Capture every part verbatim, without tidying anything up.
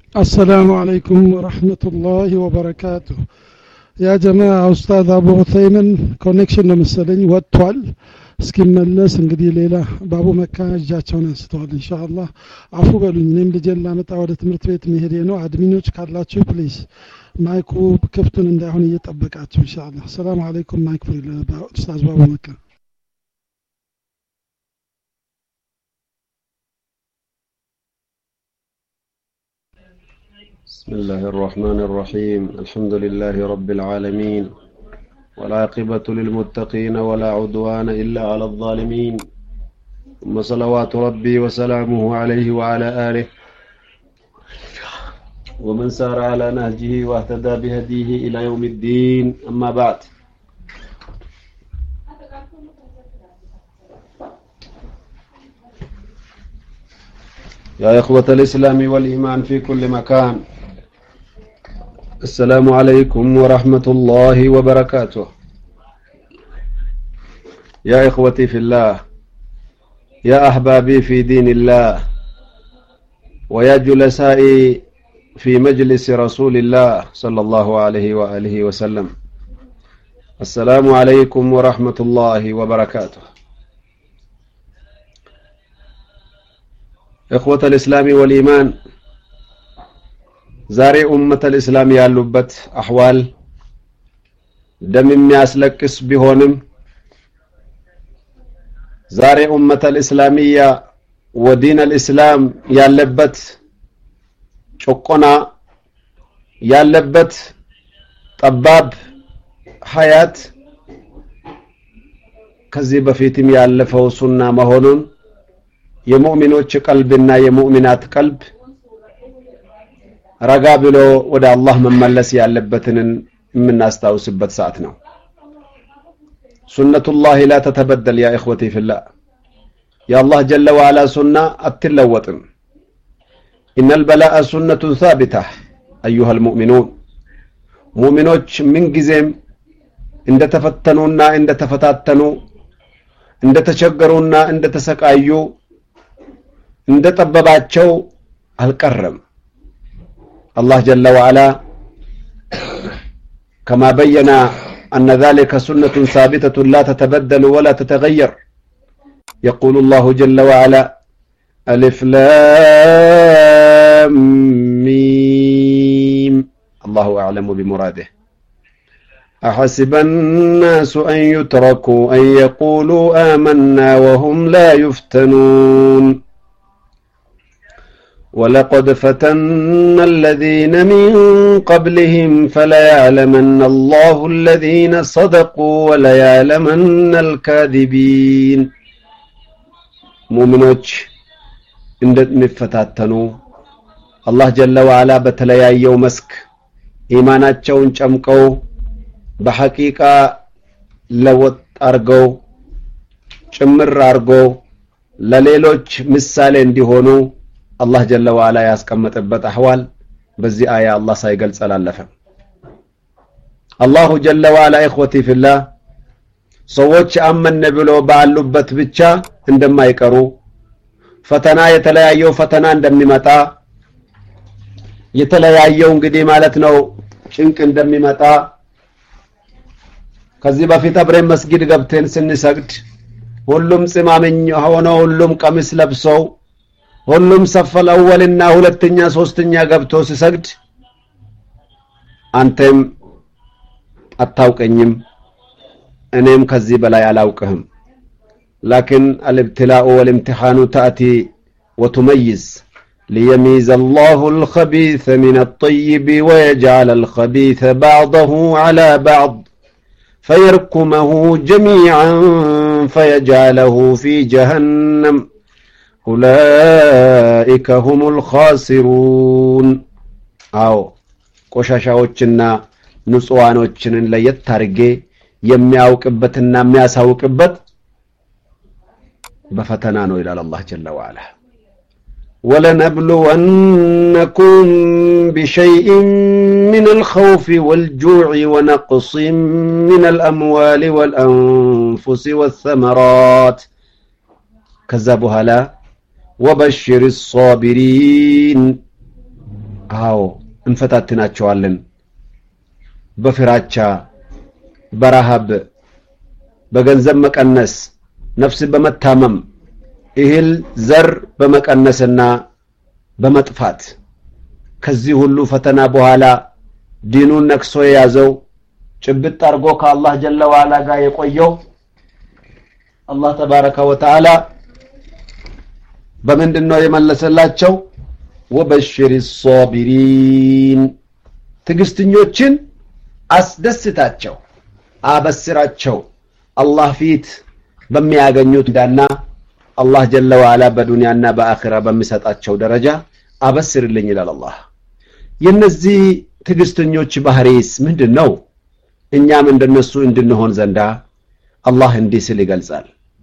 السلام عليكم ورحمة الله وبركاته. يا جماعة أستاذ أبو عثيمن كونكشن مسلين وطوال اسكيم ملس انجدي ليلة بابو مكة جاتشون انستوال إن شاء الله. عفو بلو نيم لجل لامت أولى تمرت بيت مهرينو عدمينوش كارلاتشو بليس مايكو كفتون اندهون يتطبقاتشو إن شاء الله. السلام عليكم مايك في أستاذ بابو مكة. بسم الله الرحمن الرحيم. الحمد لله رب العالمين، والعاقبة للمتقين ولا عدوان إلا على الظالمين، ثم صلوات ربي وسلامه عليه وعلى آله ومن سار على نهجه واهتدى بهديه إلى يوم الدين. أما بعد، يا إخوة الإسلام والإيمان في كل مكان، السلام عليكم ورحمة الله وبركاته. يا إخوتي في الله، يا أحبابي في دين الله، ويا جلسائي في مجلس رسول الله صلى الله عليه وآله وسلم، السلام عليكم ورحمة الله وبركاته. إخوة الإسلام والإيمان، زاري أمة الإسلام يالوبت أحوال دم ياسلكس بهونم، زاري أمة الإسلامية ودين الإسلام يالبت شقنا يالبت طباب حياة كذب فيتم يالفو سنة مهونون የሙእሚኖች ቀልብና የሙእሚናት ቀልብ ረጋ ብሎ ወደ አላህ መመለስ ያለበትን የምናስታውስበት ሰዓት ነው። ሱነቱላህ ላ ተተበደል ያ ኢኽወቲ ፊላህ፣ የአላህ ጀለ ወዐላ ሱና አትለወጥም። ኢነል በላአ ሱነቱን ሳቢታ አዩሃል ሙእሚኑን፣ ሙእሚኖች ምን ጊዜም እንደተፈተኑና እንደተፈታተኑ እንደተቸገሩና እንደተሰቃዩ እንደጠበባቸው አልቀረም። አላህ ጀለ ወዐላ كما بين أن ذلك سنة ثابتة لا تتبدل ولا تتغير. يقول الله جل وعلا: ألف لام ميم، الله أعلم بمراده. أحسب الناس أن يتركوا أن يقولوا آمنا وهم لا يفتنون. ولقد فتنا الذين من قبلهم فليعلمن الله الذين صدقوا وليعلمن الكاذبين. مؤمنوች እንደሚፈታተኑ አላህ ጀለ ወዐላ በተለያየው መስክ ኢማናቸውን ጨምቀው በሐቂቃ ለወጥ አርገው ጭምር አርገው ለሌሎች ምሳሌ እንዲሆኑ አላህ ጀለ ወዐላ ያስቀመጠበት አህዋል በዚህ አያ አላህ ሳይገልጽ አላለፈም። አላሁ ጀለ ወዐላ ኢኽወቲ ፊላህ ሰዎች አመነ ብሎ ባሉበት ብቻ እንደማይቀሩ፣ ፈተና የተለያየው ፈተና እንደሚመጣ የተለያየው እንግዲህ ማለት ነው ጭንቅ እንደሚመጣ ከዚህ በፊት አብረን መስጊድ ገብተን ስንሰግድ ሁሉም ጽማመኝ ሆነው ሁሉም ቀሚስ ለብሰው ሁሉም ሰፈል አወልና ሁለተኛ ሶስተኛ ገብቶ ሲሰግድ አንተም አታውቀኝም እኔም ከዚህ በላይ አላውቅህም። لكن الابتلاء والامتحان تأتي وتميز ليميز الله الخبيث من الطيب ويجعل الخبيث بعضه على بعض فيركمه جميعا فيجعله في جهنم أولئك هم الخاسرون. أو ቆሻሻዎችና ንጹሃኖችን ለየት አርጌ የሚያውቅበትና የሚያሳውቅበት በፈተና ነው ይላል አላህ ጀለ ወዐላ። ولنبلونكم بشيء من الخوف والجوع ونقص من الأموال والأنفس والثمرات كذبوا هلا وبشر الصابرين አዎ እንፈታትናቸዋለን በፍራቻ በረሃብ በገንዘብ መቀነስ ነፍስ በመታመም እህል ዘር በመቀነስና በመጥፋት ከዚህ ሁሉ ፈተና በኋላ ዲኑን ነክሶ የያዘው ጭብጥ አርጎ ከአላህ ጀለ ወዐላ ጋር የቆየው አላህ ተባረከ ወተዓላ በመንድነው የመለሰላቸው ወበሽሪ الصابرين ትግስተኞችን አስደስታቸው አበስራቸው አላህ ፊት በሚያገኙት ዳና አላህ ጀለ ወዐላ በዱንያና በአኺራ በሚሰጣቸው ደረጃ አበስርልኝ ይላል አላህ የነዚህ ትግስተኞች ባህሪስ ምንድነው እኛም እንደነሱ እንድንሆን ዘንዳ አላህ እንዲህ ሲል ይገልጻል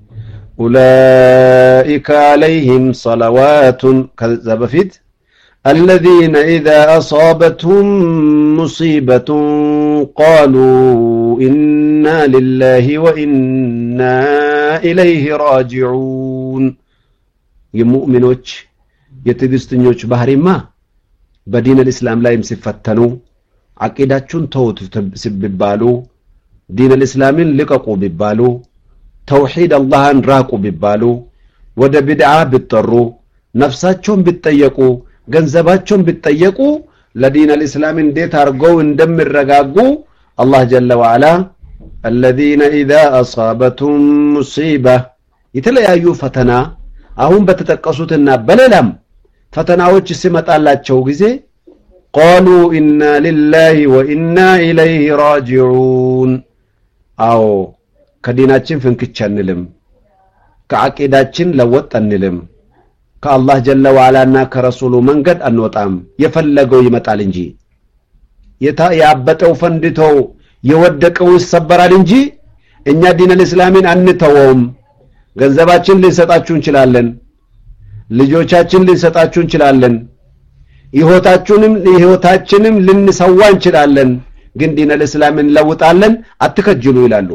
أولئك عليهم صلوات كذا بفيد الذين إذا أصابتهم مصيبة قالوا إنا لله وإنا إليه راجعون يمؤمنوش يتقستنوش بحري ما بدين الإسلام لا يمسفتنو عقيداتشون توت سببالو دين الإسلام لققوا ببالو توحيد الله راقوا ببالو ودا بدعة بيطروا نفساتهم بيتطيقوا ገንዘባቸውን ቢጠየቁ ለዲን الاسلام እንዴት አርገው እንደሚረጋጉ አላህ ጀለ ወዐላ الذين اذا اصابتهم مصيبه የተለያዩ ፈተና አሁን በተጠቀሱትና በሌላም ፈተናዎች ሲመጣላቸው ጊዜ قالوا إنا لله وإنا إليه راجعون አዎ ከዲናችን ፍንክች አንልም ከአቂዳችን ለወጥ አንልም ከአላህ ጀለ ወዐላና ከረሱሉ መንገድ አንወጣም የፈለገው ይመጣል እንጂ የታ ያበጠው ፈንድተው የወደቀው ይሰበራል እንጂ እኛ ዲን الاسلامን አንተውም ገንዘባችን ልንሰጣችሁ እንችላለን ልጆቻችን ልንሰጣችሁ እንችላለን ይሆታችሁንም ይሆታችንም ልንሰዋ እንችላለን ግን ዲን الاسلامን ለውጣለን አትከጅሉ ይላሉ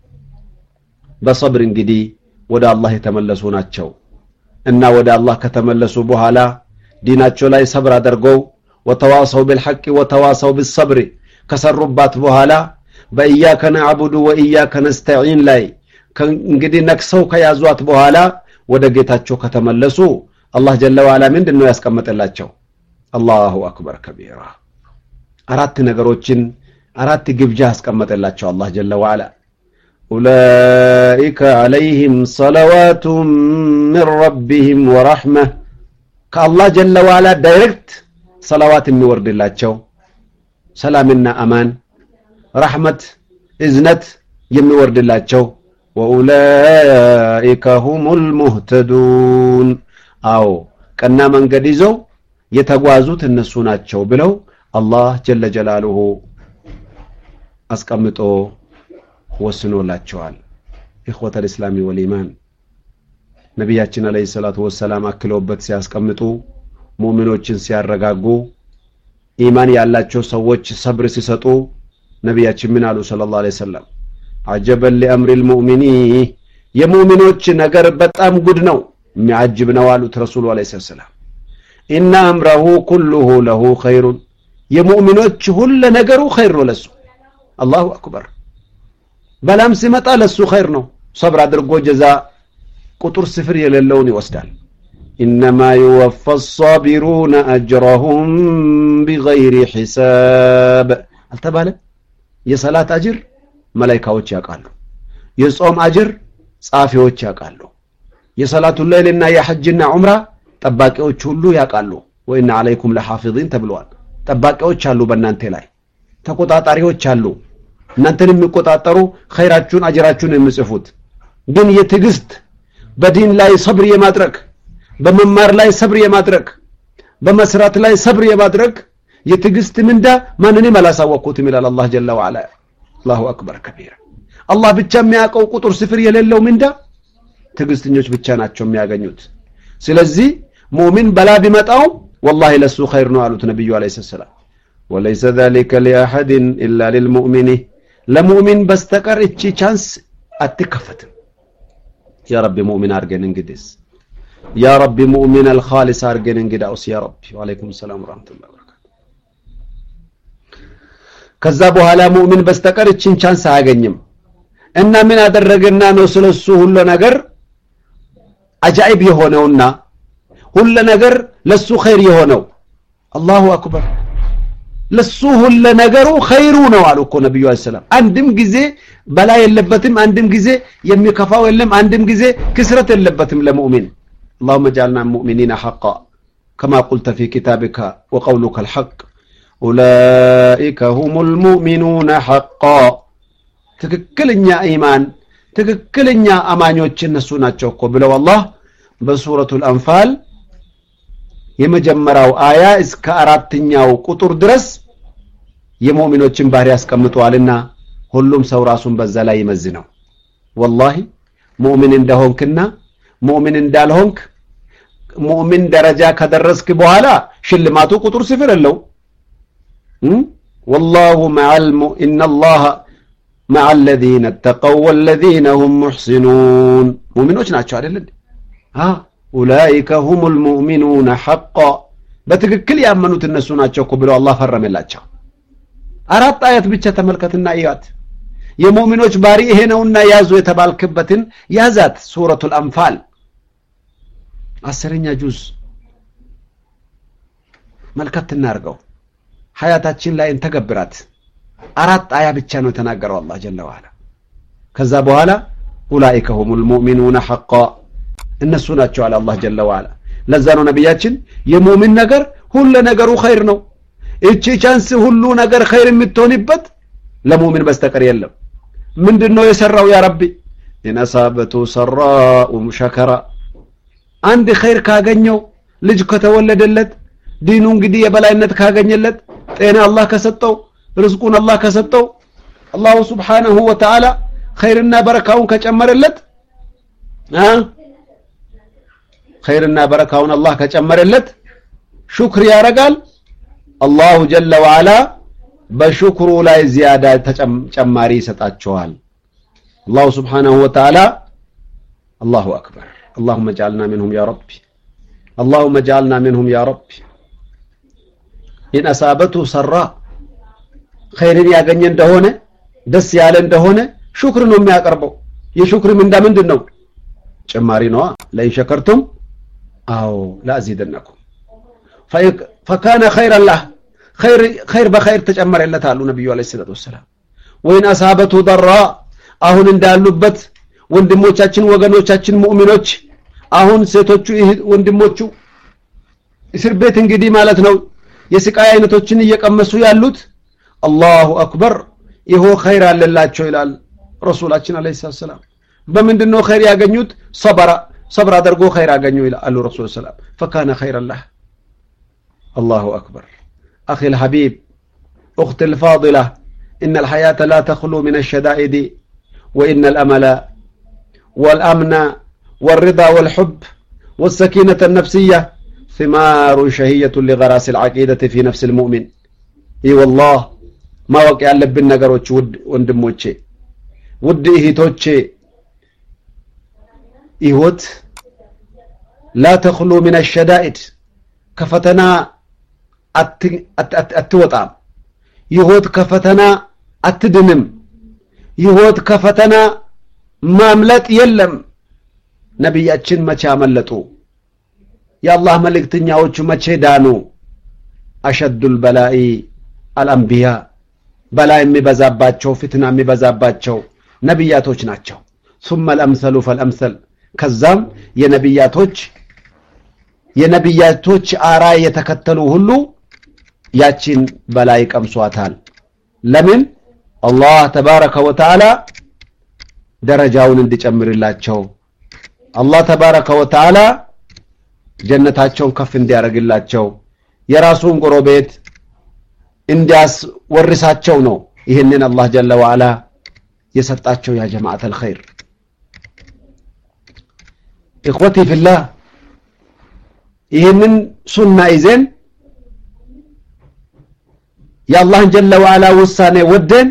በصبر እንግዲህ ወደ አላህ የተመለሱ ናቸው እና ወደ አላህ ከተመለሱ በኋላ ዲናቸው ላይ ሰብር አድርገው ወተዋሰው بالحق ወተዋሰው بالصبر ከሰሩባት በኋላ በኢያከ ነዕቡዱ ወኢያከ ነስተዒን ላይ እንግዲህ ነክሰው ከያዟት በኋላ ወደ ጌታቸው ከተመለሱ አላህ ጀለ ወዐላ ምንድነው ያስቀመጠላቸው አላሁ አክበር ከቢራ አራት ነገሮችን አራት ግብዣ ያስቀመጠላቸው አላህ ጀለ ወዐላ أولئك عليهم صلوات من ربهم ورحمة كالله جل وعلا دايركت صلوات የሚወርድ ላቸው ሰላምና አማን رحمة إذنت የሚወርድ ላቸው وأولئك هم المهتدون አው ቀና መንገድ ይዘው የተጓዙት እነሱ ናቸው ብለው አላህ ጀለ ጀላሉሁ አስቀምጦ ወስኖላቸዋል ኢኽወተ الاسلام والإيمان ነብያችን አለይሂ ሰላቱ ወሰለም አክለውበት ሲያስቀምጡ ሙእሚኖችን ሲያረጋጉ ኢማን ያላቸው ሰዎች ሰብር ሲሰጡ ነብያችን ምን አሉ ሰለላሁ ዐለይሂ ወሰለም عجبا لأمر المؤمنين የሙእሚኖች ነገር በጣም ጉድ ነው የሚያጅብ ነው አሉት ረሱሉ ዐለይሂ ሰላም إن أمره كله له خير የሙእሚኖች ሁሉ ነገሩ ኸይር ነው ለሱ አላሁ አክበር በላም ሲመጣ ለሱ ኸይር ነው ሰብር አድርጎ ጀዛ ቁጥር ስፍር የሌለውን ይወስዳል انما يوفى الصابرون اجرهم بغير حساب አልተባለ የሰላት አጅር መላእክቶች ያቃሉ የጾም አጅር ጻፊዎች ያቃሉ የሰላቱ ለይልና የሐጅና ዑምራ ጠባቂዎች ሁሉ ያቃሉ ወኢነ አለይኩም ለሐፊዚን ተብሏል ጠባቂዎች አሉ በእናንተ ላይ ተቆጣጣሪዎች አሉ እናንተን የሚቆጣጠሩ ኸይራችሁን አጅራችሁን የሚጽፉት ግን የትግስት በዲን ላይ ሰብር የማድረግ በመማር ላይ ሰብር የማድረግ በመስራት ላይ ሰብር የማድረግ የትግስት ምንዳ ማንንም አላሳወቁትም ይላል አላህ ጀለ ወዐላ አላሁ አክበር ከቢራ አላህ ብቻ የሚያቀው ቁጥር ስፍር የሌለው ምንዳ ትግስተኞች ብቻ ናቸው የሚያገኙት ስለዚህ ሙእሚን በላ ቢመጣው والله ለሱ ኸይር ነው አሉት ነብዩ አለይሂ ሰላም وليس ذلك لاحد الا للمؤمن ለሙእሚን በስተቀር እቺ ቻንስ አትከፈትም يا رب مؤمن አርገን እንግዲስ يا رب مؤمن الخالص አርገን እንግዳውስ يا رب وعليكم السلام ورحمه الله وبركاته ከዛ በኋላ ሙእሚን በስተቀር እቺን ቻንስ አያገኝም እና ምን አደረገና ነው ስለሱ ሁሉ ነገር አጃኢብ የሆነውና ሁሉ ነገር ለሱ ኸይር የሆነው አላሁ አክበር ለሱ ሁሉ ነገሩ ኸይሩ ነው አሉ እኮ ነብዩ ሰለላሁ አንድም ጊዜ በላ የለበትም አንድም ጊዜ የሚከፋው የለም አንድም ጊዜ ክስረት የለበትም ለሙእሚን اللهم اجعلنا مؤمنين حقا كما قلت في كتابك وقولك الحق أولئك هم المؤمنون حقا ትክክለኛ ኢማን ትክክለኛ አማኞች እነሱ ናቸው እኮ ብለው አላህ በሱረቱል አንፋል የመጀመሪያው አያ እስከ አራተኛው ቁጥር ድረስ የሙእሚኖችን ባህሪ ያስቀምጧልና ሁሉም ሰው ራሱን በዛ ላይ ይመዝነው والله ሙእሚን እንደሆንክና ሙእሚን እንዳልሆንክ ሙእሚን ደረጃ ከደረስክ በኋላ ሽልማቱ ቁጥር ስፍር የለው والله مع إن الله مع الذين اتقوا والذين هم محسنون ሙእሚኖች ናቸው አይደል ها أولئك هم المؤمنون حقا በትክክል ያመኑት እነሱ ናቸው እኮ ብለው አላህ ፈረመላቸው አራት አያት ብቻ ተመልከትና አያት የሙእሚኖች ባህሪ ይሄ ነውና ያዙ የተባልከበትን ያዛት ሱረቱል አንፋል አስረኛ ጁዝ መልከት እናርገው ሐያታችን ላይ እንተገብራት አራት አያ ብቻ ነው ተናገረው አላህ ጀለ ወዐላ ከዛ በኋላ أولئك هم المؤمنون حقا እነሱ ናቸው አለ አላህ ጀለ ወዐላ ለዛ ነው ነብያችን የሙእሚን ነገር ሁሉ ነገሩ ኸይር ነው እቺ ቻንስ ሁሉ ነገር ኸይር የምትሆንበት ለሙእሚን በስተቀር የለም ምንድነው የሰራው ያ ረቢ ኢነሳበቱ ሰራኡ ሙሸከራ አንድ ኸይር ካገኘው ልጅ ከተወለደለት ዲኑ እንግዲህ የበላይነት ካገኘለት ጤና አላህ ከሰጠው ርዝቁን አላህ ከሰጠው አላህ Subhanahu Wa Ta'ala ኸይርና በረካውን ከጨመረለት አ ኸይርና በረካውን አላህ ከጨመረለት ሹክር ያረጋል አላሁ ጀለ ወዐላ በሹክሩ ላይ ዚያዳ ተጨማሪ ይሰጣቸዋል አላህ Subhanahu Wa Ta'ala الله أكبر اللهم اجعلنا منهم يا ربي اللهم اجعلنا منهم يا ربي إن أصابته سراء خير ያገኘ እንደሆነ ደስ ያለ እንደሆነ ሹክር ነው የሚያቀርበው የሹክር ምንዳ ምንድነው ጭማሪ ነው ለይ ሸከርቱም አው ላዚደነኩም فكان خير الله خير خير بخير ተጨመረለት አሉ ነብዩ አለይሂ ሰላቱ ወሰለም ወይን አሳበቱ ضراء አሁን እንዳሉበት ወንድሞቻችን ወገኖቻችን ሙእሚኖች አሁን ሴቶቹ ወንድሞቹ እስር ቤት እንግዲህ ማለት ነው የስቃይ አይነቶችን እየቀመሱ ያሉት አላሁ አክበር ይሄ ኸይር አለላቸው ይላል ረሱላችን አለይሂ ሰላም በመንድነው ኸይር ያገኙት ሰብራ ሰብራ አድርጎ ኸይር ያገኙ ይላሉ ረሱል ሰላም فكان خير الله الله اكبر اخي الحبيب اختي الفاضله ان الحياه لا تخلو من الشدائد وان الامل والامن والرضا والحب والسكينه النفسيه ثمار شهيه لغراس العقيده في نفس المؤمن اي والله ما وقع ያለብን ነገሮች ውድ ወንድሞቼ ውድ እህቶቼ ይወት لا تخلو من الشدائد كفتنا اتوطام يهوت كفتنا اتدنم يهوت كفتنا ማምለጥ የለም ነብያችን መቼ አመለጡ የአላህ መልእክተኛዎቹ መቼ ዳኑ አሸዱል በላኢ አልአንቢያ በላ የሚበዛባቸው ፍትና የሚበዛባቸው ነብያቶች ናቸው ثم الامثل فالامثل ከዛም የነብያቶች የነብያቶች አራ የተከተሉ ሁሉ ያቺን በላይ ቀምሷታል ለምን አላህ ተባረከ ወተዓላ ደረጃውን እንዲጨምርላቸው አላህ ተባረከ ወተዓላ ጀነታቸውን ከፍ እንዲያረግላቸው የራሱን ጎረቤት እንዲያስ ወርሳቸው ነው ይሄንን አላህ ጀለ ወዐላ የሰጣቸው ያ ጀማዓት الخير اخوتي في الله ይሄንን ሱና ይዘን የአላህ ጀለ ወዐላ ውሳኔ ወደን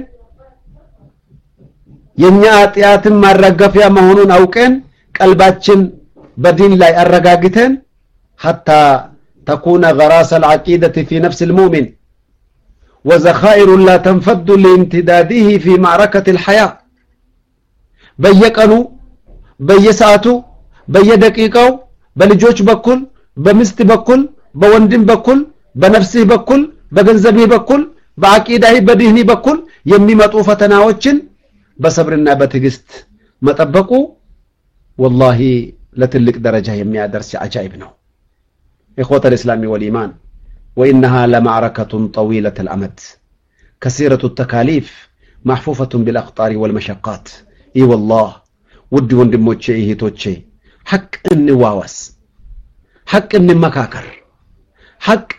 የኛ አጥያትን ማረጋፊያ መሆኑን አውቀን ቀልባችን በዲን ላይ አረጋግተን حتى تكون غراس العقيدة في نفس المؤمن وذخائر لا تنفد لامتداده في معركة الحياة بيقنو بيساعتو بيدقيقو بلجوج بكل بمست بكل بوندن بكل بنفسه بكل بገንዘብه بكل بعقيده بدهني بكل የሚመጡ ፈተናዎችን በሰብርና በትግስት መጠበቁ والله ለትልቅ ደረጃ የሚያደርስ አጃይብ ነው اخوة الاسلام والايمان وانها لمعركة طويلة الامد كثيرة التكاليف محفوفة بالاخطار والمشقات اي والله ودي ወንድሞቼ እህቶቼ حق እንዋዋስ حق እንመካከር حق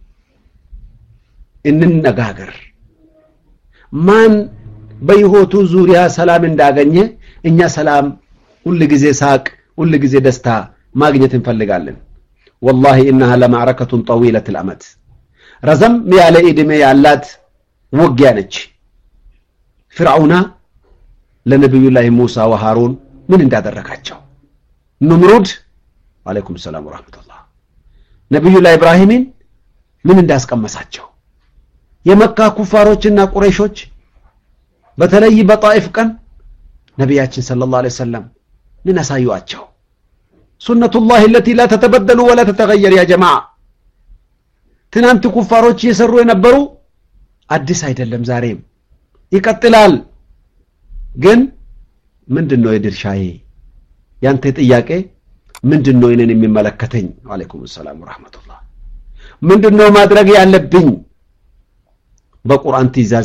እንነጋገር ማን በይሆቱ ዙሪያ ሰላም እንዳገኘ እኛ ሰላም ሁሉ ጊዜ ሳቅ ሁሉ ጊዜ ደስታ ማግኘት እንፈልጋለን والله انها لمعركة طويلة الامد رزم ያለ እድሜ ያላት ውጊያ ነች ፍርዓውና ለነብዩላህ ሙሳ ወሃሩን ምን እንዳደረጋቸው نمرود عليكم السلام ورحمة الله ነብዩላህ ኢብራሂምን ምን እንዳስቀመሳቸው የመካ ኩፋሮችና ቁረይሾች በተለይ በጣይፍ ቀን ነብያችን ሰለላሁ ዐለይሂ ወሰለም ምን አሳዩአቸው سنة الله التي لا تتبدل ولا تتغير يا جماعة ትናንት ኩፋሮች የሰሩ የነበሩ አዲስ አይደለም ዛሬም ይቀጥላል ግን ምንድነው የድርሻዬ ያንተ ጥያቄ ምንድነው እኔን የሚመለከተኝ ወአለይኩም ሰላም ወራህመቱላህ ምንድነው ማድረግ ያለብኝ በቁርአን ትእዛዝ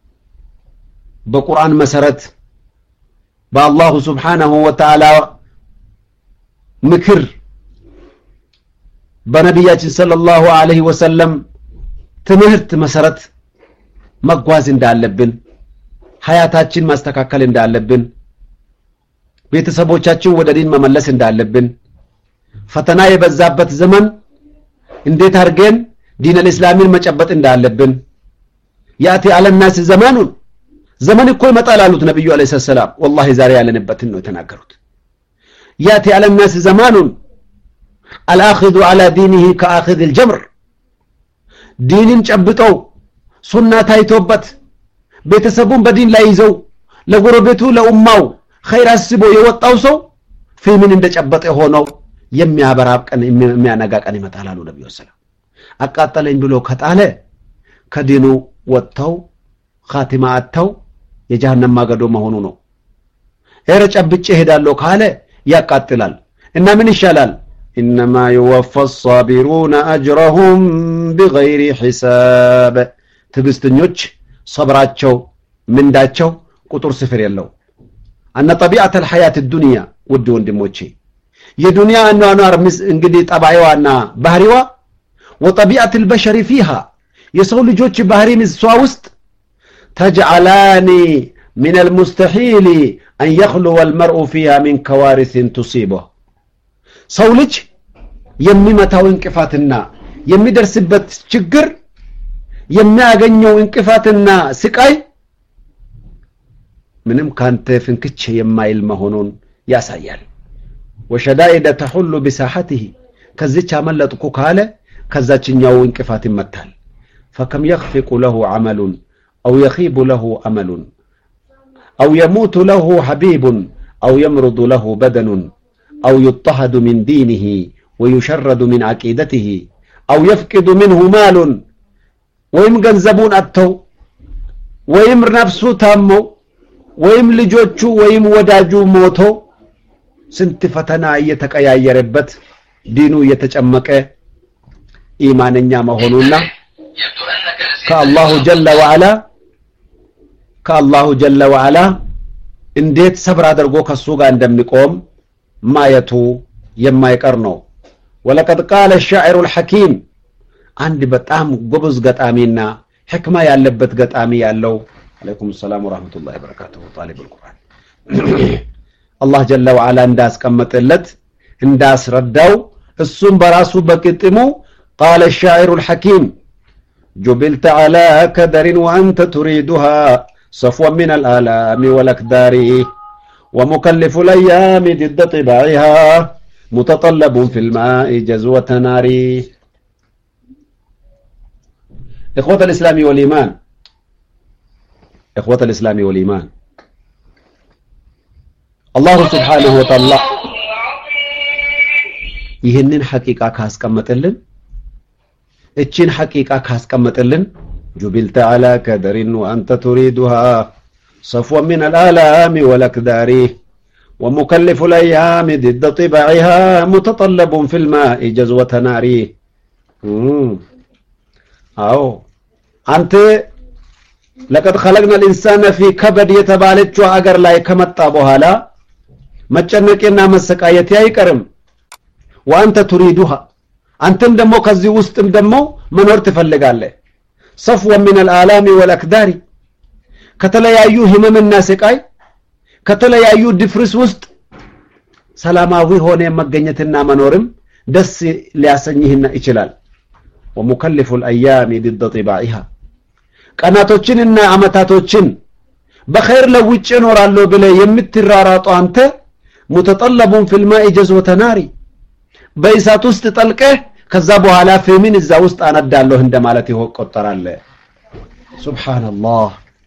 በቁርአን መሰረት በአላህ Subhanahu Wa Ta'ala ምክር በነብያችን ሰለላሁ ዐለይሂ ወሰለም ትምህርት መሰረት መጓዝ እንዳለብን ሐያታችን ማስተካከል እንዳለብን ቤተሰቦቻችን ወደ ዲን መመለስ እንዳለብን ፈተና የበዛበት ዘመን እንዴት አርገን ዲን الاسلامን መጨበጥ እንዳለብን ያቲ على الناس ዘመኑን ዘመን እኮ ይመጣል አሉት ነብዩ አለይሂ ሰላም والله ዛሬ ያለንበትን ነው የተናገሩት ያቲ على الناس ዘመኑን الاخذ على دينه كاخذ الجمر ዲንን ጨብጠው ሱና ታይቶበት ቤተሰቡን በዲን ላይ ይዘው ለጎረቤቱ ለኡማው خير አስቦ የወጣው ሰው ፊምን እንደጨበጠ ሆነው የሚያበራቀን የሚያነጋቀን ይመጣል አሉ ነብዩ ሰለላሁ አቃጠለኝ ብሎ ከጣለ ከዲኑ ወጣው ኻቲማ አጣው የጀሃነም ማገዶ መሆኑ ነው እረ ጨብጬ ሄዳለሁ ካለ ያቃጥላል እና ምን ይሻላል انما يوفى الصابرون اجرهم بغير حساب ትግስተኞች صبራቸው ምንዳቸው ቁጥር ስፍር የለው ان طبيعه الحياه الدنيا ود ወንድሞቼ የዱንያ አኗኗር እንግዲህ ጠባይዋና ባህሪዋ وطبيعه البشر فيها የሰው ልጆች ባህሪ ምሷ ውስጥ تجعلاني من المستحيل ان يخلو المرء فيها من كوارث تصيبه ሰው ልጅ የሚመታው እንቅፋትና የሚደርስበት ችግር የሚያገኘው እንቅፋትና ስቃይ ምንም ካንተ ፍንክች የማይል መሆኑን ያሳያል وشدائد تحل بساحته ከዚች አመለጥኩ ካለ ከዛችኛው እንቅፋት ይመታል فكم يخفق له عمل او يخيب له امل او يموت له حبيب او يمرض له بدن او يضطهد من دينه ويشرد من عقيدته او يفقد منه مال ويم ገንዘቡን አጥተው ወይም ነፍሱ ታሞ ወይም ልጆቹ ወይም ወዳጁ ሞቶ ስንት ፈተና እየተቀያየረበት ዲኑ እየተጨመቀ ኢማንኛ መሆኑና ከአላሁ ጀለ ወዐላ ከአላሁ ጀለ ወዐላ እንዴት ሰብር አድርጎ ከሱ ጋር እንደሚቆም ማየቱ የማይቀር ነው ولقد قال الشاعر الحكيم አንድ በጣም ጎበዝ ገጣሚና ህክማ ያለበት ገጣሚ ያለው عليكم السلام ورحمة الله وبركاته طالب القرآن الله جل وعلا እንዳስቀመጠለት እንዳስረዳው እሱም በራሱ በቅጥሙ قال الشاعر الحكيم جبلت على كدر وأنت تريدها صفوا من الآلام والأكدار ومكلف الأيام ضد طباعها متطلب في الماء جزوة نار إخوة الإسلام والإيمان إخوة الإسلام والإيمان الله سبحانه وتعالى ይህንን ሐቂቃ ካስቀመጠልን እቺን ሐቂቃ ካስቀመጠልን جبلت على كدر وأنت تريدها صفوا من الآلام والأكدار ومكلف الأيام ضد طباعها متطلب في الماء جزوة نار أو أنت لقد خلقنا الإنسان في كبد يتبالج وأجر لا يكمت أبوها لا متشنكنا مسكايتي أيكرم وأنت تريدها أنتم دمو كزي وستم دمو منور تفلق عليه صفوا من الآلام والأكدار كتليايو همم الناس كاي كتليايو دفرس وسط سلاماوي هون مغنيتنا منورم دس لياسنيهن ይችላል ومكلف الأيام ضد طباعها ቀናቶችንና አመታቶችን በخير ለውጭ ኖራለሁ ብለ የምትራራጡ አንተ متطلب في الماء جزوة نار በእሳት ውስጥ ጠልቀህ ከዛ በኋላ ፈሚን እዛ ውስጥ አነዳለሁ እንደማለት ይቆጠራል ሱብሃንአላህ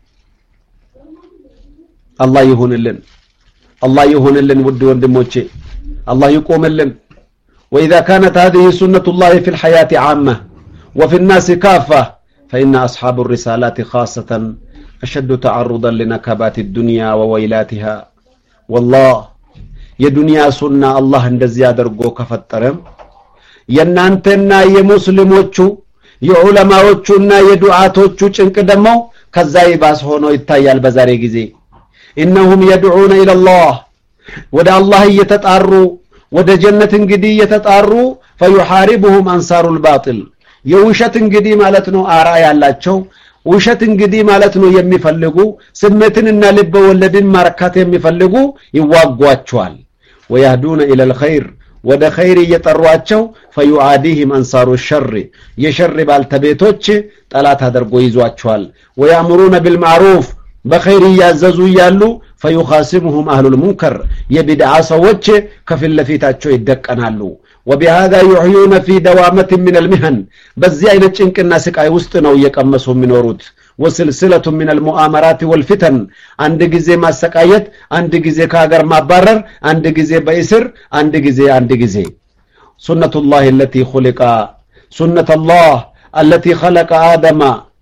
አላህ ይሁንልን አላህ ይሁንልን ውድ ወንድሞቼ አላህ ይቆምልን واذا كانت هذه سنة الله في الحياة عامة وفي الناس كافة فإن أصحاب الرسالات خاصة أشد تعرضا لنكبات الدنيا وويلاتها والله يا دنيا سنة الله እንደዚህ አድርጎ ከፈጠረም የናንተና የሙስሊሞቹ የዑለማዎቹና የዱዓቶቹ ጭንቅ ደሞ ከዛ ይባስ ሆኖ ይታያል በዛሬ ጊዜ إنهم يدعون إلى الله ወደ አላህ እየተጣሩ ወደ ጀነት እንግዲህ እየተጣሩ فيحاربهم أنصار الباطل የውሸት እንግዲህ ማለት ነው አራ ያላቸው ውሸት እንግዲህ ማለት ነው የሚፈልጉ ስሜትንና ልብ ወለድን ማርካት የሚፈልጉ ይዋጓቸዋል ويهدون إلى الخير ወደ ኸይር እየጠሯቸው فيعاديهم أنصار الشر የሸር ባልተቤቶች ጠላት አድርጎ ይዟቸዋል ويأمرون بالمعروف بخير ያዘዙ ያሉ فيخاصمهم أهل المنكر የቢድዓ ሰዎች ከፊት ለፊታቸው ይደቀናሉ وبهذا يحيون في دوامة من المهن በዚህ አይነት ጭንቅና ስቃይ ውስጥ ነው እየቀመሱ የሚኖሩት وسلسلة من المؤامرات والفتن عند ጊዜ ማሰቃየት አንድ ጊዜ ከሀገር ማባረር አንድ ጊዜ በእስር አንድ ጊዜ አንድ ጊዜ سنة الله التي خلق سنة الله التي خلق آدم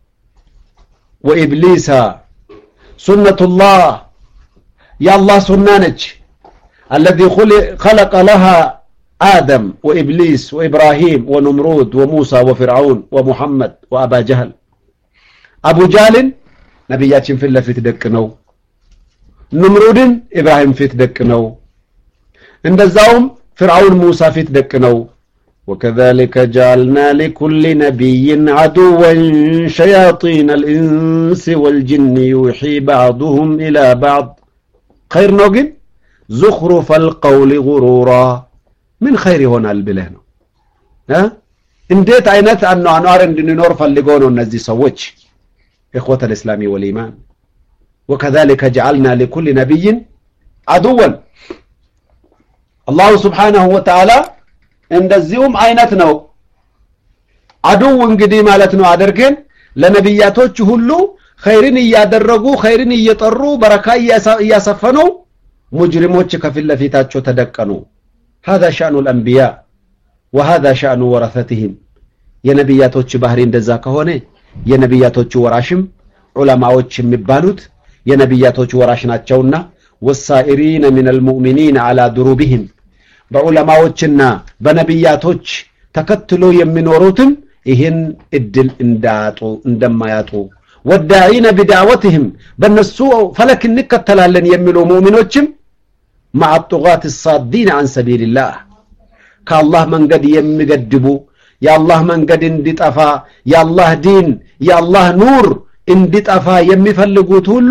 وإبليس سنة الله يا الله سنانج الذي خلق لها آدم وإبليس وإبراهيم ونمرود وموسى وفرعون ومحمد وأبا جهل أبو جهل نبياتهم في الله في تدكنو نمرود إبراهيم في تدكنو عند الزوم فرعون موسى في تدكنو وكذلك جعلنا لكل نبي عدوا شياطين الإنس والجن يوحي بعضهم إلى بعض خير نوجد زخرف القول غرورا من خير هنا البلهن ها انديت عينات أنه أنوار اندنور فاللقونه النزي سوتش إخوة الإسلام والإيمان وكذلك جعلنا لكل نبي عدوا الله سبحانه وتعالى እንደዚሁም አይነት ነው አዱው እንግዲህ ማለት ነው አደርገን ለነብያቶች ሁሉ ኸይርን ያደረጉ ኸይርን እየጠሩ በረካ ያሰፈኑ ሙጅሪሞች ከፊት ለፊታቸው ተደቀኑ هذا شأن الأنبياء وهذا شأن ورثتهم የነብያቶች ባህሪ እንደዛ ከሆነ የነብያቶች ወራሽም ዑለማዎች የሚባሉት የነብያቶች ወራሽ ናቸውና والسائرين من المؤمنين على دروبهم በዑለማዎችና በነብያቶች ተከትሎ የሚኖሩትም ይሄን እድል እንዳጡ እንደማያጡ ወዳኢነ بدعوتهم በነሱ ፈለክ እንከተላለን የሚሉ ሙእሚኖችም مع الطغاة الصادين عن سبيل الله كالله መንገድ የሚገድቡ ያላህ መንገድ እንዲጠፋ ያላህ ዲን ያላህ ኑር እንዲጠፋ የሚፈልጉት ሁሉ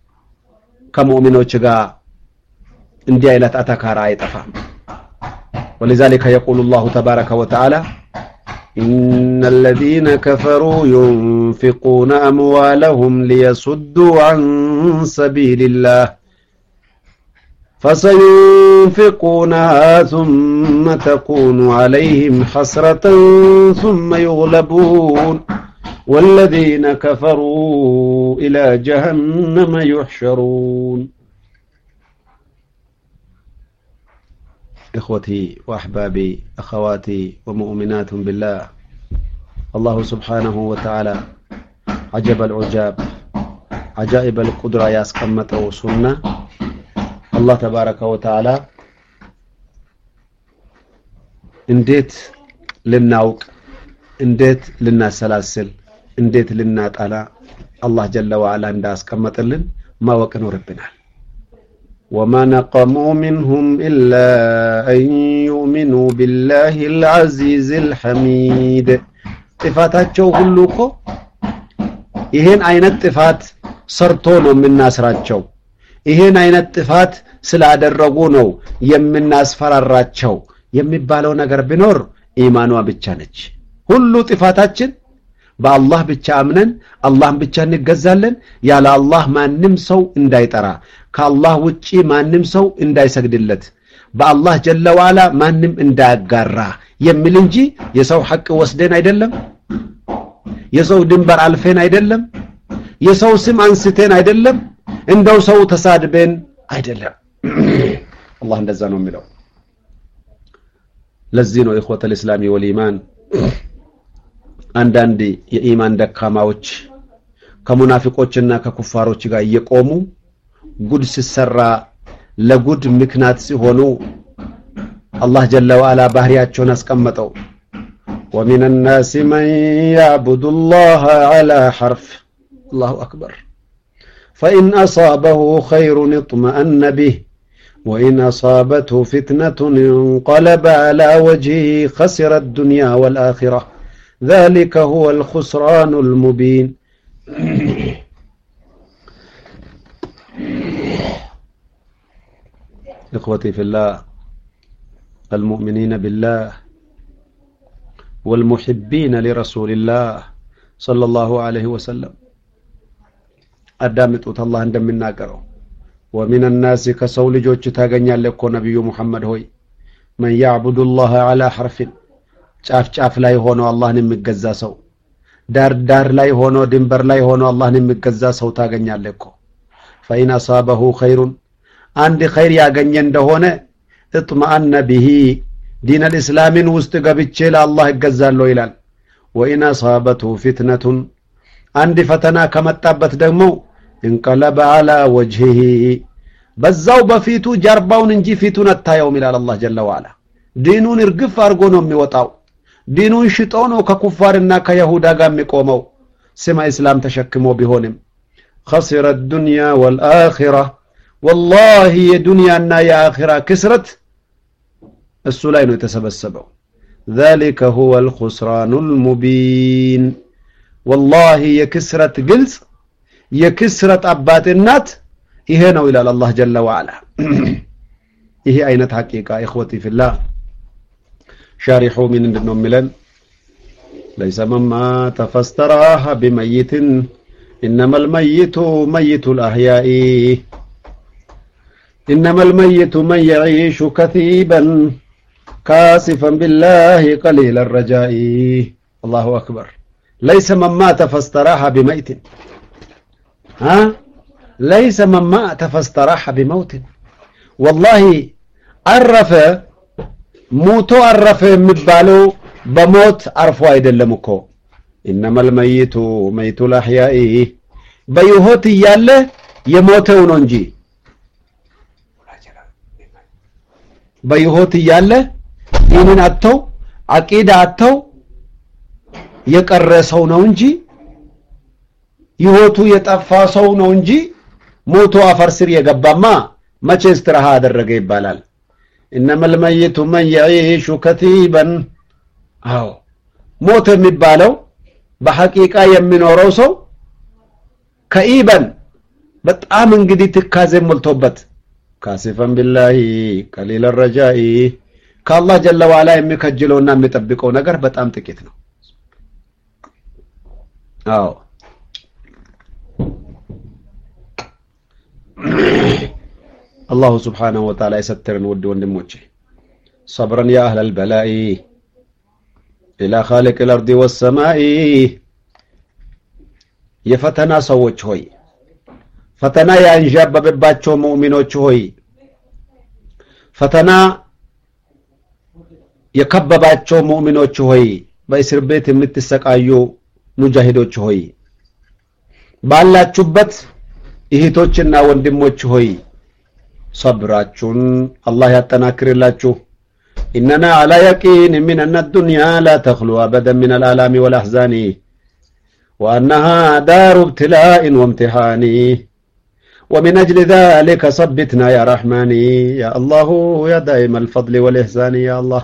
ከሙእሚኖች ጋር እንዲህ አይነት አተካራ አይጠፋም ولذلك يقول الله تبارك وتعالى إن الذين كفروا ينفقون أموالهم ليصدوا عن سبيل الله فسينفقونها ثم تكون عليهم حسرة ثم يغلبون والذين كفروا إلى جهنم يحشرون. إخوتي وأحبابي أخواتي ومؤمنات بالله، الله سبحانه وتعالى عجب العجاب عجائب القدرة ياسكمته سنة. الله تبارك وتعالى انديت للناوك انديت للناسلاسل انديت للناطالا الله جل وعلا እንዳስቀመጠልን ማወቅ ይኖርብናል። وما نقموا منهم إلا أن يؤمنوا بالله العزيز الحميد. ጥፋታቸው ሁሉ እኮ ይሄን አይነት ጥፋት ሰርቶ ነው የምናስራቸው፣ ይሄን አይነት ጥፋት ስላደረጉ ነው የምናስፈራራቸው የሚባለው ነገር ቢኖር ኢማኗ ብቻ ነች። ሁሉ ጥፋታችን በአላህ ብቻ አምነን አላህን ብቻ እንገዛለን፣ ያለ አላህ ማንም ሰው እንዳይጠራ፣ ከአላህ ውጪ ማንም ሰው እንዳይሰግድለት፣ በአላህ ጀለ ወዓላ ማንም እንዳያጋራ የሚል እንጂ የሰው ሐቅ ወስደን አይደለም፣ የሰው ድንበር አልፈን አይደለም፣ የሰው ስም አንስተን አይደለም፣ እንደው ሰው ተሳድበን አይደለም። አላህ እንደዛ ነው የሚለው። ለዚህ ነው ኢኽወተል እስላሚ ወልኢማን አንዳንድ የኢማን ደካማዎች ከሙናፊቆችና ከኩፋሮች ጋር እየቆሙ ጉድ ሲሰራ ለጉድ ምክንያት ሲሆኑ አላህ ጀለ ወዓላ ባህሪያቸውን አስቀመጠው። ومن الناس من يعبد الله على حرف الله أكبر فإن أصابه خير اطمأن به وإن أصابته فتنة انقلب على وجهه خسر الدنيا والآخرة ذلك هو الخسران المبين. إخوتي في الله المؤمنين بالله والمحبين لرسول الله صلى الله عليه وسلم أدامت الله عندما ناقره ومن الناس كسول جوج تاغنيا لكو نبي محمد هوي من يعبد الله على حرف ጫፍ ጫፍ ላይ ሆኖ አላህን የሚገዛ ሰው፣ ዳር ዳር ላይ ሆኖ ድንበር ላይ ሆኖ አላህን የሚገዛ ሰው ታገኛለህ እኮ። فإن أصابه خير አንድ ኸይር ያገኘ እንደሆነ اطمأن به ዲን الإسلامን ውስጥ ገብቼ ለአላህ እገዛለሁ ይላል። وإن أصابته فتنة አንድ ፈተና ከመጣበት ደግሞ انقلب على وجهه በዛው በፊቱ ጀርባውን እንጂ ፊቱን አታየውም ይላል አላህ ጀለ ወዓላ። ዲኑን እርግፍ አድርጎ ነው የሚወጣው። ዲኑን ሽጦ ነው ከኩፋርና ከይሁዳ ጋር የሚቆመው። ስማ እስላም ተሸክሞ ቢሆንም خسر الدنيا والآخرة والله የዱንያና የአኺራ ክስረት እሱ ላይ ነው የተሰበሰበው። ذلك هو الخسران المبين والله የክስረት ግልጽ የክስረት አባትናት ይሄ ነው ይላል አላህ ጀለ ወዓላ። ይሄ አይነት ሐቂቃ ኢኽወቲ ፊላህ شارحو من عندنا ملن ليس مما تفستراح بميت إنما الميت ميت الأحياء إنما الميت من يعيش كثيبا كاسفا بالله قليل الرجاء. الله أكبر. ليس مما تفستراح بميت ها ليس مما تفستراح بموت والله عرف موتو عرف የሚባለው በሞት አርፎ አይደለም እኮ። انما الميت ميت الاحياء በህይወት እያለ የሞተው ነው እንጂ በህይወት እያለ ዲንን አጥተው አቂዳ አጥተው የቀረ ሰው ነው እንጂ ህይወቱ የጠፋ ሰው ነው እንጂ ሞቶ አፈር ስር የገባማ መቼ እስትራሃ አደረገ ይባላል። إنما الميت من يعيش كثيبا አዎ ሞት የሚባለው በሐቂቃ የሚኖረው ሰው ከኢበን በጣም እንግዲህ ትካዜ ሞልቶበት ካሲፈን ቢላሂ ቀሊል الرجاء ከአላህ ጀለ ወዓላ የሚከጅለውና የሚጠብቀው ነገር በጣም ጥቂት ነው። አዎ الله سبحانه وتعالى يسترن ود وندموچه. صبرا يا أهل البلاء إلى خالق الأرض والسماء የፈተና ሰዎች ሆይ ፈተና ያንዣበበባቸው ሙእሚኖች ሆይ ፈተና የከበባቸው ሙእሚኖች ሆይ በእስር ቤት የምትሰቃዩ ሙጃሂዶች ሆይ ባላችሁበት እህቶችና ወንድሞች ሆይ صبراچون الله يتناكرلاچو اننا على يقين من ان الدنيا لا تخلو ابدا من الالام والاحزان وانها دار ابتلاء وامتحان ومن اجل ذلك ثبتنا يا رحماني يا الله يا دائم الفضل والاحسان يا الله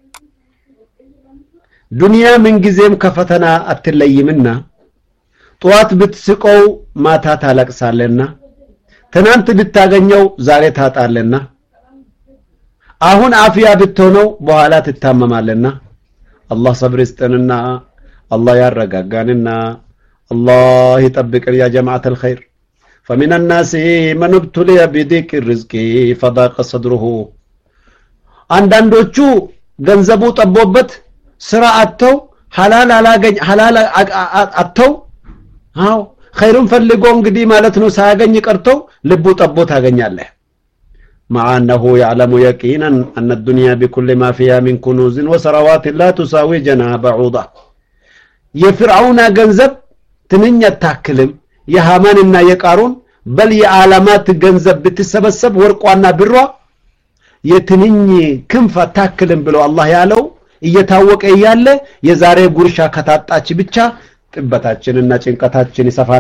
دنيا من غزيم كفتنا اتليمنا طوات بتسقو ماتا ታለቅሳለና ትናንት ብታገኘው ዛሬ ታጣለና አሁን አፍያ ብትሆነው በኋላ ትታመማለና አላህ ሰብር ይስጠንና አላህ ያረጋጋንና አላህ ይጠብቀን ያ ጀማዓት الخير فمن الناس من ابتلي بضيق الرزق فضاق صدره አንዳንዶቹ ገንዘቡ ጠቦበት ስራ አጥተው ሐላል አላገኝ ሐላል አጥተው አው خيرون ፈልጎ እንግዲህ ማለት ነው ሳያገኝ ቀርተው ልቡ ጠቦ ታገኛለህ مع انه يعلم يقينا ان الدنيا بكل ما فيها من كنوز وثروات لا تساوي جناح بعوضه የፍርዓውን ገንዘብ ትንኛ ታክልም የሃማንና የቃሩን በል የዓለማት ገንዘብ ብትሰበሰብ ወርቋና ብሯ የትንኝ ክንፍ ታክልም ብሎ አላህ ያለው እየታወቀ ያለ የዛሬ ጉርሻ ከታጣች ብቻ ጥበታችንና ጭንቀታችን ይሰፋል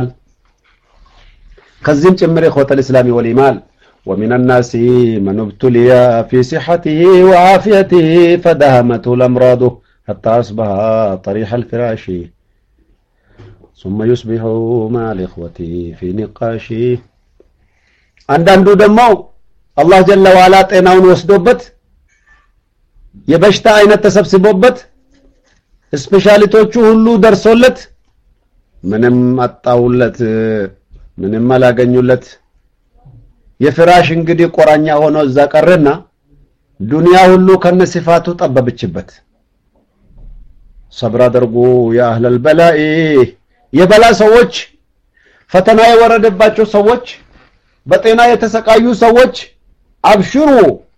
ከዚህም ጭምር ኸወተ الاسلام والايمان ومن الناس من ابتلي في صحته وعافيته فدهمته الامراض حتى اصبح طريح الفراش ثم يصبح مع الاخوه في نقاش አንዳንዱ ደግሞ አላህ ጀለ ወዐላ ጤናውን ወስዶበት የበሽታ አይነት ተሰብስቦበት ስፔሻሊስቶቹ ሁሉ ደርሶለት ምንም አጣውለት ምንም አላገኙለት የፍራሽ እንግዲህ ቆራኛ ሆኖ እዛ ቀረና ዱንያ ሁሉ ከነሲፋቱ ጠበብችበት ሰብር አድርጉ ያ አህለል በላኢ የበላ ሰዎች ፈተና የወረደባቸው ሰዎች በጤና የተሰቃዩ ሰዎች አብሽሩ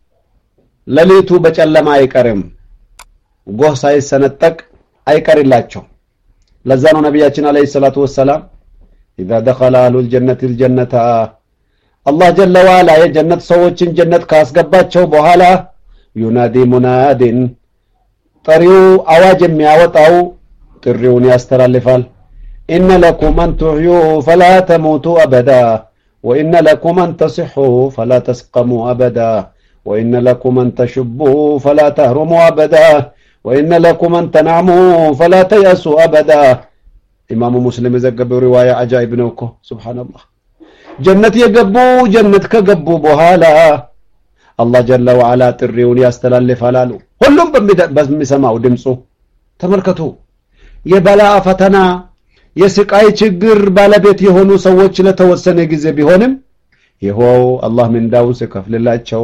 ለሊቱ በጨለማ አይቀርም ጎህ ሳይሰነጠቅ አይቀርላቸው ለዛ ነው ነብያችን አለይሂ ሰላቱ ወሰለም اذا دخل اهل الجنه الجنه الله جل وعلا የጀነት ሰዎችን ጀነት ካስገባቸው በኋላ ينادي مناد طريو አዋጅ የሚያወጣው ጥሪውን ያስተላልፋል ان لكم ان تحيوا فلا تموتوا ابدا وان لكم ان تصحوا فلا تسقموا ابدا وان لكم ان تشبوا فلا تهرموا ابدا وإن لكم أن تنعموا فلا تيأسوا أبدا إمام مسلم يذكر رواية عجائب نوكو سبحان الله جنة يقبو جنة كقبو بهالا الله جل وعلا تريون يستلالف هلالو كلهم بمسمعوا دمسو تملكتو يبلاء فتنا يسقاي ችግር ባለቤት የሆኑ ሰዎች ለተወሰነ ጊዜ ቢሆንም ይሄው አላህ ምን ዳውስ ከፍልላቸው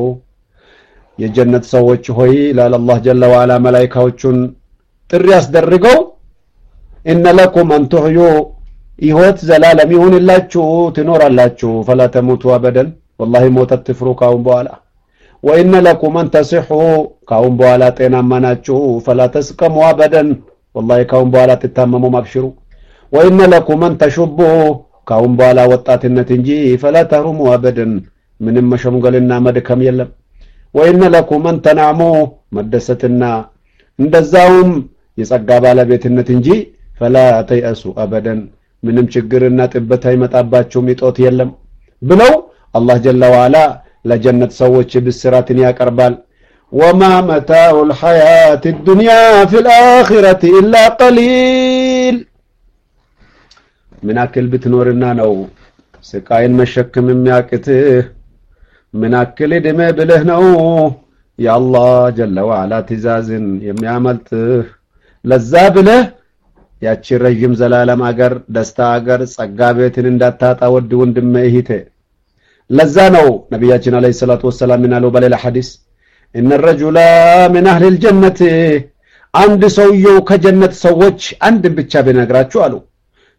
የጀነት ሰዎች ሆይ ለአላህ ጀለ ወዐላ መላእክቶቹን ጥሪ ያስደርገው ان لكم ان تحيوا ይወት ዘላለም ይሁንላችሁ ትኖራላችሁ فلا تموتوا ابدا والله ሞት አትፍሩ ካሁን በኋላ وان لكم ان تصحوا ካሁን በኋላ ጤናማ ናችሁ فلا تسقموا ابدا والله ካሁን በኋላ ትታመሙ ማብሽሩ وان لكم ان تشبوا ካሁን በኋላ ወጣትነት እንጂ فلا تهرموا ابدا ምንም መሸምገልና መድከም የለም وإن لكم أن تنعموا مدستنا እንደዛውም የጸጋ ባለቤትነት እንጂ فلا تيأسوا أبدا ምንም ችግርና ጥበት አይመጣባችሁም ይጦት የለም ብለው አላህ ጀለ ወዐላ ለጀነት ሰዎች ብስራትን ያቀርባል وما متاع الحياة الدنيا في الآخرة إلا قليل ምን አክል ብትኖርና ነው ስቃይን መሸከም የሚያቅትህ ምን አክል ደመ ብለህ ነው ያአላህ ጀለ ወዐላ ትእዛዝን የሚያመልጥህ ለዛ ብለህ ያቺ ረጅም ዘላለም አገር ደስታ አገር ጸጋ ቤትን እንዳታጣ ወድ ወንድም እህቴ ለዛ ነው ነብያችን አለይሂ ሰላቱ ወሰለም ምናለው በሌላ ሐዲስ ان الرجل من اهل الجنه አንድ ሰውየው ከጀነት ሰዎች አንድ ብቻ በነግራችሁ አሉ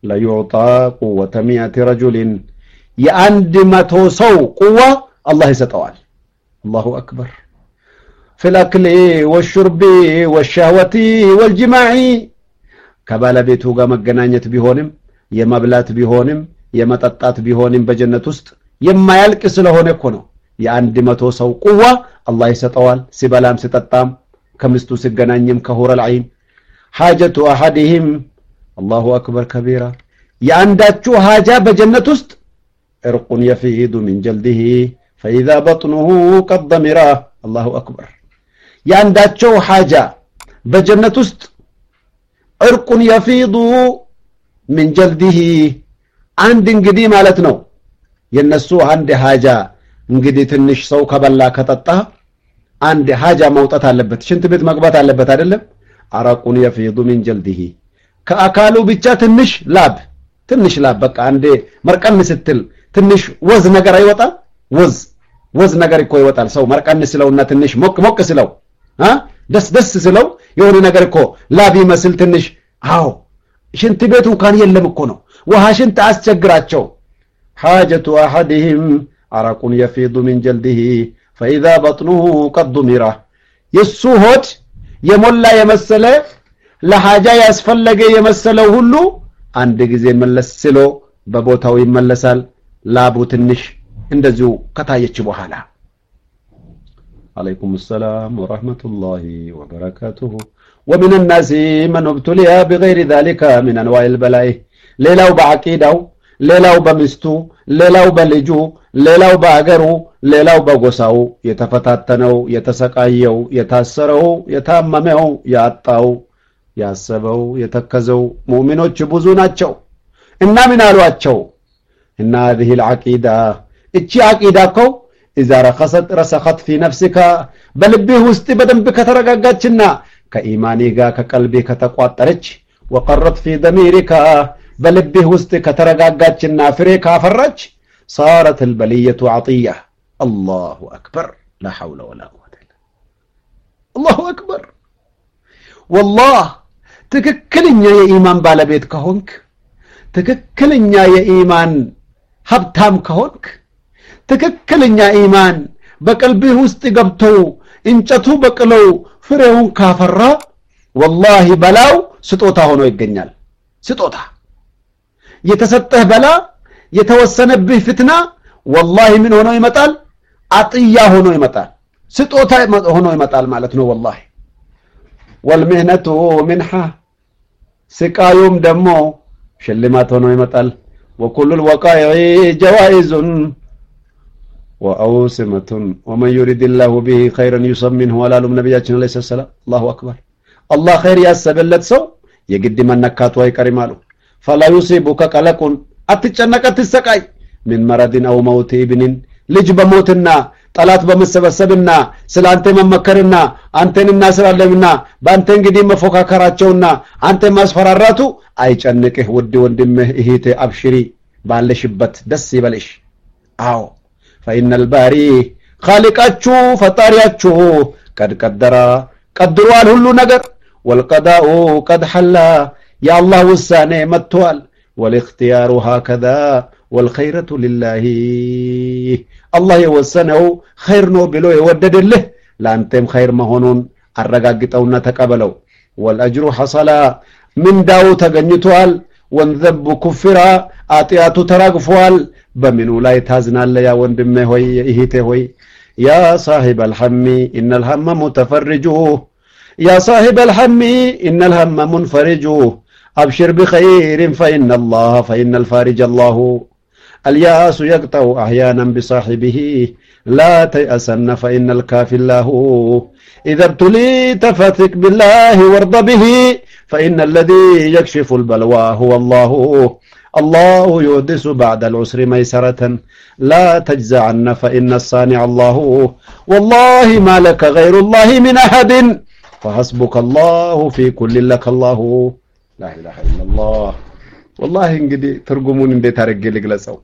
لا يعطى قوة مئة رجل የአንድ መቶ ሰው ቁዋ አላህ ይሰጠዋል الله أكبر في الأكل والشرب والشهوة والجماع ከባለቤቱ ጋር መገናኘት ቢሆንም የመብላት ቢሆንም የመጠጣት ቢሆንም በጀነት ውስጥ የማያልቅ ስለሆነ እኮ ነው የአንድ መቶ ሰው ቁዋ አላህ ይሰጠዋል ሲበላም ሲጠጣም ከምስቱ ሲገናኝም ከሁረል ዐይን حاجة أحدهم الله أكبر كبيرا የአንዳችሁ ሐጃ በጀነት ውስጥ عرق يفيض من جلده فإذا بطنه قد ضمره الله أكبر የአንዳችሁ ሐጃ በጀነት ውስጥ عرق يفيض من جلده አንድ እንግዲህ ማለት ነው የነሱ አንድ ሐጃ እንግዲህ ትንሽ ሰው ከበላ ከጠጣ አንድ ሐጃ መውጣት አለበት ሽንት ቤት መግባት አለበት አይደለም عرق يفيض من جلده ከአካሉ ብቻ ትንሽ ላብ ትንሽ ላብ በቃ አንዴ መርቀን ስትል ትንሽ ወዝ ነገር አይወጣ ወዝ ወዝ ነገር እኮ ይወጣል ሰው መርቀን ስለውና ትንሽ ሞቅ ሞቅ ስለው አ ደስ ደስ ስለው የሆነ ነገር እኮ ላብ ይመስል ትንሽ አዎ ሽንት ቤቱ እንኳን የለም እኮ ነው ውሃ ሽንት አስቸግራቸው حاجة أحدهم عرق يفيض من جلده فإذا بطنه قد ضمره يسوهد يملا يمسله ለሐጃ ያስፈልገ የመሰለው ሁሉ አንድ ጊዜ መለስሎ በቦታው ይመለሳል ላቡ ትንሽ እንደዚሁ ከታየች በኋላ عليكم السلام ورحمة الله وبركاته ومن الناس من ابتلي بغير ذلك من أنواع البلاء ሌላው በአቂዳው ሌላው በሚስቱ ሌላው በልጁ ሌላው በአገሩ ሌላው በጎሳው የተፈታተነው የተሰቃየው የታሰረው የታመመው ያጣው ያሰበው የተከዘው ሙእሚኖች ብዙ ናቸው እና ምን አሏቸው እና هذه العقيدة እቺ አቂዳኮ اذا رخصت رسخت في نفسك በልብህ ውስጥ በደንብ ከተረጋጋችና ከኢማኒ ጋር ከቀልቤ ከተቋጠረች وقرت في ضميرك በልብህ ውስጥ ከተረጋጋችና ፍሬ ካፈራች صارت البلية عطية الله أكبر لا حول ولا قوة إلا الله أكبر والله ትክክለኛ የኢማን ባለቤት ከሆንክ ትክክለኛ የኢማን ሀብታም ከሆንክ ትክክለኛ ኢማን በቀልብህ ውስጥ ገብተው እንጨቱ በቅለው ፍሬውን ካፈራ والله በላው ስጦታ ሆኖ ይገኛል ስጦታ የተሰጠህ በላ የተወሰነብህ ፍትና والله ምን ሆኖ ይመጣል አጥያ ሆኖ ይመጣል ስጦታ ሆኖ ይመጣል ማለት ነው والله والمهنة منحة سقايوم دمو شلمات هنو يمتال وكل الوقائع جوائز وأوسمة ومن يريد الله به خيرا يصمنه ولا لم نبياتنا عليه السلام الله أكبر الله خير يسبلت سو يقد من نكات ويكرماله فلا يصيبك قلق أتجنك أتسقاي من مرض أو موت ابن لجب موتنا طلات በመሰበሰብና ስላንተ መመከርና አንተንና ስላለምና ባንተ እንግዲህ መፎካከራቸውና አንተ ማስፈራራቱ አይጨንቅህ ውድ ወንድምህ እህቴ አብሽሪ ባለሽበት ደስ ይበልሽ አዎ فإن الباري خالقاችሁ ፈጣሪያችሁ قد قدر قدرዋል ሁሉ ነገር والقضاء قد حل يا الله ውሳኔ መጥቷል والاختيار هكذا والخيرة لله الله يوسنه خير نو بلو يوددله لانتم خير مهونون الرقاقتونا تقبلوا والأجر حصل من داو تغنيتوال وانذب كفرا آتياتو تراغفوال بمنو لا يتازنا ليا وندمه هوي إهيته هوي يا صاحب الحم إن الهم متفرجوه يا صاحب الحم إن الهم منفرجوه أبشر بخير فإن الله فإن الفارج الله الياس يقطع أحيانا بصاحبه لا تيأسن فإن الكافي الله إذا ابتليت فثق بالله وارض به فإن الذي يكشف البلوى هو الله الله يحدث بعد العسر ميسرة لا تجزعن فإن الصانع الله والله ما لك غير الله من أحد فحسبك الله في كل لك الله لا إله إلا الله والله እንግዲህ ትርጉሙን እንዴት አርጌ ልግለጸው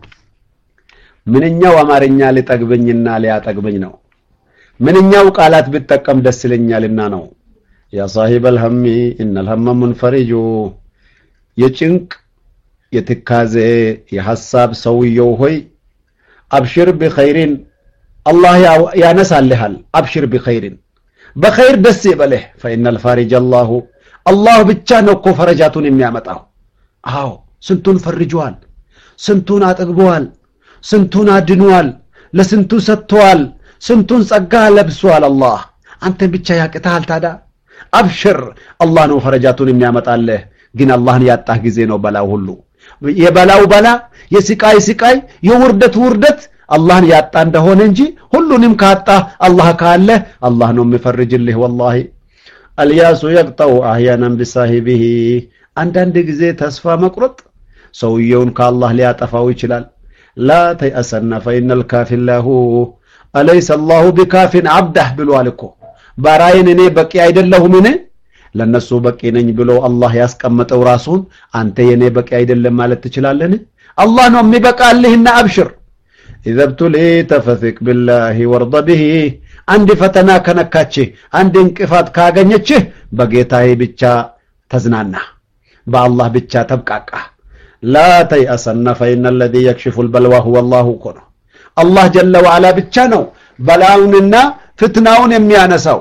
ምንኛው አማርኛ ሊጠግበኝና ሊያጠግበኝ ነው ምንኛው ቃላት ብትጠቀም ደስ ይለኛልና ነው ያ صاحب الهم ان الهم منفرج የጭንቅ የትካዜ የሐሳብ ሰውየው ሆይ አብሽር بخيرን الله ያነሳልሃል አብሽር بخيرን በخير ደስ ይበልህ فإن الفارج الله الله ብቻ ነው እኮ ፈረጃቱን የሚያመጣው አዎ ስንቱን ፈርጇል ስንቱን አጥግቧል ስንቱን አድኗል ለስንቱ ሰጥቷል ስንቱን ጸጋ ለብሷል الله አንተ ብቻ ያቅታል ታዳ አብሽር الله ነው ፈረጃቱን የሚያመጣልህ ግን አላህን ያጣህ ጊዜ ነው በላው ሁሉ የበላው በላ የስቃይ ስቃይ የውርደት ውርደት አላህን ያጣ እንደሆነ እንጂ ሁሉንም ካጣ አላህ ካለ አላህ ነው የሚፈርጅልህ والله الياس يقطع احيانا بصاحبه አንዳንድ ጊዜ ተስፋ መቁረጥ ሰውየውን ከአላህ ሊያጠፋው ይችላል لا تيأسن فإن الكافر له أليس الله بكاف عبده ብሏልኮ ባራይን እኔ በቂ አይደለሁምን ለነሱ በቂ ነኝ ብሎ አላህ ያስቀመጠው ራሱን አንተ የኔ በቂ አይደለም ማለት ትችላለህ አላህ ነው የሚበቃልህና አብሽር إذا ابتليت فثق بالله وارض به عند فتنا كنكاچه عند انقفاط ካገኘችህ በጌታዬ ብቻ ተዝናና በአላህ ብቻ ተብቃቃ لا تيأسن فإن الذي يكشف البلوى هو الله كونه الله جل وعلا ብቻ ነው በላውንና ፍትናውን የሚያነሳው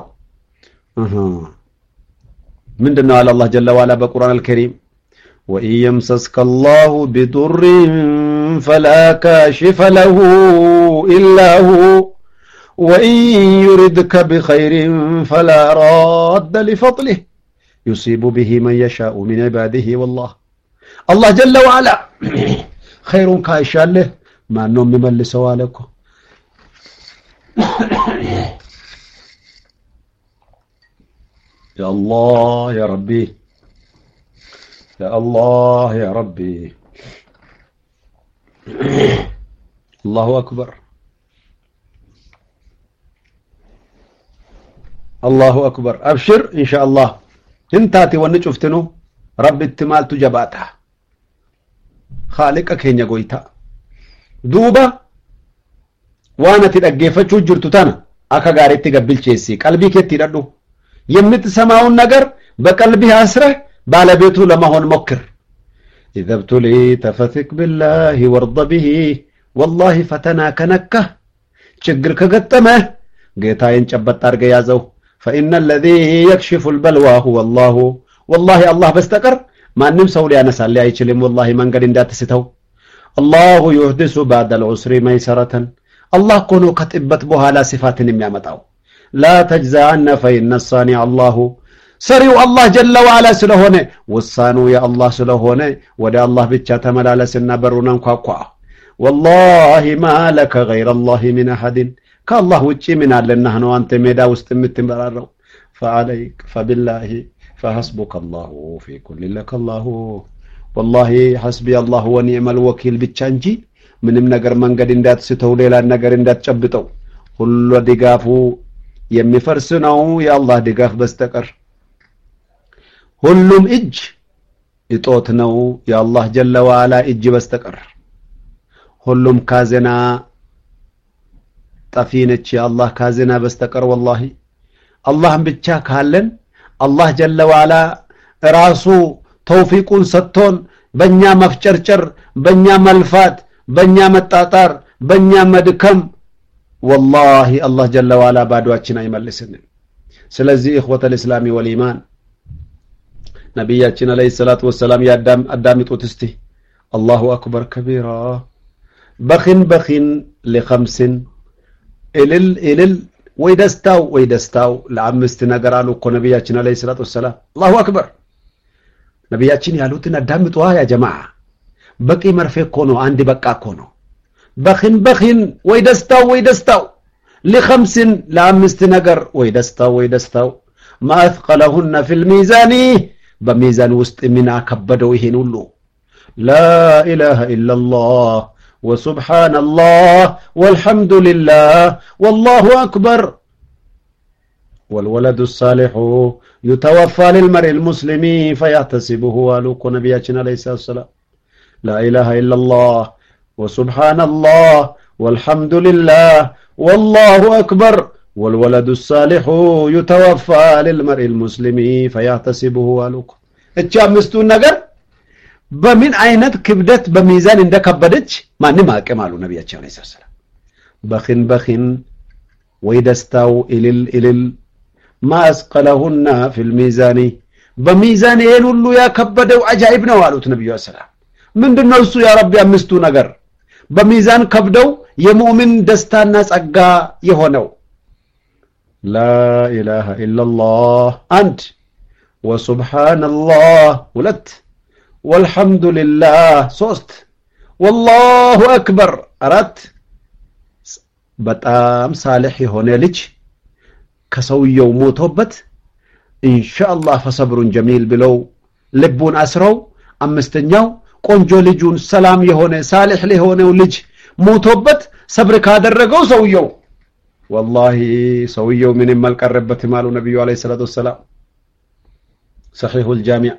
ምንድነው አለ አላህ جل وعلا በቁርአን الكريم وإن يمسسك الله بضر فلا كاشف له إلا هو وإن يردك بخير فلا راد لفضله يصيب به من يشاء من عباده والله الله جل وعلا خير كاشال له ما نوم مملسوا لكم يا الله يا ربي يا الله يا ربي الله أكبر الله أكبر أبشر إن شاء الله انتاتي ونشوفتنو رب التمال تجباتها خالقك هين يقويتا دوبا وانا تلقيفتشو جرتتانا أكا غاري تقبل شيسي قلبي كي تردو يمت سماون نگر بقلبي أسره بالبيتو لما هون مكر إذا ابتليت فثق بالله وارض به والله فتنا كنكه ችግር ከገጠመህ ጌታዬን ጨበጥ አድርገ ያዘው فإن الذي يكشف البلوى هو الله والله الله በስተቀር ማንም ሰው ሊያነሳልህ አይችልም والله መንገድ እንዳትስተው الله يحدث بعد العسر ميسرة الله ኮኖ ከጥበት በኋላ ሲፋትን የሚያመጣው لا تجزع عن فإن الصانع الله ሰሪው አላህ ጀለ ወዐላ ስለሆነ ወሳኑ ያ አላህ ስለሆነ ወደ አላህ ብቻ ተመላለስና በሩን አንኳኳ والله ما لك غير الله من احد كالله ውጪ ምን አለና ነው አንተ ሜዳ ውስጥ የምትመራረው فعليك فبالله فحسبك الله في كل لك الله والله حسبي الله ونعم الوكيل ብቻ እንጂ ምንም ነገር መንገድ እንዳትስተው ሌላ ነገር እንዳትጨብጠው ሁሉ ድጋፉ የሚፈርስ ነው የአላህ ድጋፍ በስተቀር ሁሉም እጅ እጦት ነው የአላህ ጀለ ወዐላ እጅ በስተቀር ሁሉም ካዘና ጠፊነች የአላህ ካዘና በስተቀር والله አላህን ብቻ ካለን አላህ ጀለ ወዐላ ራሱ ተውፊቁን ሰጥቶን በእኛ መፍጨርጨር በእኛ መልፋት በእኛ መጣጣር በእኛ መድከም والله አላህ ጀለ ወዐላ ባዶአችን አይመልስንም ስለዚህ اخوة الاسلام والايمان ነብያችን አለይሂ ሰላቱ ወሰለም ያዳም አዳምጡት እስቲ አላሁ አክበር ከቢራ በኺን በኺን ለخمسን ኢልል ኢልል ወይ ደስታው ወይ ደስታው ለአምስት ነገር አሉ እኮ ነብያችን አለይሂ ሰላቱ ወሰለም አላሁ አክበር ነብያችን ያሉትን አዳምጡ ያ ጀማዓ በቂ መርፌ እኮ ነው አንድ በቃ እኮ ነው በኺን በኺን ወይ ደስታው ወይ ደስታው ለخمسን ለአምስት ነገር ወይ ደስታው ወይ ደስታው ما اثقلهن في الميزان بميزان وسط من كبدوا ይሄን ሁሉ لا اله الا الله وسبحان الله والحمد لله والله اكبر والولد الصالح يتوفى للمرء المسلم فيحتسبه ولك نبينا عليه الصلاه والسلام لا اله الا الله وسبحان الله والحمد لله والله اكبر والولد الصالح يتوفى للمرء المسلم فيحتسبه ولك እቻ አምስቱ ነገር በምን አይነት ክብደት በሚዛን እንደከበደች ማንም አቅም አሉ ነብያችን አለይሂ ሰላም በኺን በኺን ወይደስታው ኢልል ኢልል ማስቀለሁና ፊል ሚዛኒ በሚዛን ይሄን ሁሉ ያከበደው አጃኢብ ነው አሉት ነብዩ ሰላም ምንድነው እሱ ያ ረቢ አምስቱ ነገር በሚዛን ከብደው የሙእሚን ደስታና ጸጋ የሆነው ላ ኢላሃ ኢላላህ አንድ ወሱብሃንአላህ ሁለት ወልሐምዱሊላህ ሶስት ወላሁ አክበር አራት በጣም ሳሊህ የሆነ ልጅ ከሰውየው ሞቶበት ኢንሻአላህ ፈሰብሩን ጀሚል ብለው ልቡን አስረው አምስተኛው ቆንጆ ልጁን ሰላም የሆነ ሳሊህ ለሆነው ልጅ ሞቶበት ሰብር ካደረገው ሰውየው والله ሰውየው ምንም አልቀረበትም አሉ ነብዩ አለይሂ ሰላቱ ወሰለም صحيح الجامع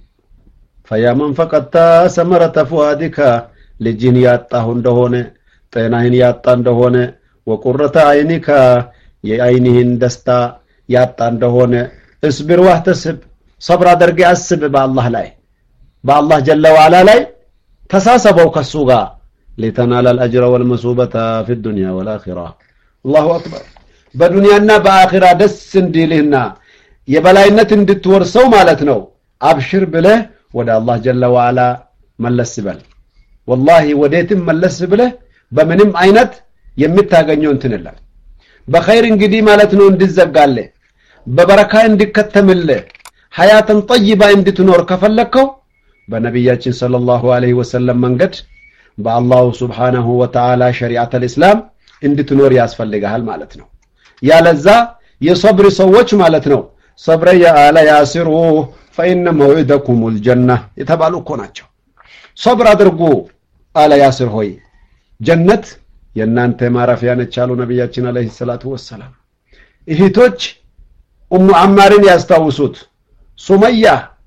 فيا من فقدت ثمرة فؤادك ልጅን ያጣሁ እንደሆነ ጤናህን ያጣ እንደሆነ ወቁረተ አይኒካ የአይንህን ደስታ ያጣ እንደሆነ እስብር ወህተስብ صبر አድርገ አስብ በአላህ ላይ በአላህ ጀለ ወዐላ ላይ ተሳሰበው ከሱ ጋር لتنال الاجر والمثوبة في الدنيا والاخره الله اكبر በዱንያና በአኺራ ደስ እንዲልህና የበላይነት እንድትወርሰው ማለት ነው አብሽር ብለህ ወደ አላህ ጀለ ወዐላ መለስ በል والله ወዴትም መለስ ብለህ በምንም አይነት የምታገኘው እንትንላ በኸይር እንግዲህ ማለት ነው እንድዘጋለህ በበረካ እንድከተምልህ ሐያትን طيبة እንድትኖር ከፈለከው በነብያችን ሰለላሁ ዐለይሂ ወሰለም መንገድ በአላሁ ሱብሓነሁ ወተዓላ ሸሪዓተ الاسلام እንድትኖር ያስፈልጋል ማለት ነው ያለዛ የصبر ሰዎች ማለት ነው صبر يا آل ياسر فإن موعدكم الجنة የተባሉ እኮ ናቸው صبر አድርጉ አለ ያስር ሆይ ጀነት የናንተ ማረፊያ ነች አሉ ነብያችን አለይሂ ሰላቱ ወሰለም እህቶች ኡሙ አማርን ያስታውሱት ሱመያ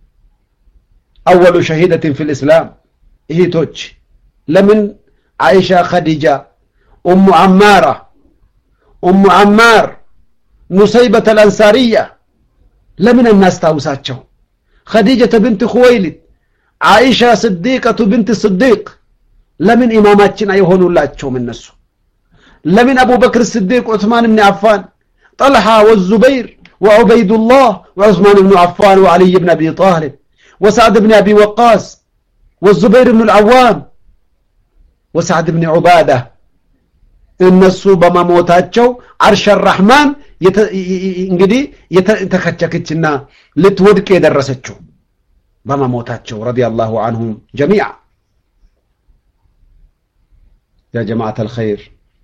اول شهيدة في الاسلام እህቶች ለምን አይሻ ኸዲጃ ኡሙ አማራ ኡሙ አማር نصيبة الأنصارية لمن الناس تاوساتشو خديجة بنت خويلد عائشة صديقة بنت الصديق لمن إماماتنا يهونوا الله من نسو لمن أبو بكر الصديق وعثمان بن عفان طلحة والزبير وعبيد الله وعثمان بن عفان وعلي بن أبي طالب وسعد بن أبي وقاص والزبير بن العوام وسعد بن عبادة النسو بما موتاتشو عرش الرحمن እንግዲህ የተከቸከችና ልትወድቅ የደረሰችው በመሞታቸው ረዲየላሁ عنهم جميعا يا جماعة الخير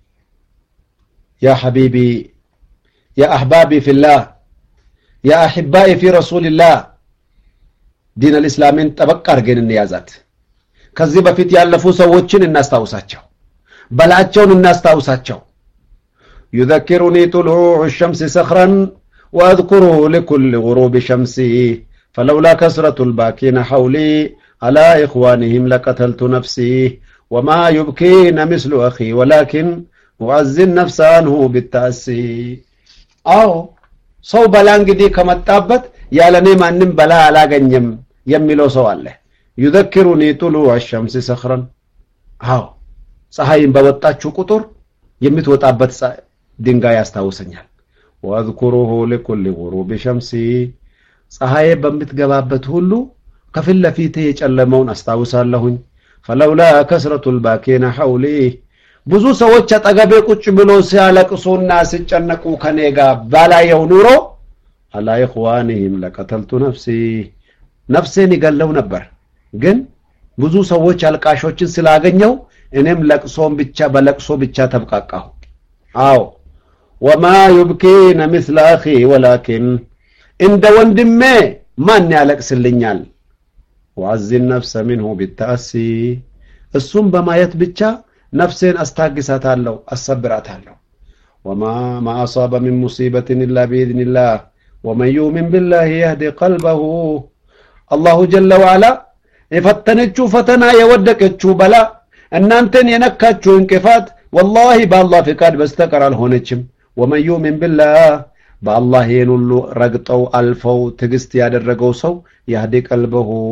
يا حبيبي يا أحبابي في الله يا أحبائي في رسول الله دين الإسلام طبق አርገን እንያዛት ከዚህ በፊት ያለፉ ሰዎችን እናስታውሳቸው በላቸውን እናስታውሳቸው يذكرني طلوع الشمس صخرا وأذكره لكل غروب شمسي فلولا كسرة الباكين حولي على إخوانهم لقتلت نفسي وما يبكين مثل أخي ولكن أعزي النفس عنه بالتأسي أو صوب لانجدي كما التابت يا لني ما نم بلا لا غنيم يميلو سواله يذكرني طلوع الشمس صخرا أو صحيح بوطاچو قطر يمتوطابت ድንጋይ ያስታውሰኛል ወአذكره لكل غروب شمسي ፀሐይ በምትገባበት ሁሉ ከፊት ለፊቴ የጨለመውን አስታውሳለሁኝ فلولا كسرة الباكين حولي ብዙ ሰዎች አጠገቤ ቁጭ ብሎ ሲያለቅሱና ሲጨነቁ ከኔ ጋር ባላየው ኑሮ على اخوانهم لقتلت نفسي ነፍሴን ይገለው ነበር ግን ብዙ ሰዎች አልቃሾችን ስላገኘው እኔም ለቅሶም ብቻ በለቅሶ ብቻ ተብቃቃሁ አዎ وما يبكين مثل أخي ولكن عند وندمه ማን ያለቅስልኛል وعز النفس منه بالتأسي እሱም በማየት ብቻ ነፍሴን አስታግሳታለሁ አሰብራታለሁ وما ما أصاب من مصيبة إلا بإذن الله ومن يؤمن بالله يهدي قلبه الله جل وعلا يفتنچو فتنا የወደቀችው በላ እናንተን የነካችው እንቅፋት والله بالله فقاد በስተቀር አልሆነችም ومن يؤمن بالله بالله ينولو رغطو الفو تغست ያደረገው ሰው يهدي قلبه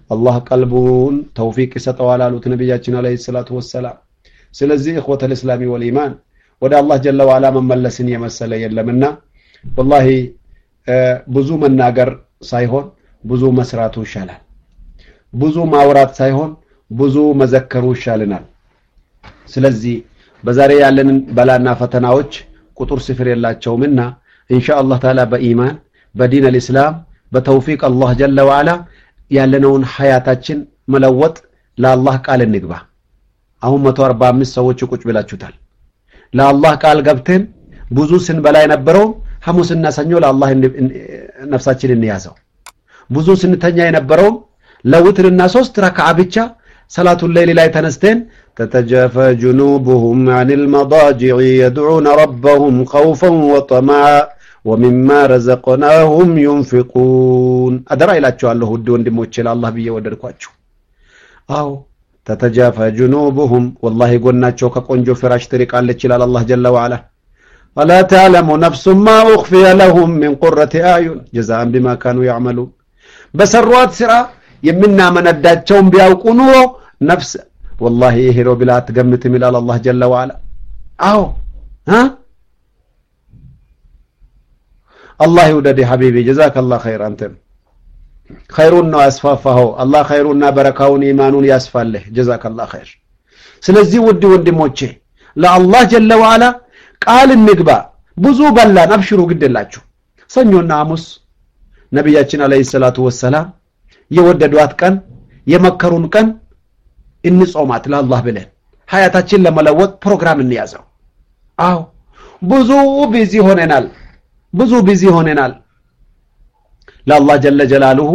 الله قلبون توفيق يسطوال አሉት ነብያችን አለይሂ ሰላቱ ወሰለም ስለዚህ اخوة الاسلام والايمان ወደ አላህ ጀለ ወዐላ መመለስን የመሰለ የለምና والله ብዙ መናገር ሳይሆን ብዙ መስራቱ ይሻላል ብዙ ማውራት ሳይሆን ብዙ መዘከሩ ይሻልናል ስለዚህ በዛሬ ያለንን በላና ፈተናዎች ቁጥር ስፍር የላቸውምና ኢንሻአላህ ተዓላ በኢማን በዲን الاسلام በተውፊቅ አላህ ጀለ ወዐላ ያለነውን ሐያታችን መለወጥ ለአላህ ቃል እንግባ አሁን መቶ አርባ አምስት ሰዎች ቁጭ ብላችሁታል ለአላህ ቃል ገብተን ብዙ ስንበላ የነበረው ሐሙስና ሰኞ ለአላህ ነፍሳችን እንያዘው ብዙ ስንተኛ የነበረው ለውትርና ሶስት ረካዓ ብቻ ሰላቱል ለይል ላይ ተነስተን تتجافى جنوبهم عن المضاجع يدعون ربهم خوفا وطمعا ومما رزقناهم ينفقون أدرى إلى أتشو الله ودون دموتش الله بيه ودركواتشو أو تتجافى جنوبهم والله قلنا تشوكا قنجو فراش تريك على تشلال الله جل وعلا ولا تعلم نفس ما أخفي لهم من قرة أعين جزاء بما كانوا يعملون بس الروات سرا يمنا من الداتشون بيوقنوا نفس والله يهرو بلا تقمت ملال الله جل وعلا أو ها الله يودد حبيبي جزاك الله خير أنت خيرنا أسفافه الله خيرنا بركاون إيمانون يسفل له جزاك الله خير سلزي ودي ودي موتشي لا الله جل وعلا قال النقبة بزو بلان أبشروا قد الله سنيون ناموس نبياتنا عليه الصلاة والسلام يوددوات كان يمكرون كان إني صومات لا الله بلين حياتاتشين لما لوت بروغرام النيازو أو بزو بيزي هونينال ብዙ ቢዚ ሆነናል ለአላህ ጀለ ጀላሉሁ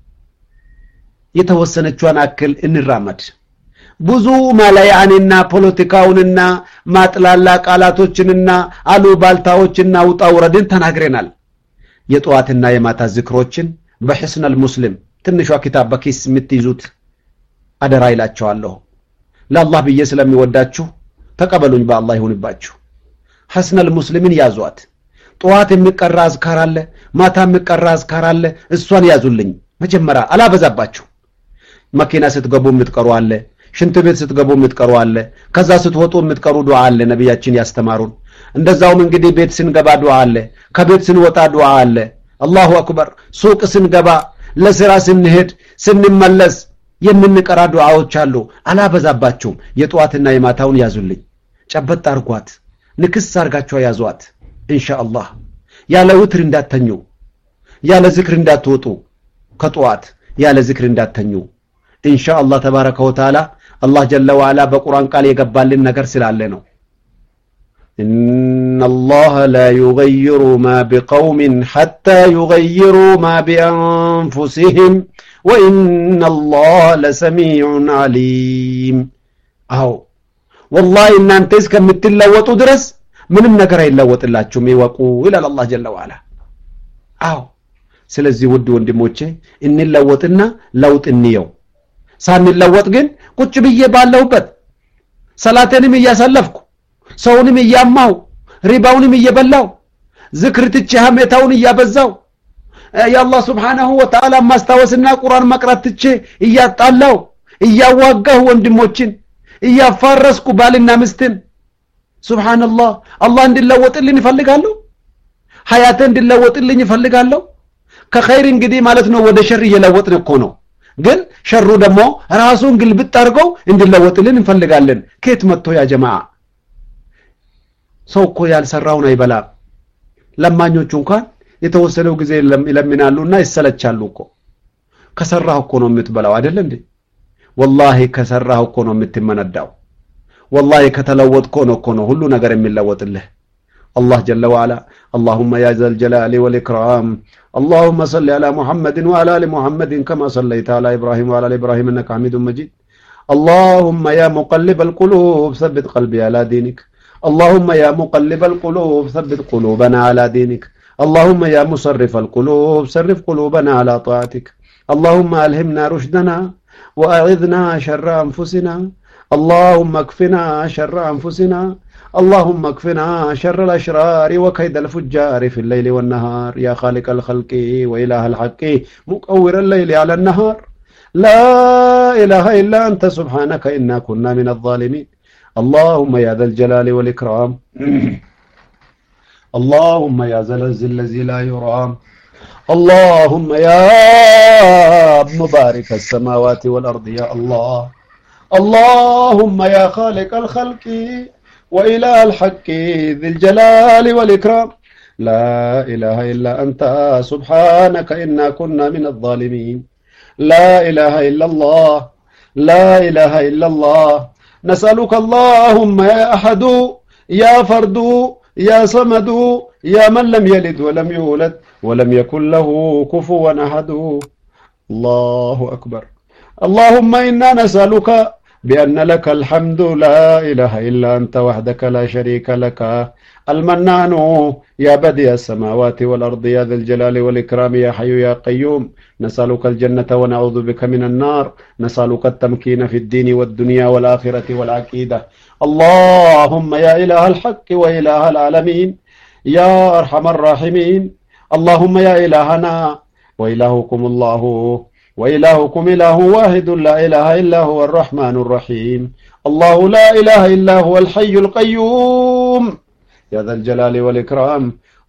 የተወሰነችዋን አክል እንራመድ ብዙ ማላያንና ፖለቲካውንና ማጥላላ ቃላቶችንና አሉባልታዎችና ውጣውረድን ተናግረናል የጧትና የማታ ዝክሮችን በህስነል ሙስሊም ትንሿ ኪታብ በኪስ ምትይዙት አደራ ይላችኋለሁ ለአላህ ብዬ ስለሚወዳችሁ ተቀበሉኝ በአላህ ይሁንባችሁ ህስነል ሙስሊምን ያዟት ጧት የሚቀራ አዝካር አለ ማታ የሚቀራ አዝካር አለ እሷን ያዙልኝ መጀመሪያ አላበዛባችሁ መኪና ስትገቡ የምትቀሩ አለ ሽንት ቤት ስትገቡ የምትቀሩ አለ ከዛ ስትወጡ የምትቀሩ ዱዓ አለ ነብያችን ያስተማሩን እንደዛውም እንግዲህ ቤት ስንገባ ዱዓ አለ ከቤት ስንወጣ ዱዓ አለ አላሁ አክበር ሱቅ ስንገባ ለስራ ስንሄድ ስንመለስ የምንቀራ ዱዓዎች አሉ አላበዛባችሁ የጧትና የማታውን ያዙልኝ ጨበጥ አርጓት ንክስ አርጋችሁ ያዟት ኢንሻአላህ ያለ ውትር እንዳትተኙ ያለ ዝክር እንዳትወጡ ከጧት ያለ ዝክር እንዳትተኙ ኢንሻአላህ ተባረከ ወተዓላ አላህ ጀለ ወዐላ በቁርአን ቃል የገባልን ነገር ስላለ ነው ኢነላህ ላ ይገይሩ ማ ቢቀውሚን ሐታ ይገይሩ ማ ቢአንፉሲሂም ወኢነላህ ለሰሚዑን ዓሊም አው ወላሂ እናንተ እስከምትለወጡ ድረስ ምንም ነገር አይለወጥላችሁም ይወቁ ይላል አላህ ጀለ ወዐላ አው ስለዚህ ውድ ወንድሞቼ እንለወጥና ለውጥ እንየው ሳንለወጥ ግን ቁጭ ብዬ ባለውበት ሰላተንም እያሰለፍኩ ሰውንም እያማው ሪባውንም እየበላው ዝክር ትቼ ሐሜታውን እያበዛው ያአላህ Subhanahu Wa Ta'ala ማስታወስና ቁርአን መቅራት ትቼ እያጣላው እያዋጋሁ ወንድሞችን እያፋረስኩ ባልና ምስትን ሱብሃንአላህ አላህ እንዲለወጥልኝ ይፈልጋለሁ ሐያቴ እንዲለወጥልኝ ይፈልጋለሁ ከኸይር እንግዲህ ማለት ነው ወደ ሸር እየለወጥን እኮ ነው ግን ሸሩ ደግሞ ራሱን ግልብጥ አድርገው እንዲለወጥልኝ እንፈልጋለን ከየት መጥቶ ያ ጀማዓ ሰው እኮ ያልሰራውን አይበላ ለማኞቹ እንኳን የተወሰነው ጊዜ ይለምናሉና ይሰለቻሉ እኮ ከሰራው እኮ ነው የምትበላው አይደል እንዴ والله ከሰራው እኮ ነው የምትመነዳው والله كتلوت كونو كونو هلو نغر يملوت الله الله جل وعلا اللهم يا ذا الجلال والإكرام اللهم صل على محمد وعلى آل محمد كما صليت على إبراهيم وعلى آل إبراهيم إنك حميد مجيد اللهم يا مقلب القلوب ثبت قلبي على دينك اللهم يا مقلب القلوب ثبت قلوبنا على دينك اللهم يا مصرف القلوب صرف قلوبنا على طاعتك اللهم ألهمنا رشدنا وأعذنا شر أنفسنا اللهم اكفنا شر أنفسنا اللهم اكفنا شر الأشرار وكيد الفجار في الليل والنهار يا خالق الخلق وإله الحق مكور الليل على النهار لا إله إلا أنت سبحانك إنا كنا من الظالمين. اللهم يا ذا الجلال والإكرام اللهم يا ذا الذي لا يرام اللهم يا مبارك السماوات والأرض يا الله اللهم يا خالق الخلق وإله الحق ذي الجلال والإكرام لا إله إلا أنت سبحانك إنا كنا من الظالمين. لا إله إلا الله لا إله إلا الله. نسألك اللهم يا أحد يا فرد يا صمد يا من لم يلد ولم يولد ولم يكن له كفوا أحد. الله أكبر. اللهم إنا نسألك بأن لك الحمد لا إله إلا أنت وحدك لا شريك لك المنان يا بديع السماوات والأرض يا ذا الجلال والإكرام يا حي يا قيوم. نسألك الجنة ونعوذ بك من النار. نسألك التمكين في الدين والدنيا والآخرة والعقيدة. اللهم يا إله الحق وإله العالمين يا أرحم الراحمين. اللهم يا إلهنا وإلهكم الله وإلهكم إله واحد لا إله إلا هو الرحمن الرحيم. الله لا إله إلا هو الحي القيوم يا ذا الجلال والإكرام.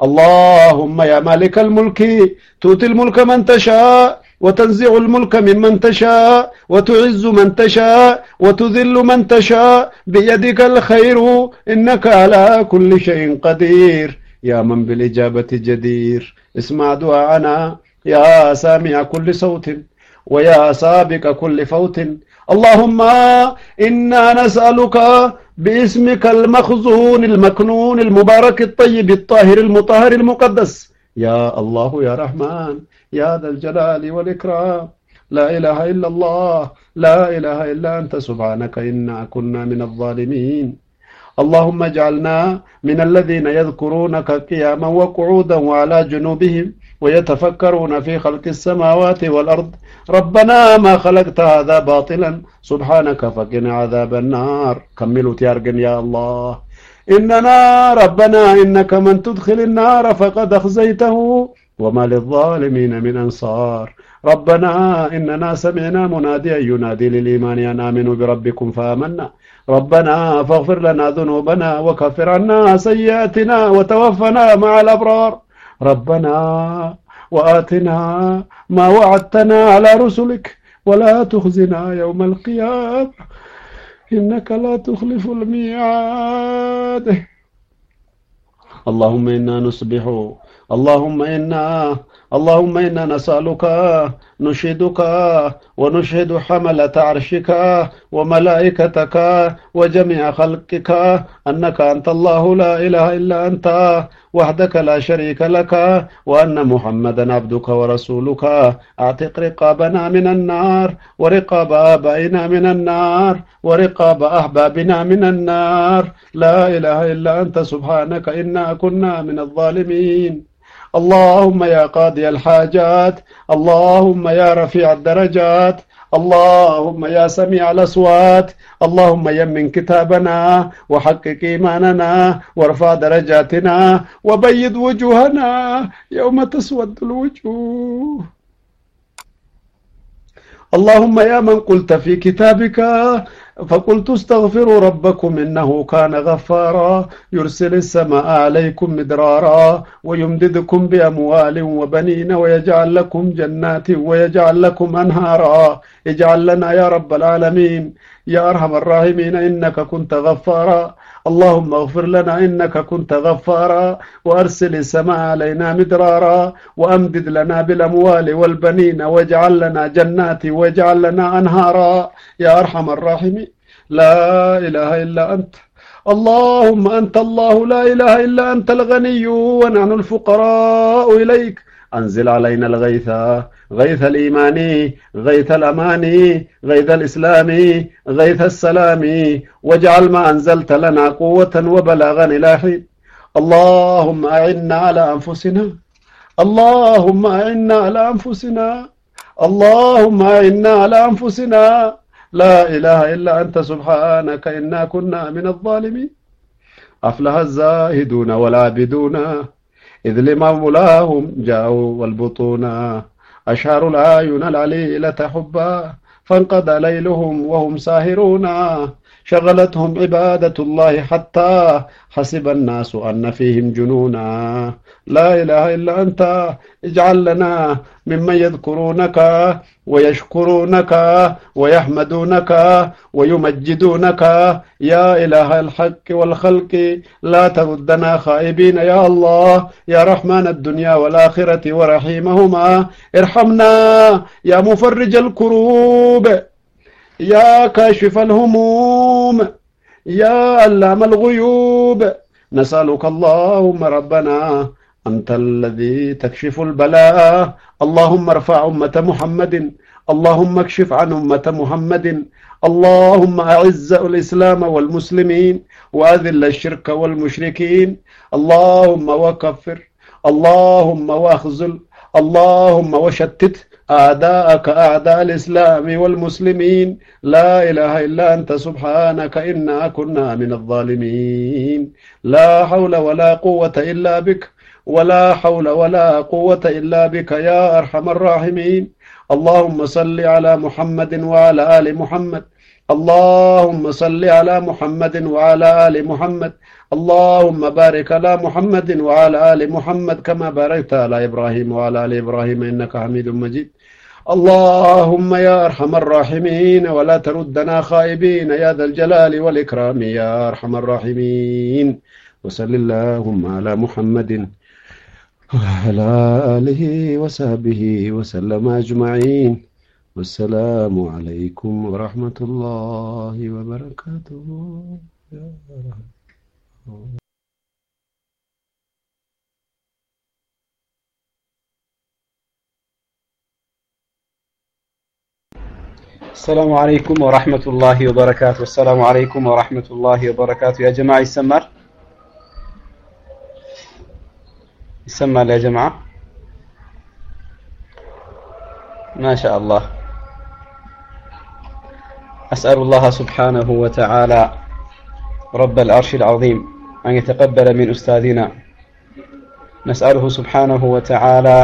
اللهم يا مالك الملك تؤتي الملك من تشاء وتنزع الملك ممن تشاء وتعز من تشاء وتذل من تشاء بيدك الخير إنك على كل شيء قدير يا من بالإجابة جدير. اسمع دعاءنا يا سامع كل صوت ويا سابق كل فوت. اللهم إنا نسألك باسمك المخزون المكنون المبارك الطيب الطاهر المطهر المقدس يا الله يا رحمن يا ذا الجلال والإكرام. لا إله إلا الله لا إله إلا أنت سبحانك إنا كنا من الظالمين. اللهم اجعلنا من الذين يذكرونك قياما وقعودا وعلى جنوبهم ويتفكرون في خلق السماوات والأرض. ربنا ما خلقت هذا باطلا سبحانك فقنا عذاب النار. كملوا تيارجن يا الله. إننا ربنا إنك من تدخل النار فقد أخزيته وما للظالمين من أنصار. ربنا إننا سمعنا مناديا ينادي للإيمان أن آمنوا بربكم فآمنا. ربنا فاغفر لنا ذنوبنا وكفر عنا سيئاتنا وتوفنا مع الأبرار. ربنا وآتنا ما وعدتنا على رسلك ولا تخزنا يوم القيامة إنك لا تخلف الميعاد. اللهم إنا نصبح اللهم إنا اللهم إنا نسألك نشهدك ونشهد حملة عرشك وملائكتك وجميع خلقك أنك أنت الله لا إله إلا أنت وحدك لا شريك لك وأن محمدا عبدك ورسولك. أعتق رقابنا من النار ورقاب آبائنا من النار ورقاب أحبابنا من النار. لا إله إلا أنت سبحانك إنا كنا من الظالمين. اللهم يا قاضي الحاجات اللهم يا رفيع الدرجات اللهم يا سميع الأصوات اللهم يمن كتابنا وحقق إيماننا وارفع درجاتنا وبيض وجوهنا يوم تسود الوجوه. اللهم يا من قلت في كتابك فقلت استغفروا ربكم إنه كان غفارا يرسل السماء عليكم مدرارا ويمددكم بأموال وبنين ويجعل لكم جنات ويجعل لكم أنهارا. اجعل لنا يا رب العالمين يا أرحم الراحمين إنك كنت غفارا. اللهم اغفر لنا إنك كنت غفارا وأرسل السماء علينا مدرارا وأمدد لنا بالأموال والبنين واجعل لنا جنات واجعل لنا أنهارا يا أرحم الراحمين. لا إله إلا أنت. اللهم أنت الله لا إله إلا أنت الغني ونحن الفقراء إليك. أنزل علينا الغيث غيث الإيمان غيث الأمان غيث الإسلام غيث السلام واجعل ما أنزلت لنا قوة وبلاغا إلى حين. اللهم أعنا على أنفسنا اللهم أعنا على أنفسنا اللهم أعنا على أنفسنا. لا إله إلا أنت سبحانك إنا كنا من الظالمين. أفلح الزاهدون والعابدون إذ لمولاهم جاءوا والبطون أشاروا العيون العليلة حبا فانقضى ليلهم وهم ساهرون شغلتهم عبادة الله حتى حسب الناس أن فيهم جنونا لا إله إلا أنت اجعل لنا ممن يذكرونك ويشكرونك ويحمدونك ويمجدونك يا إله الحق والخلق لا تردنا خائبين يا الله يا رحمن الدنيا والآخرة ورحيمهما ارحمنا يا مفرج الكروب يا كاشف الهموم يا علام الغيوب نسألك اللهم ربنا أنت الذي تكشف البلاء اللهم ارفع أمة محمد اللهم اكشف عن أمة محمد اللهم أعز الإسلام والمسلمين وأذل الشرك والمشركين اللهم وكفر اللهم واخذل اللهم وشتت أعداءك أعداء الإسلام والمسلمين لا إله إلا أنت سبحانك إنا كنا من الظالمين لا حول ولا قوة إلا بك ولا حول ولا قوة إلا بك يا أرحم الراحمين اللهم صل على محمد وعلى آل محمد اللهم صل على محمد وعلى آل محمد اللهم بارك على محمد وعلى آل محمد كما باركت على إبراهيم وعلى آل إبراهيم إنك حميد مجيد اللهم يا أرحم الراحمين ولا تردنا خائبين يا ذا الجلال والإكرام يا أرحم الراحمين وصل اللهم على محمد وعلى آله وصحبه وسلم أجمعين والسلام عليكم ورحمة الله وبركاته. السلام عليكم ورحمة الله وبركاته. السلام عليكم ورحمة الله وبركاته. يا جماعة يسمر يسمر يا جماعة ما شاء الله. أسأل الله سبحانه وتعالى رب العرش العظيم أن يتقبل من أستاذنا. نسأله سبحانه وتعالى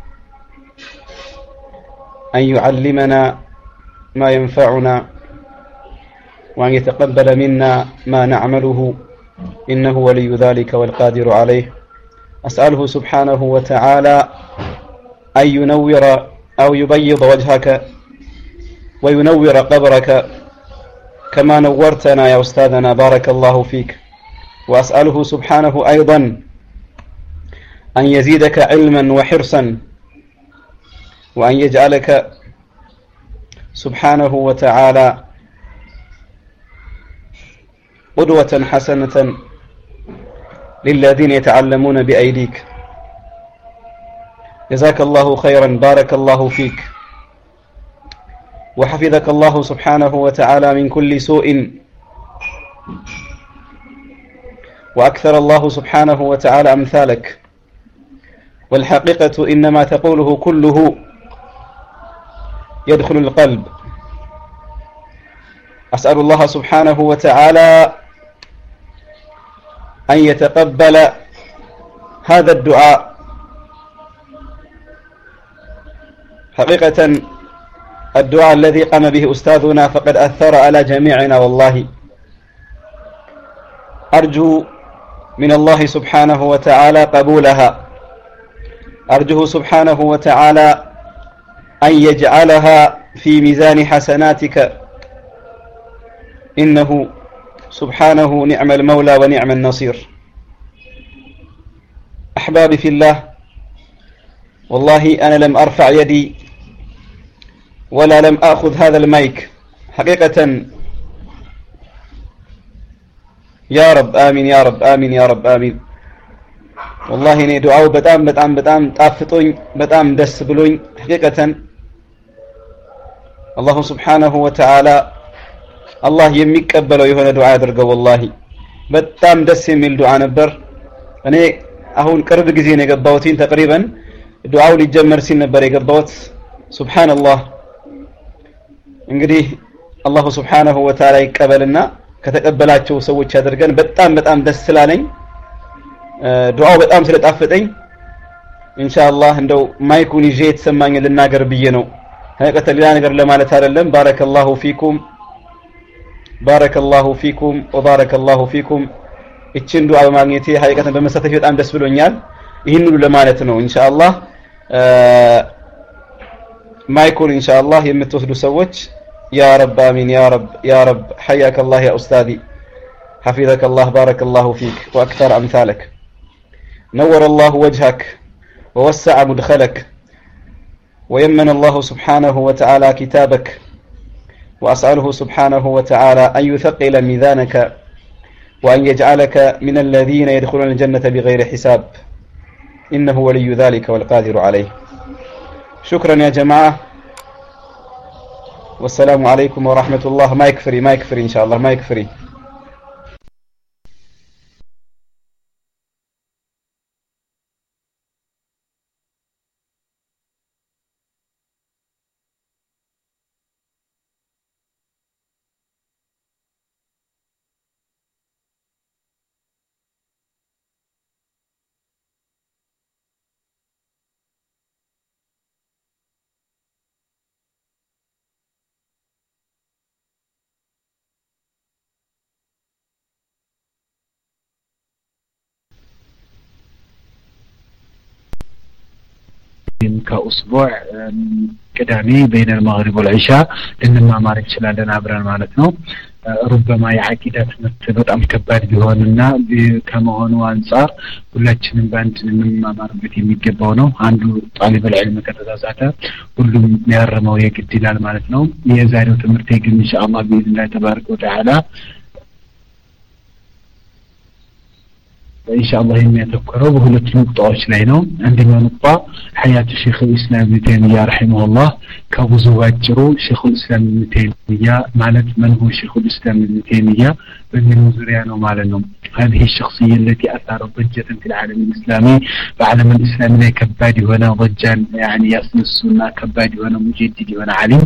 أن يعلمنا ما ينفعنا وأن يتقبل منا ما نعمله إنه ولي ذلك والقادر عليه. أسأله سبحانه وتعالى أن ينور أو يبيض وجهك وينور قبرك كما نورتنا يا أستاذنا بارك الله فيك. وأسأله سبحانه أيضا أن يزيدك علما وحرصا وأن يجعلك سبحانه وتعالى قدوة حسنة للذين يتعلمون بأيديك. جزاك الله خيرا بارك الله فيك وحفظك الله سبحانه وتعالى من كل سوء وأكثر الله سبحانه وتعالى أمثالك. والحقيقة إنما تقوله كله يدخل القلب. أسأل الله سبحانه وتعالى أن يتقبل هذا الدعاء. حقيقة الدعاء الذي قام به أستاذنا فقد أثر على جميعنا والله. أرجو من الله سبحانه وتعالى قبولها. أرجو سبحانه وتعالى أن يجعلها في ميزان حسناتك إنه سبحانه نعم المولى ونعم النصير. أحبابي في الله، والله أنا لم أرفع يدي ولا لم أخذ هذا المايك حقيقة. يا رب آمين يا رب آمين يا رب آمين. والله إني دعاء بتام بتام بتام طافتوኝ بتام دس بلوኝ حقيقة. الله سبحانه وتعالى الله የሚቀበለው የሆነ ዱዓ ያድርገው። والله በጣም ደስ የሚል ዱዓ ነበር። እኔ አሁን ቅርብ ጊዜ ነው የገባሁት ተقريبا ዱዓው ሊጀመር ሲል ነበር የገባሁት። ሱብሃንአላህ። እንግዲህ አላህ Subhanahu Wa Ta'ala ይቀበልና ከተቀበላቸው ሰዎች ያደርገን። በጣም በጣም ደስ ስላለኝ ዱዓው በጣም ስለጣፈጠኝ ኢንሻአላህ እንደው ማይኩን ይዤ የተሰማኝ ልናገር ብዬ ነው ሀቂቀተ ሌላ ነገር ለማለት አይደለም ባረከላሁ ፊኩም ባረከላሁ ፊኩም ወባረከላሁ ፊኩም እቺን ዱዓ በማግኘቴ ሀቂቀተን በመሳተፍ በጣም ደስ ብሎኛል ይሄን ሁሉ ለማለት ነው ኢንሻአላህ ማይኩን ኢንሻአላህ የምትወስዱ ሰዎች يا رب آمين يا رب يا رب حياك الله يا أستاذي حفظك الله بارك الله فيك وأكثر أمثالك نور الله وجهك ووسع مدخلك ويمن الله سبحانه وتعالى كتابك وأسأله سبحانه وتعالى أن يثقل ميزانك وأن يجعلك من الذين يدخلون الجنة بغير حساب إنه ولي ذلك والقادر عليه شكرا يا جماعة والسلام عليكم ورحمة الله ما يكفري ما يكفري إن شاء الله ما يكفري كأسبوع قدامي بين المغرب والعشاء لأنما ما نشلالنا عبران مالتنا ربما يعقيدات بطعم كبار بيهوننا كما هونو አንፃር ሁላችንም ባንድ እንማማርበት የሚገባው ነው አንዱ طالب العلم ከተዛዛተ ሁሉም ያረመው የግድ ይላል ማለት ነው የዛሬው ትምህርት ግን ኢንሻአላህ باذن الله تبارك وتعالى إن شاء الله يتذكروا بهلت نقطة لينو عندما نقطة حياة الشيخ الإسلام ابن تيمية رحمه الله كوزوات جرو شيخ الإسلام ابن تيمية معنات من هو شيخ الإسلام ابن تيمية من نزريانه مالنهم هذه الشخصية التي أثارت ضجة في العالم الإسلامي فعالم الإسلامي كبادي وانا ضجان يعني يصل السنة كبادي وانا مجددي وانا عليم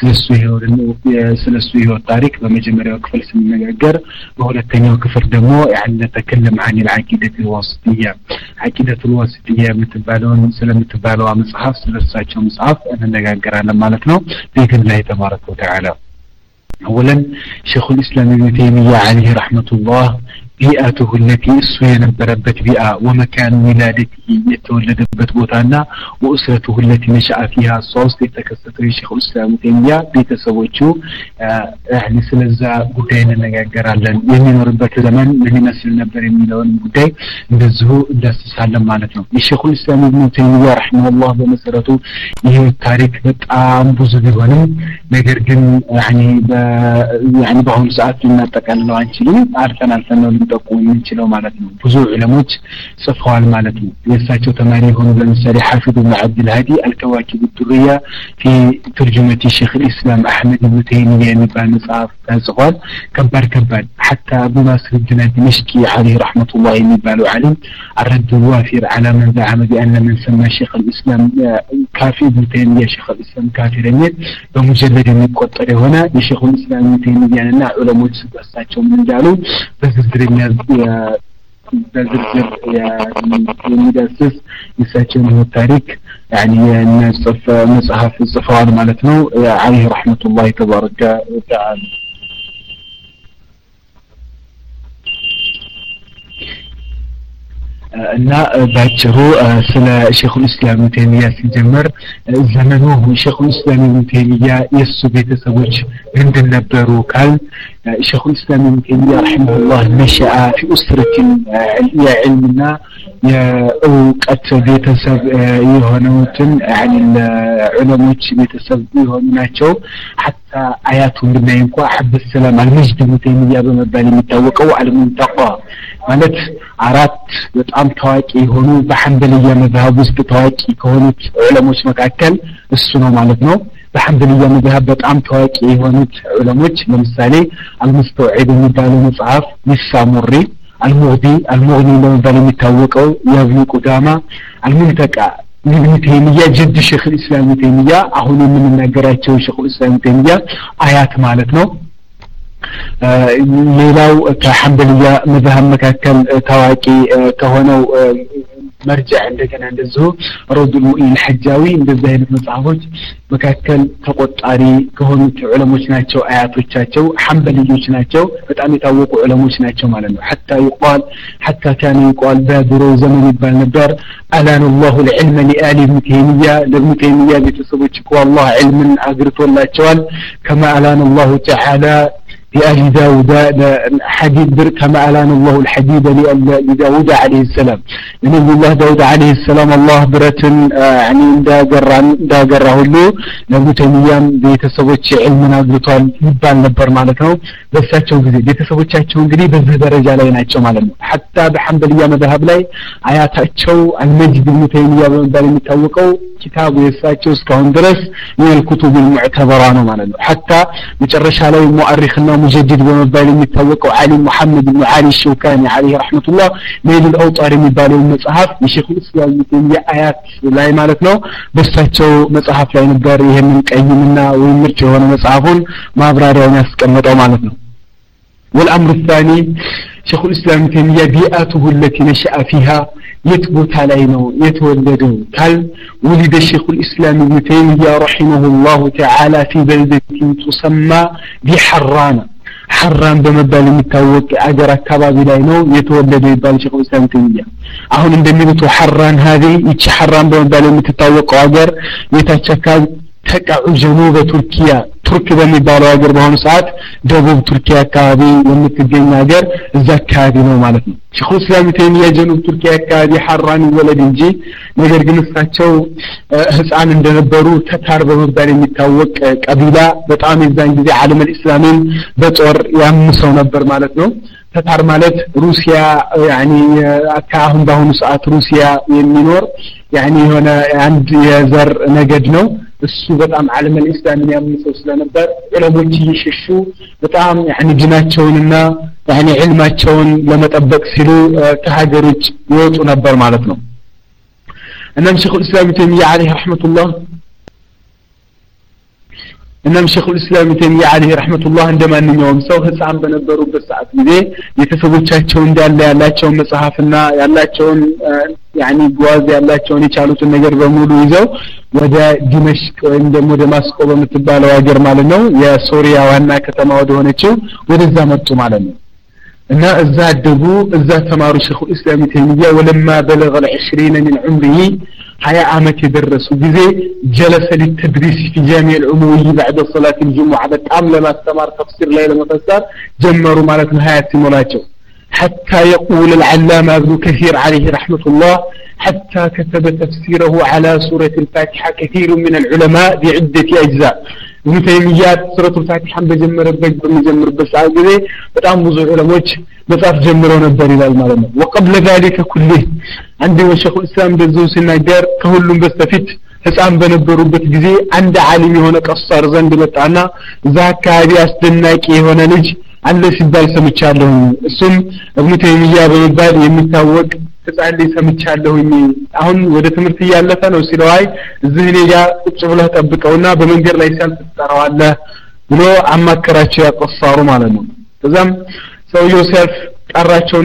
سلسوه والطارق بمجمري وكفل سنة نقر وهو التاني وكفر دمو يعني نتكلم عن العقيدة الواسطية عقيدة الواسطية متبالون سلم متبالوا مصحف سلساتهم مصحف أنا نقر على مالكنا بإذن الله تبارك وتعالى أولا شيخ الإسلام ابن تيمية عليه رحمة الله بيئته التي اسوي نبربت بيئة ومكان ولادته يتولد بتبوتانا وأسرته التي نشأ فيها الصوص يتكسر شيخ الإسلام ابن تيمية بيتسويتشو آه يعني سلزا قدين نقرالن يمين ربك زمان من يمثل نبر الميلون قدين ندزهو ندس سالم مالتنا الشيخ الإسلام ابن تيمية رحمه الله بمسرته يه التاريخ بتاعم بوزدي ونم نقرقن يعني ب يعني بهم ساعات لنا تكلموا عن شيء عارفين عارفين تقوم من شلو مالتنا بزوع علموت صفوان مالتنا يساتو تمارين هون بالمثال حافظ بن عبد الهادي الكواكب الدرية في ترجمة شيخ الإسلام أحمد بن تيمية نبال مصحف صغار كبار كبار حتى أبو ناصر الدين الدمشقي عليه رحمة الله نبال علم الرد الوافر على من زعم بأن من سمى شيخ الإسلام كافي ابن تيمية شيخ الإسلام كافرين بمجرد أن يقطر هنا شيخ الإسلام ابن تيمية أن علماء سبستاتهم من جالو بزرزر بزرزر يمدسس يساتهم هو التاريخ يعني نصف مصحف الصفوان مالتنا عليه رحمة الله تبارك وتعالى እና ባጭሩ ስለ ሼኹ الإسلام ابن تيمية ሲጀመር ዘመኑ ሼኹ الإسلام ابن تيمية የሱ ቤተሰቦች ምንድን ነበሩ ካል ሼኹ الإسلام ابن تيمية رحمه الله نشأ في أسرة የዕልምና የእውቀት ቤተሰብ የሆኑትን يعني العلماء ቤተሰብ የሆኑ ናቸው حتى አያቱን ብናይ እንኳን حب السلام المجد ابن تيمية በመባል የሚታወቀው المنتقى ማለት አራት በጣም ታዋቂ የሆኑ በሐንበልያ መዝሐብ ውስጥ ታዋቂ ከሆኑት ዑለሞች መካከል እሱ ነው ማለት ነው በሐንበልያ መዝሐብ በጣም ታዋቂ የሆኑት ዑለሞች ለምሳሌ አልሙስተውዒድ የሚባለው መጽሐፍ ሚሳሙሪ አልሙግዲ አልሙግኒ በመባል የሚታወቀው የኢብኑ ቁዳማ አልሙንተቃ ابن تيمية جد شيخ الإسلام ابن تيمية አሁን የምንናገራቸው شيخ الإسلام ابن تيمية አያት ማለት ነው ሌላው ከሐንበልያ መذهب መካከል ታዋቂ ከሆነው مرجع እንደገና እንደዚሁ ረዱል ሙኢን ሐጃዊ እንደዚህ አይነት መጽሐፎች መካከል ተቆጣሪ ከሆኑት ዑለሞች ናቸው አያቶቻቸው ሐንበልዮች ናቸው በጣም የታወቁ ዑለሞች ናቸው ማለት ነው حتى يقال حتى كان يقال በድሮ ዘመን ይባል ነበር አላን الله العلم لآل ابن تيمية ለابن تيمية ቤተሰቦች እኮ አላህ ዒልምን አግርቶላቸዋል كما አላን الله تعالى لآل داود حديد بر كما ألان الله الحديد لداود عليه السلام نبي الله داود عليه السلام الله برتن يعني دا قران دا قراه له نبي تيميام بيتسوتش علمنا قلتوال يبان نبر مالكنو بساتشو قدي بيتسوتشاتشو قدي بزه درجة ليناتشو مالكنو حتى بحنبلية مذهب لي آياتاتشو المجد ابن تيمية بالي متوقعو كتاب يساتشو سكون درس من الكتب المعتبران مالكنو حتى مجرش علي مؤرخنا مجدد بمبال المتوقع علي محمد بن علي الشوكاني عليه رحمة الله ميل الأوطار مبال المصحف لشيخ الإسلام تيمية آيات لا مالتنا بس تشو مصحف لا نقدر من كأيمنا ويمرج هنا مصحفون ما براري ناس كمتوا مالتنا والأمر الثاني شيخ الإسلام تيمية بيئته التي نشأ فيها يثبت علينا يتولدوا قال ولد الشيخ الإسلام ابن تيمية رحمه الله تعالى في بلدة تسمى بحران حران بمبال المتوق أجر كبابي لاينو يتولدوا يبال شيخ الإسلام تيمية أهون اندمينتو حران هذه يتش حران بمبال المتوق أجر يتشكل تقع جنوب تركيا تركيا بمبالو أجر بهون ساعات جنوب تركيا كابي ومتجين أجر زكادي نو مالتنا شيخ الإسلام تيمية جنوب تركيا كابي حران ولد انجي نجر قنصاتشو هسعان اندنبرو تتار بمبال المتوق قبيلة بطعام الزان جزي عالم الإسلامين بطور يامسو نبر مالتنا تتار مالت روسيا يعني كاهم بهون ساعات روسيا يمينور يعني هنا عند يزر نجدنو السو بطعم عالم الإسلام يامسو ስለነበር ዑለሞች ይሽሹ በጣም يعني ጅናቸውንና يعني علማቸውን ለመጠበቅ ሲሉ ከሀገሮች ይወጡ ነበር ማለት ነው እናም ሸይኹ الإسلام تيمية عليه رحمة الله እናም ሸይኹ الإسلام تيمية عليه رحمة الله عندما እንኛውም ሰው ህፃን በነበሩበት ሰዓት ጊዜ የተሰቦቻቸው እንዳለ ያላቸው መጽሐፍና ያላቸውን يعني ጓዝ ያላቸውን የቻሉትን ነገር በሙሉ ይዘው ወደ ዲመሽቅ ወይም ደግሞ ደማስቆ በምትባለው ሀገር ማለት ነው የሶሪያ ዋና ከተማ ወደ ሆነችው ወደዛ መጡ ማለት ነው እና እዛ አደጉ እዛ ተማሩ ሸይኹ الإسلام تيمية ولما بلغ العشرين من عمره هيا عامت يدرسوا ጊዜ جلس للتدريس في جامع العموي بعد صلاة الجمعة بتعام لما استمر تفسير ليلة مفسر جمروا مالت نهاية مولاته حتى يقول العلامة ابن كثير عليه رحمة الله حتى كتب تفسيره على سورة الفاتحة كثير من العلماء بعدة أجزاء ابن تيمية سورة الفاتحة بجمر بج بجمر بس عاجزي بتعم بزوج علماء بتعرف جمرون الدليل المعلومة وقبل ذلك كله عندي وشيخ الإسلام بزوج النجار كهلهم بستفيد ህፃን በነበሩበት ጊዜ አንድ ዓሊም የሆነ ቀሳር ዘንድ መጣና ዛካ ያስደናቂ የሆነ ልጅ አለ ሲባል ሰምቻለሁ እሱም እብኑ ተይሚያ በመባል የሚታወቅ ህፃን ልጅ ሰምቻለሁኝ አሁን ወደ ትምህርት ያለፈ ነው ሲለው አይ እዚህ እኔ ጋር ቁጭ ብለህ ጠብቀውና በመንገድ ላይ ሲያልፍ ትጠራዋለህ ብሎ አማከራቸው ያቀሳሩ ማለት ነው ከዛም ሰውየው ሲያልፍ ጠራቸው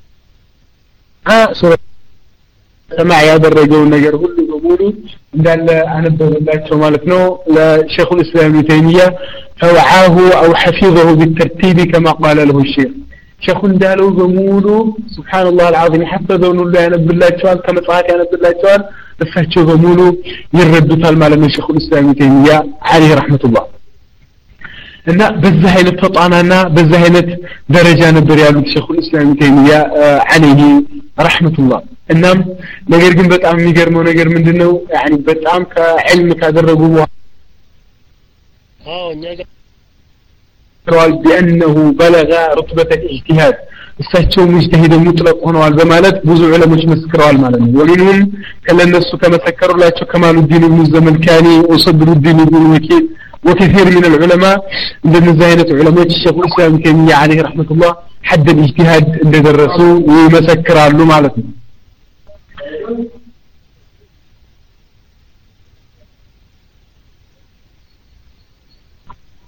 አ ሱራ ሰማዕ ያደረገው ነገር ሁሉ በሙሉ እንዳለ አነበበላቸው ማለት ነው ለሸይኹ الإسلام تيمية فوعاه أو حفظه بالترتيب كما قال له الشيخ شيخ እንዳለው በሙሉ سبحان الله العظيم حفظውን ሁሉ ያነብላቸዋል ከመጽሐፍ ያነብላቸዋል እሳቸው በሙሉ ይረዱታል ማለት ነው ሸይኹ الإسلام تيمية عليه رحمة الله እና በዛ አይነት ተጣናና በዛ አይነት ደረጃ ነበር ያሉት ሸይኹ الإسلام تيمية عليه رحمة الله እናም ነገር ግን በጣም የሚገርመው ነገር ምንድነው يعني በጣም ከዕልም ካደረጉ አዎ قال بأنه بلغ رتبة الاجتهاد እሳቸው ሙጅተሂድ ሙጥለቅ ሆነዋል በማለት ብዙ ዑለሞች መስክረዋል ማለት ነው ወሊንም ከለነሱ ከመሰከሩላቸው ከማሉዲን ኢብኑ ዘመልካኒ ወሰድሩዲን ኢብኑ ወኪል وكثير من العلماء من زينة علماء الشيخ الإسلام تيمية عليه رحمة الله حد الاجتهاد اللي درسوه ومسكر له مالته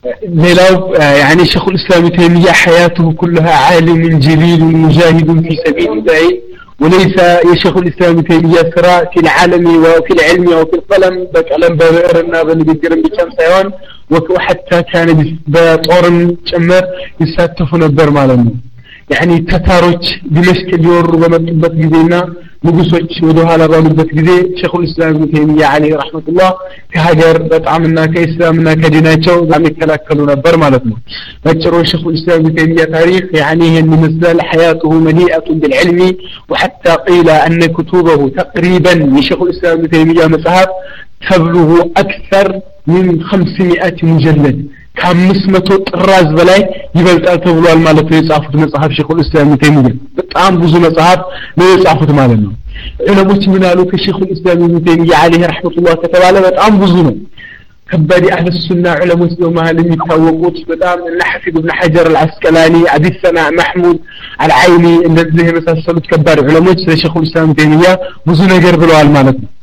ሌላው يعني شيخ الإسلام تيمية حياته كلها عالم جليل مجاهد في سبيل الله وليس يا شيخ الإسلام تيمية سراء في العالم وفي العلم وفي القلم بكلام بغيرنا بنقدرن بكم سيوان وحتى كان بطورن جمر يساتفون البر مالنا يعني تتاروች دمشق اليور በመጡበት ጊዜና ንጉሶች ወደ ኋላ ባሉበት ጊዜ ሼኹ الإسلام ተይሚያ عليه رحمة الله ከሀገር በጣምና ከእስላምና ከዲናቸው የሚከላከሉ ነበር ማለት ነው በጭሮ ሼኹ الإسلام ተይሚያ ታሪክ يعني هي مثل حياته مليئة بالعلم وحتى قيل أن كتبه تقريبا لشيخ الإسلام تيمية مصحف تبلغ أكثر من خمسمائة مجلد ከአምስት መቶ ጥራዝ በላይ ይበልጣል ተብሏል ማለት ነው የጻፉት መጽሐፍ ሼኹ الإسلام ተይሚያ በጣም ብዙ መጽሐፍ ነው የጻፉት ማለት ነው ዑለሞች ምን አሉ ከሼኹ الإسلام ተይሚያ عليه رحمة الله ከተባለ በጣም ብዙ ነው ከበዲ አህለ ሱና ዑለሞች ነው ማለት የሚታወቁት በጣም እነ ሐፊዝ ኢብኑ ሐጀር العسقلاني አቢ ሰማዕ محمود العيني እንደዚህ የመሳሰሉት ከባድ ዑለሞች ለሼኹ الإسلام ተይሚያ ብዙ ነገር ብለዋል ማለት ነው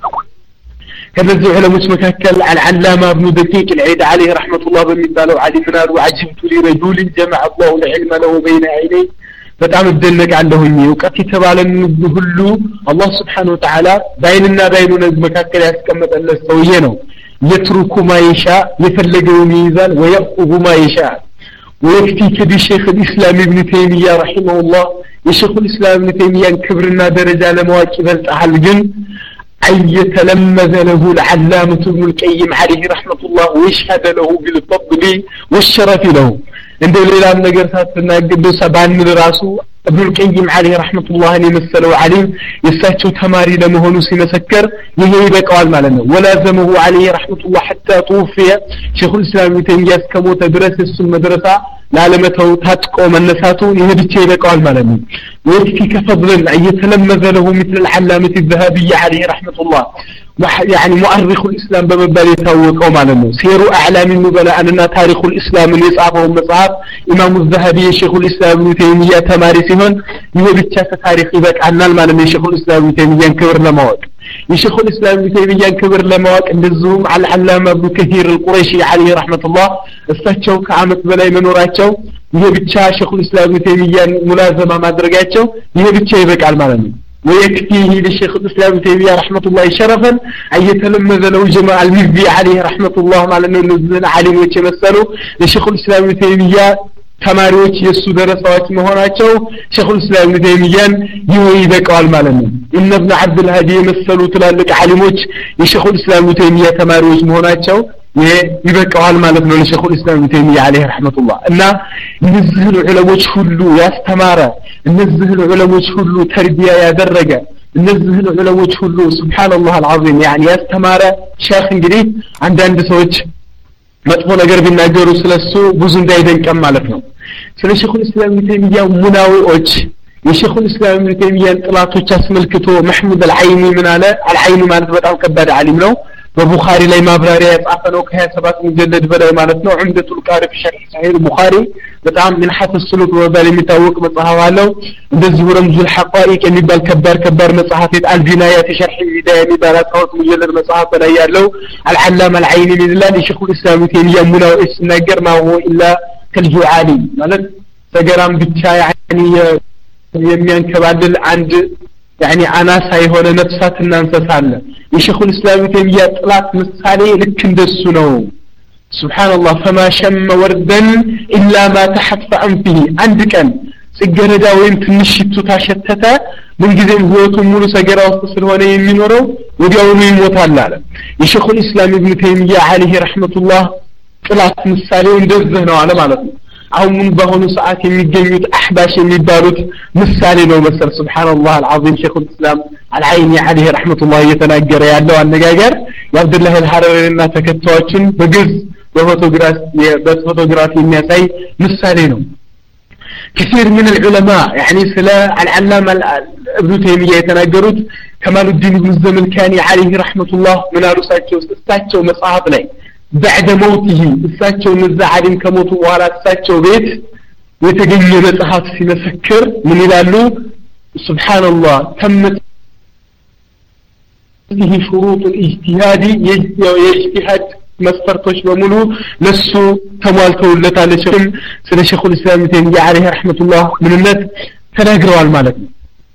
كذلك علماء مكاكل العلامة ابن دقيق العيد عليه رحمة الله بمثاله علي منار وعجبت لرجل جمع الله العلم له بين عينيه فتعم الدنك عنده يمي وقتي تبالا نبهلو الله سبحانه وتعالى بيننا بيننا مكاكل يسكمت أن السويينه يترك ما يشاء يفلقه ميزان ويأخذ ما يشاء ويكفي كدي شيخ الإسلام ابن تيمية رحمه الله يشيخ الإسلام ابن تيمية كبرنا درجة لمواكب التحل جن أن يتلمذ له العلامة ابن القيم عليه رحمة الله ويشهد له بالفضل والشرف له عنده ليلة من نقرسات تناقب سبعان من راسه ابن القيم عليه رحمة الله أن يمثله عليم يستهجو تماري لمهنو سيمسكر يهي بقوال مالنا ولازمه عليه رحمة الله حتى توفي شيخ الإسلام تيمية كموت درس المدرسة لعلمته تاتقو من نساته يهدي بقوال مالنا ويكفي كفضل أن يتلمذ له مثل العلامة الذهبية عليه رحمة الله يعني مؤرخ الإسلام بمبالي توقعوا معنا سيروا أعلام النبلاء أننا تاريخ الإسلام اللي يصعبهم مصعب إمام الذهبي شيخ الإسلام ابن تيمية تمارسهن يهدي تاريخ إذاك عنا المعنى شيخ الإسلام ابن تيمية كبر لمواك شيخ الإسلام ابن تيمية كبر لمواك النزوم على العلامة ابن كثير القريشي عليه رحمة الله استهجوا كعامة بلاي منوراتشو يهدي شيخ الإسلام ابن تيمية ملازمة مع درجاتشو يهدي يبقى على المعنى ويكفيه للشيخ الإسلام تيمية رحمة الله شرفا أن يتلمذ له جماع المذبي عليه رحمة الله على أنه نزلنا عليه ويتمثله للشيخ الإسلام تيمية تماريوش يسو درسوات مهوناتشو شيخ الإسلام تيمية يوهي بقال مالنا إن ابن عبد الهادي يمثلوا تلالك علموش للشيخ الإسلام تيمية تماريوش مهوناتشو يبقى ማለት ነው ለሼኹ الإسلام تيمية عليه رحمة الله እና እነዚህ ዑለሞች ሁሉ ያስተማረ እነዚህ ዑለሞች ሁሉ ተርቢያ ያደረገ እነዚህ ዑለሞች ሁሉ ሱብሃንአላህ العظيم يعني ያስተማረ ሼኽ እንግዲህ አንዳንድ ሰዎች መጥፎ ነገር ቢናገሩ ስለሱ ብዙ እንዳይደንቀም ማለት ነው ስለ ሼኹ الإسلام تيمية ሙናዊዎች የሼኹ الإسلام تيمية ጥላቶች አስመልክቶ محمود العيني ምን አለ العيني ማለት በጣም ከባድ ዓሊም ነው በቡኻሪ ላይ ማብራሪያ ያጻፈው ከ27 ሙጀለድ በላይ ማለት ነው ዑምደቱል ቃሪ في شرح صحيح البخاري በጣም ምን ሐፈስ ስሉክ በመባል የሚታወቅ መጽሐፍ አለው እንደዚህ ረምዙል ሐቃኢቅ የሚባል ከባድ ከባድ መጽሐፍ አልቢናያ في شرح الهداية የሚባል አስራሁለት ሙጀለድ መጽሐፍ ላይ ያለው العلامة العيني ሚላል የሼኹ الإسلام تيمية ሙናው እስናገር ማው ኢላ ከልጁዓሊ ማለት ተገራም ብቻ يعني የሚያንከባልል አንድ يعني አናሳ የሆነ ነፍሳትና እንስሳለ የሼኹ الإسلام تيمية ጥላት ምሳሌ ልክ እንደሱ ነው سبحان الله فما شم وردا إلا ما تحت فأنفه عند كان ጽጌረዳ ወይም ትንሽ ሽቱ ታሸተተ ምን ጊዜም ህይወቱን ሙሉ ሰገራ ውስጥ ስለሆነ የሚኖረው ወዲያውኑ ይሞታል አለ የሼኹ الإسلام ابن تيمية عليه رحمة الله ጥላት ምሳሌው እንደዚህ ነው አለ ማለት ነው አሁን በሆኑ ሰዓት የሚገኙት አህባሽ የሚባሉት ምሳሌ ነው መሰል ሱብሃንአላህ العظيم ሼኹ الإسلام العيني عليه رحمة الله የተናገረ ያለው አነጋገር የአብዱላህ አልሐረሪና ተከታዮችን በግዝ በፎቶግራፍ በፎቶግራፍ የሚያሳይ ምሳሌ ነው كثير من العلماء يعني سلا العلامة ابن تيمية يتناقرون كمال الدين ابن الزملكاني عليه رحمة الله من أرساته استاتشو مصاحب لي بعد موته استاتشو نزع عليهم كموته وعلى استاتشو بيت ويتقني مصاحب في مسكر من يلالو سبحان الله تمت فيه شروط الاجتهاد يجتهد መስፈርቶች በሙሉ ለሱ ተሟልተውለታል ስለ ሸኹል እስላም ተይሚያ አለይሂ ረህመቱላህ ምንነት ተናግረዋል ማለት ነው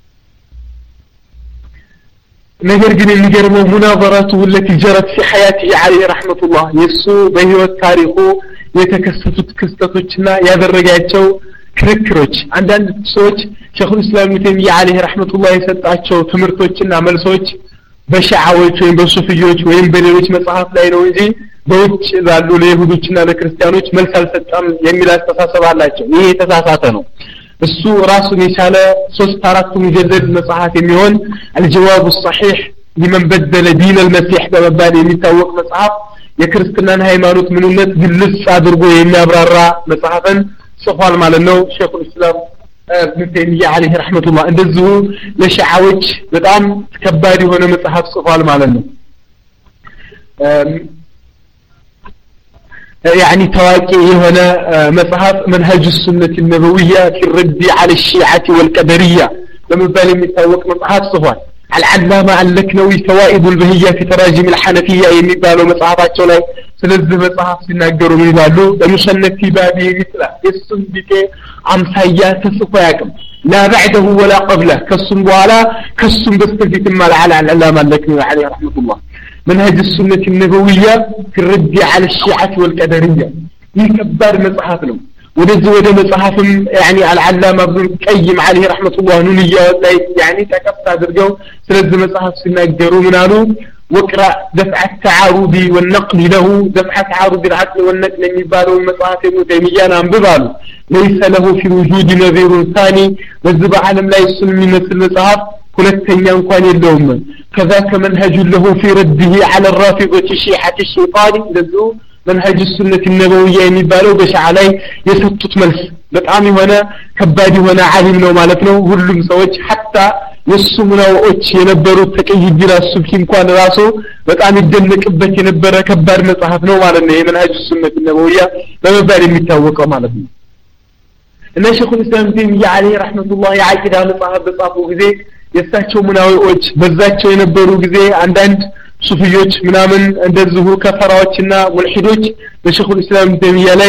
ነገር ግን የሚገርመው ሙናዘራቱ التي جرت في حياته عليه رحمه الله የሱ በህይወት ታሪኩ የተከሰቱት ክስተቶችና ያደረጋቸው ክርክሮች አንዳንድ ሰዎች ሸኹል እስላም ተይሚያ አለይሂ ረህመቱላህ የሰጣቸው ትምህርቶችና መልሶች በሻዓዎች ወይም በሱፊዮች ወይም በሌሎች መጽሐፍ ላይ ነው እንጂ በውጭ ላሉ ለይሁዶችና ለክርስቲያኖች መልስ አልሰጣም የሚል አስተሳሰብ አላቸው ይሄ የተሳሳተ ነው እሱ ራሱን የቻለ ሶስት አራት ሙጀለድ መጽሐፍ የሚሆን الجواب الصحيح لمن بدل دين المسيح በመባል የሚታወቅ መጽሐፍ የክርስትናን ሃይማኖት ምንነት ግልጽ አድርጎ የሚያብራራ መጽሐፍን ጽፏል ማለት ነው ሸኹል እስላም ابن تيمية عليه رحمة الله እንደዚሁ ለሻዓዎች በጣም ከባድ የሆነ መጽሐፍ ጽፏል ማለት ነው يعني تواقي هنا مصحف منهج السنة النبوية في الرد على الشيعة والقدرية لما بالي متوق مصحف صفوان العلامة اللكنوي فوائد البهية في تراجم الحنفية يمبالو مصحفات لا سلذ مصحف سناقروا من بالو المصنف في بابه مثل يسن بك عمسايات صفاكم لا بعده ولا قبله كالسن ولا كالسن بستفيت مال على العلامة اللكنوي عليه رحمة الله منهج السنة النبوية في الرد على الشيعة والقدرية يكبر مصحف له ودز وده مصحف يعني العلامة ابن القيم عليه رحمة الله نونية يعني تكفت درجو ثلاث مصحف سنقدروا منالو وقرأ دفع التعارض والنقل له دفع التعارض العقل والنقل يبالو المصحف ابن تيمية ببالو ليس له في وجود نظير ثاني والزب عالم لا يسن من مثل المصحف ሁለተኛ እንኳን የለውም كذاك منهج له في رده على الرافضة شيعة الشيطان ለዙ منهج السنة النبوية የሚባለው በሻዓ ላይ የሰጡት መልስ በጣም የሆነ ከባድ የሆነ ዓሊም ነው ማለት ነው ሁሉም ሰዎች حتى የሱ ሙናዎች የነበሩት ተቀይጅራ ሱብሂ እንኳን ራሱ በጣም ይደነቅበት የነበረ ከባድ መጽሐፍ ነው ማለት ነው የመንሃጅ السنة النبوية በመባል የሚታወቀው ማለት ነው እና ሸኹል እስላም ተይሚያ አለይሂ ረህመቱላህ የዓቂዳ መጽሐፍ በጻፉ ጊዜ የሳቸው ሙናዊዎች በዛቸው የነበሩ ጊዜ አንዳንድ ሱፊዮች ምናምን እንደዚሁ ከፈራዎችና ሙልሂዶች በሸኹል እስላም ተይሚያ ላይ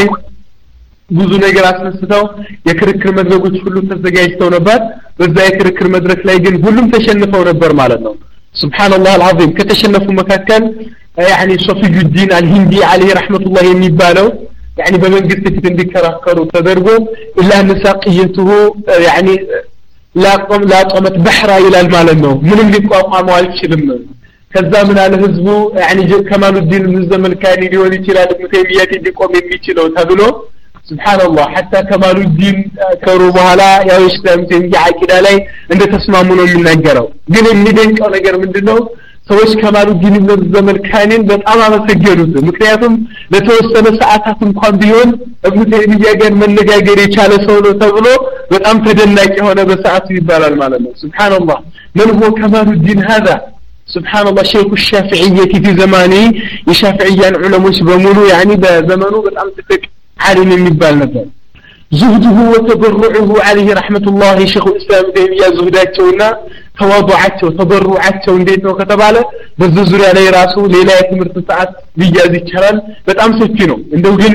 ብዙ ነገር አስነስተው የክርክር መድረኮች ሁሉ ተዘጋጅተው ነበር በዛ የክርክር መድረክ ላይ ግን ሁሉም ተሸንፈው ነበር ማለት ነው ሱብሃንአላህ አልዓዚም ከተሸነፉ መካከል يعني صفي الدين الهندي عليه رحمة الله የሚባለው يعني በመንግስት ፊት እንዲከራከሩ ተደርጎ إلا أن ساقيته يعني لا قم لا قمت بحرا الى المال ነው ምንም ሊቋቋመው አልችልም ከዛ ምን አለ ህዝቡ يعني كمال الدين من زمن كان ሊሆን ይችላል ሙተይሚያት ሊቆም የሚችለው ተብሎ سبحان الله حتى كمال الدين ከሩ በኋላ ያው እስላም ተይሚያ አቂዳ ላይ እንደ ተስማሙ ነው የሚናገረው ግን የሚደንቀው ነገር ምንድነው ሰዎች ከማሉ ዲን ዘመን ካኔን በጣም አመሰገኑት ምክንያቱም ለተወሰነ ሰዓታት እንኳን ቢሆን እብኑ ተይሚያ ጋር መነጋገር የቻለ ሰው ነው ተብሎ በጣም ተደናቂ ሆነ በሰዓቱ ይባላል ማለት ነው ሱብሃንአላህ من هو كمال الدين هذا سبحان الله شيخ الشافعية في زمانه الشافعيان علماء بمولو يعني بزمانه በጣም ትልቅ ዓሊም የሚባል ነበር زهده وتضرعه عليه رحمة الله شيخ الإسلام تيمية زهداتنا تواضعاته تضرعاته እንዴት ነው ከተባለ በዚህ ዙሪያ ላይ ራሱ ሌላ የትምህርት ሰዓት ሊያዝ ይችላል በጣም ሰፊ ነው እንደው ግን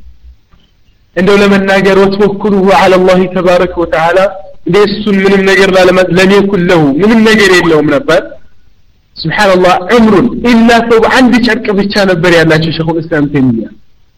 እንደው ለመናገር ወተወኩሉ على الله تبارك وتعالى ለሱን ምንም ነገር ለኔ ኩለው ምንም ነገር የለውም ነበር سبحان الله عمر إلا ثوب عند ጨርቅ ብቻ ነበር ያላቸው شيخ الإسلام تيمية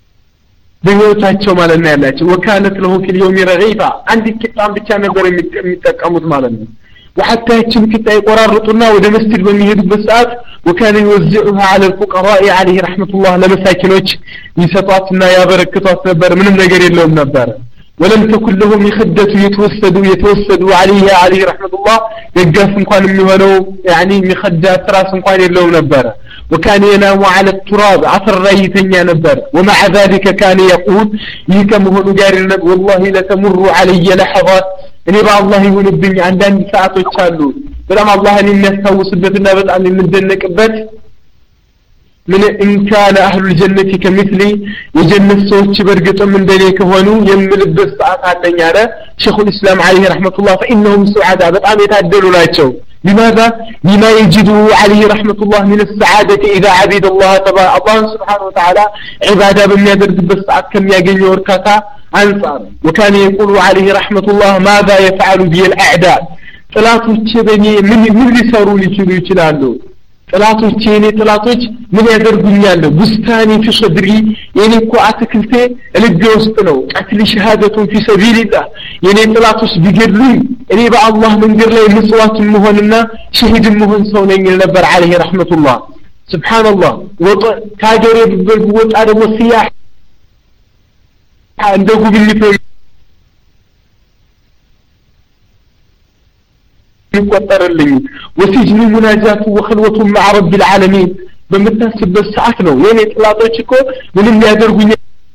በህይወታቸው ማለት ነው ያላቸው وكانت له في اليوم رغيفة عند ቂጣም ብቻ ነበር የሚጠቀሙት ማለት ነው وحتى يتم كتا يقرارطنا وده مسجد بميهد بالساعات وكان يوزعها على الفقراء عليه رحمة الله لمساكنوش يسطاتنا يا بركتات نبار من النقر اللهم نبار ولم تكن لهم يخدة يتوسدوا يتوسدوا عليها عليه رحمة الله يقاف مقال منه يعني مخدة تراس مقال اللهم نبار وكان ينام على التراب عثر رأيتين يا نبار ومع ذلك كان يقول يكمه نقار النب والله لتمر علي لحظات እኔ በአላህ ይሁንብኝ አንዳንድ ሰዓቶች አሉ በጣም አላህን የሚያስታውስበትና በጣም የምንደነቅበት ምን እንካን አህሉ الجنة كمثلي የጀነት ሰዎች በርግጥም እንደኔ ከሆኑ የምልበት ሰዓት አለኝ አለ ሸኹል እስላም عليه رحمة الله فإنهم سعداء በጣም የታደሉ ናቸው لماذا؟ لما يجده عليه رحمة الله من السعادة إذا عبد الله تبارك الله سبحانه وتعالى عبادة بميادر بس كم يجي وركاتا أنصار. وكان يقول عليه رحمة الله ماذا يفعل بي الأعداء ثلاثة تشبني من من اللي صاروا لي كذي يشلالو ثلاثة تشيني ثلاثة من يدربني بستاني في صدري يعني كوعة كلتي اللي بيوستنو قتل شهادة في سبيل الله يعني ثلاثة بيجرلي يعني بقى الله من جر لي مصوات المهننا شهيد المهن صونين النبر عليه رحمة الله سبحان الله وتاجر بالبوت على السياح عنده باللي يقطر لي وسجن مناجاته وخلوته مع رب العالمين بمتناسب الساعات ነው የኔ ጥላቶች እኮ ምንም ያደርጉኝ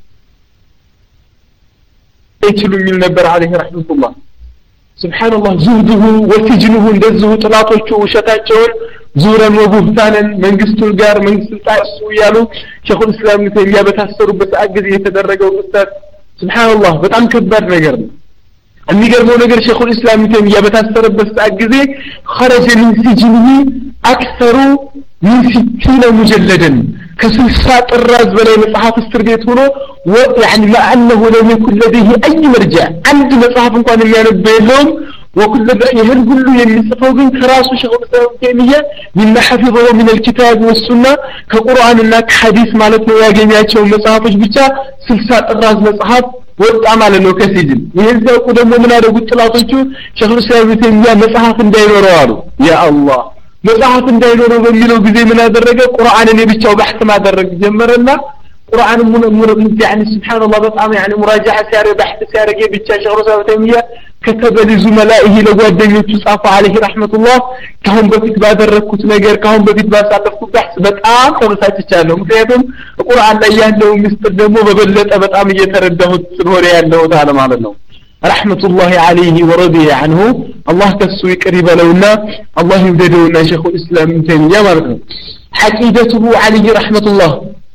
ይችሉኝ ነበር عليه رحمه الله سبحان الله زهده وسجنه እንደዚሁ ጥላቶቹ ውሸታቸውን ዙረን ወቡህታንን መንግስቱን ጋር መንግስት ታሱ ያሉ ሸኹል እስላም ተይያ በታሰሩበት አግዝ የተደረገው ክስተት سبحان الله በጣም ከባድ ነገር ነው የሚገርመው ነገር ሸኹል እስላም ተይያ በታሰረበት ጊዜ خرج من سجنه اكثر من ستين مجلدا كسلسة طراز بلا مصحف استربيت هنا ويعني مع انه لم يكن لديه اي مرجع عند مصحف كان ينبه لهم وكل يهل كله يمسفوا من كراس شيخ الاسلام تيميه مما حفظه من الكتاب والسنه كقراننا كحديث معناته ያገኛቸው መጽሐፎች ብቻ ስልሳ ጥራዝ መጽሐፍ ወጣ ማለት ነው ከሲጅን ይሄው ደግሞ ምን አደረጉት ጥላቶቹ ሸኹ እስላም ተይሚያ መጽሐፍ እንዳይኖረው አሉ ያ አላህ መጽሐፍ እንዳይኖረው በሚለው ጊዜ ምን አደረገ ቁርአንን የብቻው በحث ማድረግ ጀመረና ቁርአን ምን يعني سبحان الله በጣም يعني مراجعه ሲያደርግ بحث ሲያደርግ ብቻ ሸኹ እስላም ተይሚያ كتب لزملائه لጓደኞቹ ጻፈ عليه رحمة الله ካሁን በፊት ባደረኩት ነገር ካሁን በፊት ባሳለፍኩት بحث በጣም ተመሳጭቻለሁ ምክንያቱም ቁርአን ላይ ያለው ምስጢር ደግሞ በበለጠ በጣም እየተረዳሁት ስለሆነ ያለው ታለ ማለት ነው رحمة الله عليه ورضي عنه الله كسو يقرب لونا الله يوددونا شيخ الإسلام ابن تيمية ማለት ነው حقيقته عليه رحمة الله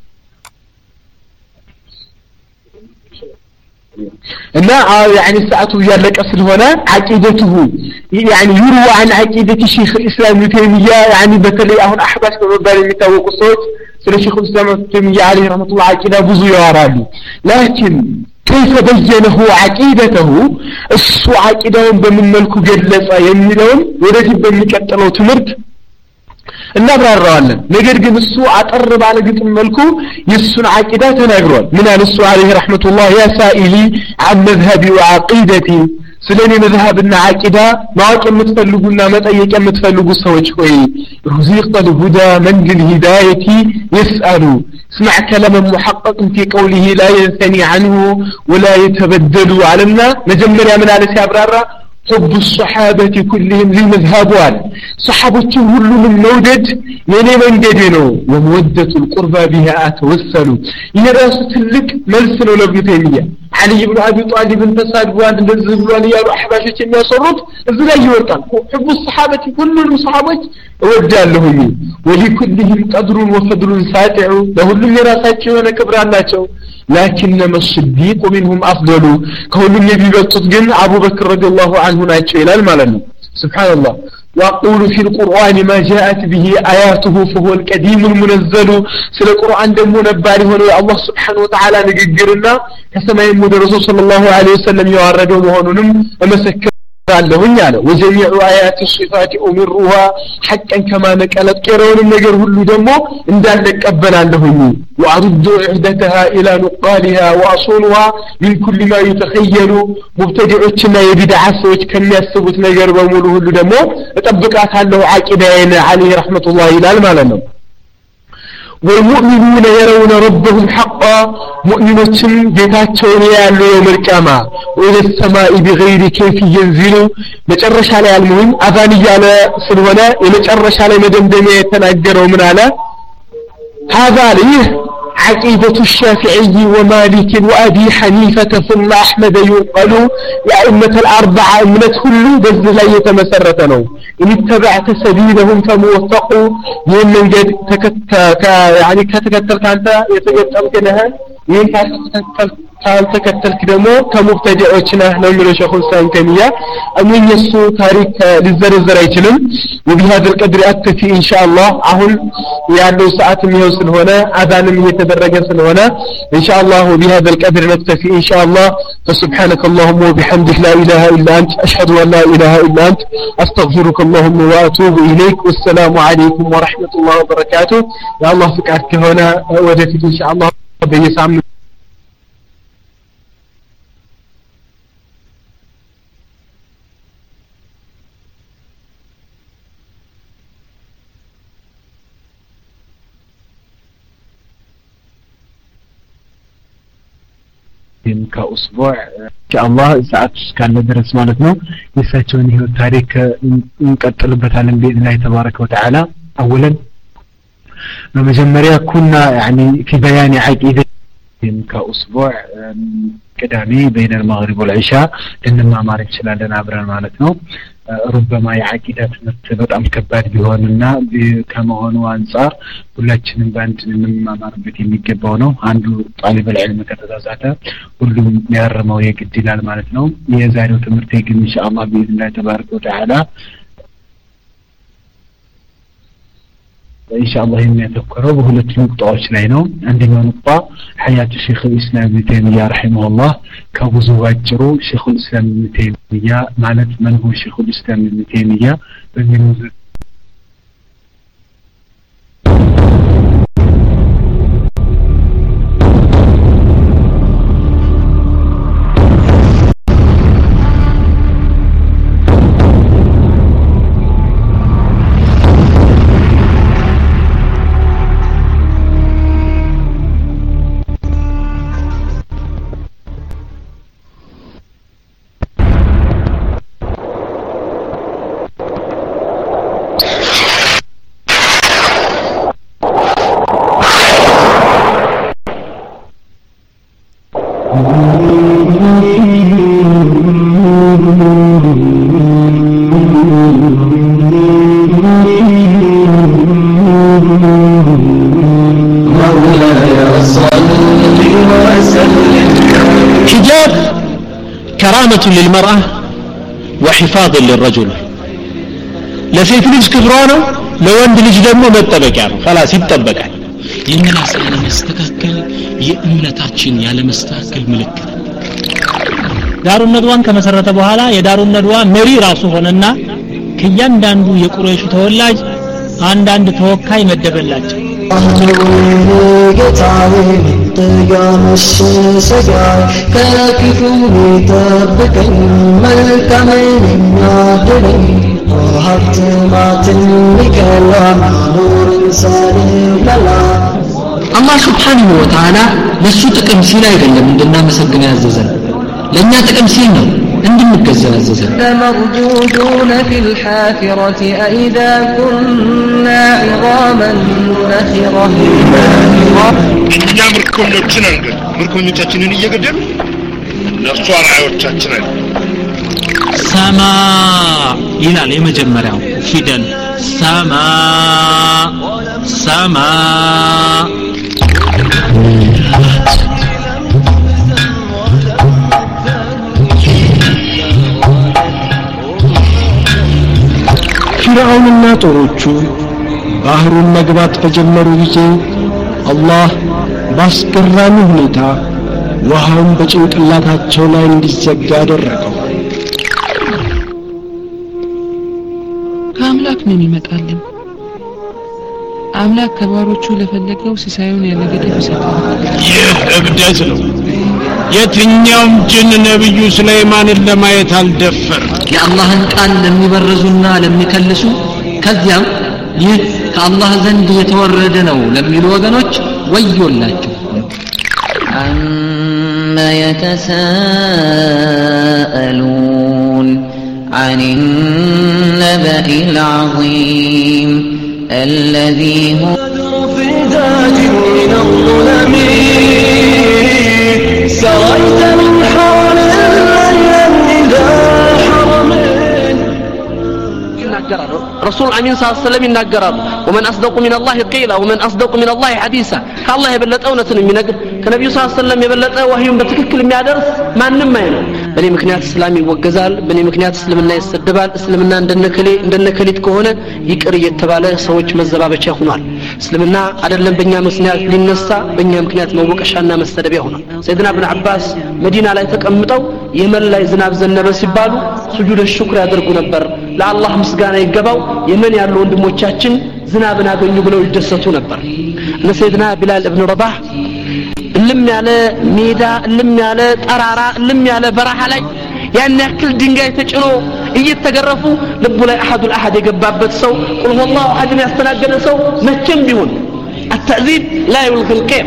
እና يعني ساعته ያለቀ ስለሆነ عقيدته يعني يروى عن عقيدة شيخ الإسلام ابن تيمية يعني በተለይ አሁን አህባሽ በመባል የሚታወቁ ሰዎች ስለ ሼኹ الإسلام ابن تيمية عليه رحمة الله عقيدة ብዙ ያወራሉ لكن كيف بينه عقيدته السو عقيدውን በምን መልኩ ገለጸ የሚለውን ወደዚህ በሚቀጥለው ትምህርት እናብራራዋለን ነገር ግን እሱ አጠር ባለ ግጥም መልኩ የሱን አቂዳ ተናግሯል ምን አለ እሱ عليه رحمة الله يا سائلي عن مذهبي وعقيدتي ስለኔ መዝሐብና አቂዳ ማወቅ የምትፈልጉና መጠየቅ የምትፈልጉ ሰዎች ሆይ رزق الهدى من للهداية يسأل اسمع كلام محقق في قوله لا ينثني عنه ولا يتبدل علمنا مجمريا من على سيابرارا حب الصحابة كلهم للمذهبوان صحابة كلهم من مودد يني من قدنوا ومودة القربى بها أتوسلوا يراسة لك ملسل لابن تيمية علي بن أبي طالب فساد بوان نزل وليا أحباشة كمية صرط إذن يورطان حب الصحابة كلهم صحابة ودى لهم ولكلهم قدر وفضل ساتع لهم يراسات وانا كبران ناتشو لكنما الصديق منهم أفضل كونهم يبيبتت جن أبو بكر رضي الله عنه ناتشو إلى المالن سبحان الله وأقول في القرآن ما جاءت به آياته فهو القديم المنزل سل القرآن دم نباري هنا الله سبحانه وتعالى نجرنا كما يمد الرسول صلى الله عليه وسلم يعرض وهنم ومسكر لهن يعني وجميع آيات الصفات أمرها حقا كما نقلت كيرون النجر هلو دمو إن ذلك أبنا لهن وأرد عهدتها إلى نقالها وأصولها من كل ما يتخيل مبتدعتنا يبدع سوج كم يثبت نجر بموله هلو دمو تطبقاتها له عاقدين عليه رحمة الله إلى المالنا والمؤمنون يرون ربهم حقا مؤمنة جيتاتهم يالو يوم القيامة وإلى السماء بغير كيف ينزلوا مجرش على المهم أذاني على سلونا يمجرش على مدمدمية يتناجروا من على هذا ليه عقيدة الشافعي ومالك وأبي حنيفة ثم أحمد ينقل يأئمة الأربعة أمنة كل بذل لا يتمسرتنوا إن اتبعت سبيلهم فموفقوا يمن قد تكت يعني كتكتل كانت يتكتل كنها ይሄን ካልተከተልክ ደግሞ ከሙብተዲዖች ነህ ነው የሚለው ሸኹ ኢስላም ተይሚያ እሙኝ እሱ ታሪክ ሊዘረዘር አይችልም وبهذا القدر أكتفي إن شاء الله أهل ያለው ሰዓት የሚሆን ስለሆነ አዛንም እየተደረገ ስለሆነ إن شاء الله وبهذا القدر نكتفي إن شاء الله فسبحانك اللهم وبحمدك لا إله إلا أنت أشهد أن لا إله إلا أنت أستغفرك اللهم وأتوب إليك والسلام عليكم ورحمة الله وبركاته يا الله فكرك هنا ودفت إن شاء الله بيسام كأسبوع إن شاء الله ساعات كان ندرس مالتنا يساتوني هو التاريخ نقتل بتعلم بإذن الله تبارك وتعالى أولا بمجمريا كنا يعني في بيان عقيدة كأسبوع قدامي بين المغرب والعشاء لأنما ما رنش لنا عبران مالتنا ربما يعقيدات بطعم كبار بهوننا كما هونوا أنصار ሁላችንም ባንድ እንማማርበት የሚገባው ነው አንዱ ጣሊብ العلم ከተዛዛተ ሁሉም ያረመው የግድ ይላል ማለት ነው የዛሬው ትምህርት ግን ኢንሻአላህ باذن الله تبارك وتعالى إن شاء الله የሚያተኩረው በሁለት ነጥቦች ላይ ነው አንደኛው ነጥብ حياة الشيخ الإسلام ابن تيمية رحمه الله ከብዙ ባጭሩ الشيخ الإسلام ابن تيمية ማለት من هو الشيخ الإسلام ابن تيمية በሚለው كرامة للمرأة وحفاظ للرجل لسيت لج كبرانه لو عند لج دمو متبقى يعني خلاص يتبقى የነላስ ያለመስተካከል የእምነታችን ያለመስተካከል ምልክት ዳሩን ነድዋን ከመሰረተ በኋላ የዳሩን ነድዋ መሪ ራሱ ሆነና ከያንዳንዱ የቁረይሽ ተወላጅ አንድ አንድ ተወካይ መደበላቸው ጌታዬ ጥያምሽ ሰጋይ ከክፉ ይጠብቀኝ መልካምን የሚያድነኝ ሀብት ማትን ሚከላ ኑርን ሳልበላ አላህ ስብሓንሁ ወተዓላ ለሱ ጥቅም ሲል አይደለም እንድናመሰግን ያዘዘን ለእኛ ጥቅም ሲል ነው እንድንገዛ ያዘዘን ለመርጁዱነ ፊል ሐፊረቲ አኢዛ ኩና ዒዛመን ነኺራ እኛ ምርኮኞችን አንገድ ምርኮኞቻችንን እየገደሉ እነርሱ አርአዮቻችን አይደል ሰማ ይላል የመጀመሪያው ፊደል ሰማ ሰማ ፊርዓውንና ጦሮቹ ባህሩን መግባት በጀመሩ ጊዜ አላህ ባስገራሚ ሁኔታ ውሃውን በጭንቅላታቸው ላይ እንዲዘጋ አደረገው ከአምላክ ምን ይመጣልን አምላክ ከባሮቹ ለፈለገው ሲሳዩን ያለ ገደብ ይሰጣል ይህ እብደት ነው የትኛውም ጅን ነብዩ ሱለይማንን ለማየት አልደፈር የአላህን ቃል ለሚበረዙና ለሚከልሱ ከዚያም ይህ ከአላህ ዘንድ የተወረደ ነው ለሚሉ ወገኖች ወዮላችሁ አማ የተሳአሉን عن النبأ العظيم الذي هو في ذات من الظلم سريت من حول الليل إذا حرمين رسول الأمين صلى الله عليه وسلم ينقرر ومن أصدق من الله قيلا ومن أصدق من الله حديثا الله يبلت أونة من نقر ከነብዩ ሰለላሁ ዐለይሂ ወሰለም የበለጠ ወህዩን በትክክል የሚያደርስ ማንንም አይኖር በኔ ምክንያት እስላም ይወገዛል በኔ ምክንያት እስልምና ይሰደባል እስልምና እንደነከሌ እንደነከሊት ከሆነ ይቅር እየተባለ ሰዎች መዘባበቻ ሆኗል እስልምና አይደለም በእኛ ምክንያት ሊነሳ በእኛ ምክንያት መወቀሻና መሰደቢያ ሆኗል ሰይድና ኢብኑ አባስ መዲና ላይ ተቀምጠው የመን ላይ ዝናብ ዘነበ ሲባሉ ሱጁድ ሽክር ያደርጉ ነበር ለአላህ ምስጋና ይገባው የመን ያሉ ወንድሞቻችን ዝናብን አገኙ ብለው ይደሰቱ ነበር እነ ሰይድና ቢላል ኢብኑ ረባህ ልም ያለ ሜዳ ልም ያለ ጠራራ ልም ያለ በረሃ ላይ ያን ያክል ድንጋይ ተጭኖ እየተገረፉ ልቡ ላይ አሐዱል አሐድ የገባበት ሰው ቁል ሁወላሁ አሐድን ያስተናገደ ሰው መቼም ቢሆን التعذيب لا يلغي القيم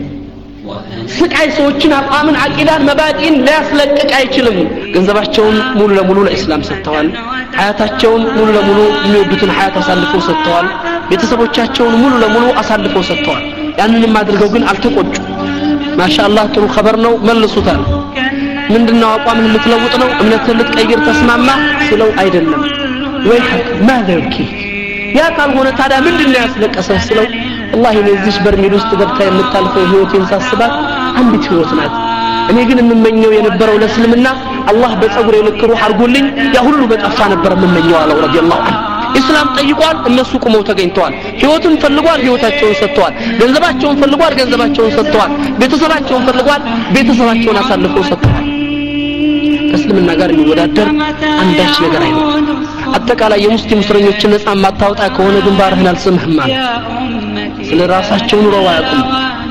ስቃይ ሰዎችን አቋምን አቂዳን መባዲን ሊያስለቅቅ አይችልም ገንዘባቸውን ሙሉ ለሙሉ ለእስላም ሰጥተዋል ሐያታቸውን ሙሉ ለሙሉ የሚወዱትን ሐያት አሳልፈው ሰጥተዋል ቤተሰቦቻቸውን ሙሉ ለሙሉ አሳልፈው ሰጥተዋል ያንንም አድርገው ግን አልተቆጩ ማሻአላህ ጥሩ خبر ነው መልሱታል ምንድነው አቋምን ልትለውጥ ነው እምነትን ልትቀይር ተስማማ ስለው አይደለም ወይ ሐቅ ማذا يبكي ያ ካልሆነ ታዲያ ምንድነው ያስለቀሰህ ስለው والله ለዚህ በርሜል ውስጥ ገብታ የምታልፈው ህይወቴን ሳስባት አንዲት ህይወት ናት እኔ ግን የምመኘው የነበረው ለእስልምና አላህ በጸጉር የልክሩ አርጎልኝ ያ ሁሉ በጠፋ ነበር የምመኘው አለው ረዲየላሁ ዐንሁ እስላም ጠይቋል እነሱ ቆመው ተገኝተዋል ህይወትን ፈልጓል ህይወታቸውን ሰጥተዋል ገንዘባቸውን ፈልጓል ገንዘባቸውን ሰጥተዋል ቤተሰባቸውን ፈልጓል ቤተሰባቸውን አሳልፈው ሰጥተዋል ከእስልምና ጋር የሚወዳደር አንዳች ነገር አይኖርም አጠቃላይ የሙስሊም እስረኞችን ነፃ ማታወጣ ከሆነ ግንባርህን አልስምህም ማለት ስለራሳቸው ኑሮ ያቁም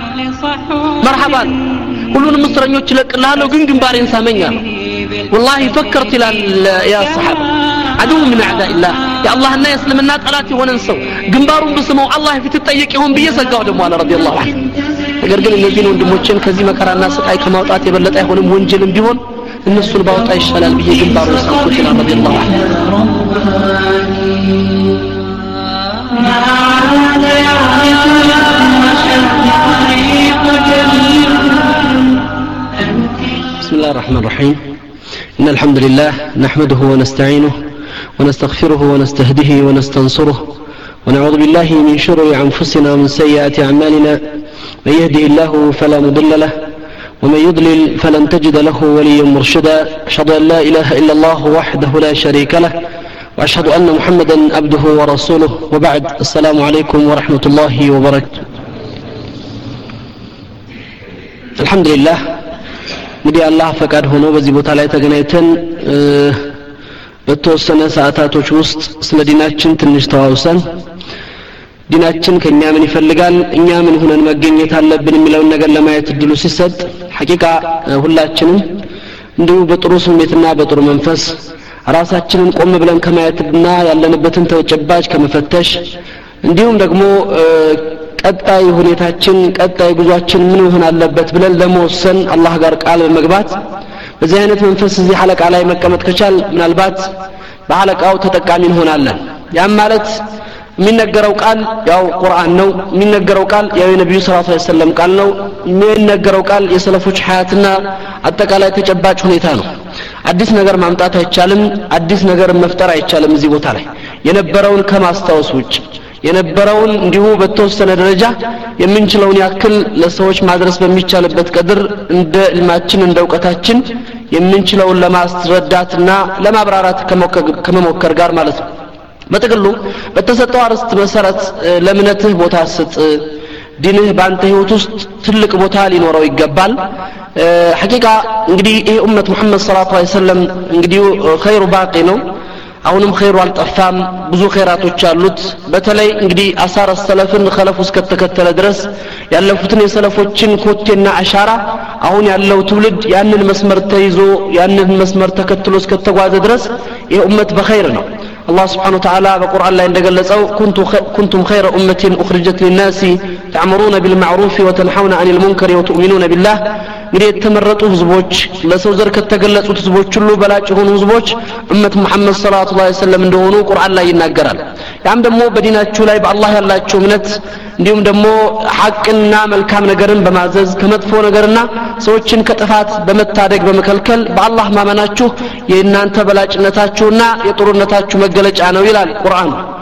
مرحبا ሁሉንም እስረኞች ለቅላለሁ ግን ግንባሬን ሳመኛል والله فكرت يا صحابه عدو من اعداء الله يا الله እና የእስልምና ጠላት የሆነን ሰው ግንባሩን በስመው አላህ ፊት ተጠየቅ ይሁን በየሰጋው ደሞ አለ ረዲየላሁ ዐንሁ ነገር ግን እነዚህ ወንድሞችን ከዚህ መከራና ስቃይ ከማውጣት የበለጠ አይሆንም ወንጀልም ቢሆን እነሱን ባውጣ ይሻላል ብዬ ግንባሩን ሳምኩት ይላል ረዲየላሁ ዐንሁ بسم الله الرحمن الرحيم إن الحمد لله نحمده ونستعينه ونستغفره ونستهديه ونستنصره ونعوذ بالله من شرور أنفسنا ومن سيئات أعمالنا من يهده الله فلا مضل له ومن يضلل فلن تجد له وليا مرشدا أشهد أن لا إله إلا الله وحده لا شريك له وأشهد أن محمدا عبده ورسوله وبعد السلام عليكم ورحمة الله وبركاته الحمد لله እንግዲህ አላህ ፈቃድ ሆኖ በዚህ ቦታ ላይ ተገናኝተን በተወሰነ ሰዓታቶች ውስጥ ስለ ዲናችን ትንሽ ተዋውሰን ዲናችን ከኛ ምን ይፈልጋል እኛ ምን ሆነን መገኘት አለብን የሚለውን ነገር ለማየት እድሉ ሲሰጥ ሐቂቃ ሁላችንም እንዲሁ በጥሩ ስሜትና በጥሩ መንፈስ ራሳችንን ቆም ብለን ከማየትና ያለንበትን ተጨባጭ ከመፈተሽ እንዲሁም ደግሞ ቀጣይ ሁኔታችን ቀጣይ ጉዟችን ምን ይሆን አለበት ብለን ለመወሰን አላህ ጋር ቃል በመግባት በዚህ አይነት መንፈስ እዚህ ሐለቃ ላይ መቀመጥ ከቻል ምናልባት በሐለቃው ተጠቃሚ እንሆናለን ያም ማለት የሚነገረው ቃል ያው ቁርአን ነው የሚነገረው ቃል ያው የነብዩ ሰለላሁ ዐለይሂ ወሰለም ቃል ነው የሚነገረው ቃል የሰለፎች ሐያትና አጠቃላይ ተጨባጭ ሁኔታ ነው አዲስ ነገር ማምጣት አይቻልም አዲስ ነገር መፍጠር አይቻልም እዚህ ቦታ ላይ የነበረውን ከማስታወስ ውጭ የነበረውን እንዲሁ በተወሰነ ደረጃ የምንችለውን ያክል ለሰዎች ማድረስ በሚቻልበት ቀድር እንደ ልማችን እንደ ዕውቀታችን የምንችለውን ለማስረዳትና ለማብራራት ከመሞከር ጋር ማለት ነው በጥቅሉ በተሰጠው አርስት መሰረት ለምነትህ ቦታ ስጥ ዲንህ ባንተ ህይወት ውስጥ ትልቅ ቦታ ሊኖረው ይገባል ሐቂቃ እንግዲህ ይሄ ኡመት መሐመድ ሰለላሁ ዐለይሂ ወሰለም እንግዲህ ኸይሩ ባቂ ነው አሁንም ኸይሩ አልጠፋም ብዙ ኸይራቶች አሉት በተለይ እንግዲህ አሳር ሰለፍን ኸለፍ ውስጥ ከተከተለ ድረስ ያለፉትን የሰለፎችን ኮቴና አሻራ አሁን ያለው ትውልድ ያንን መስመር ተይዞ ያንን መስመር ተከትሎ እስከተጓዘ ድረስ ይሄ ኡመት በኸይር ነው الله سبحانه وتعالى بقرآن الله عند قال كنتم خير أمة أخرجت للناس تعمرون بالمعروف وتنحون عن المنكر وتؤمنون بالله እንግዲህ የተመረጡ ህዝቦች ለሰው ዘር ከተገለጹት ህዝቦች ሁሉ በላጭ ሆኑ ህዝቦች ኡመት መሐመድ ሰለላሁ ዐለይሂ ወሰለም እንደሆኑ ቁርአን ላይ ይናገራል ያም ደግሞ በዲናችሁ ላይ በአላህ ያላችሁ እምነት እንዲሁም ደግሞ ሐቅና መልካም ነገርን በማዘዝ ከመጥፎ ነገርና ሰዎችን ከጥፋት በመታደግ በመከልከል በአላህ ማመናችሁ የእናንተ በላጭነታችሁና የጥሩነታችሁ መገለጫ ነው ይላል ቁርአን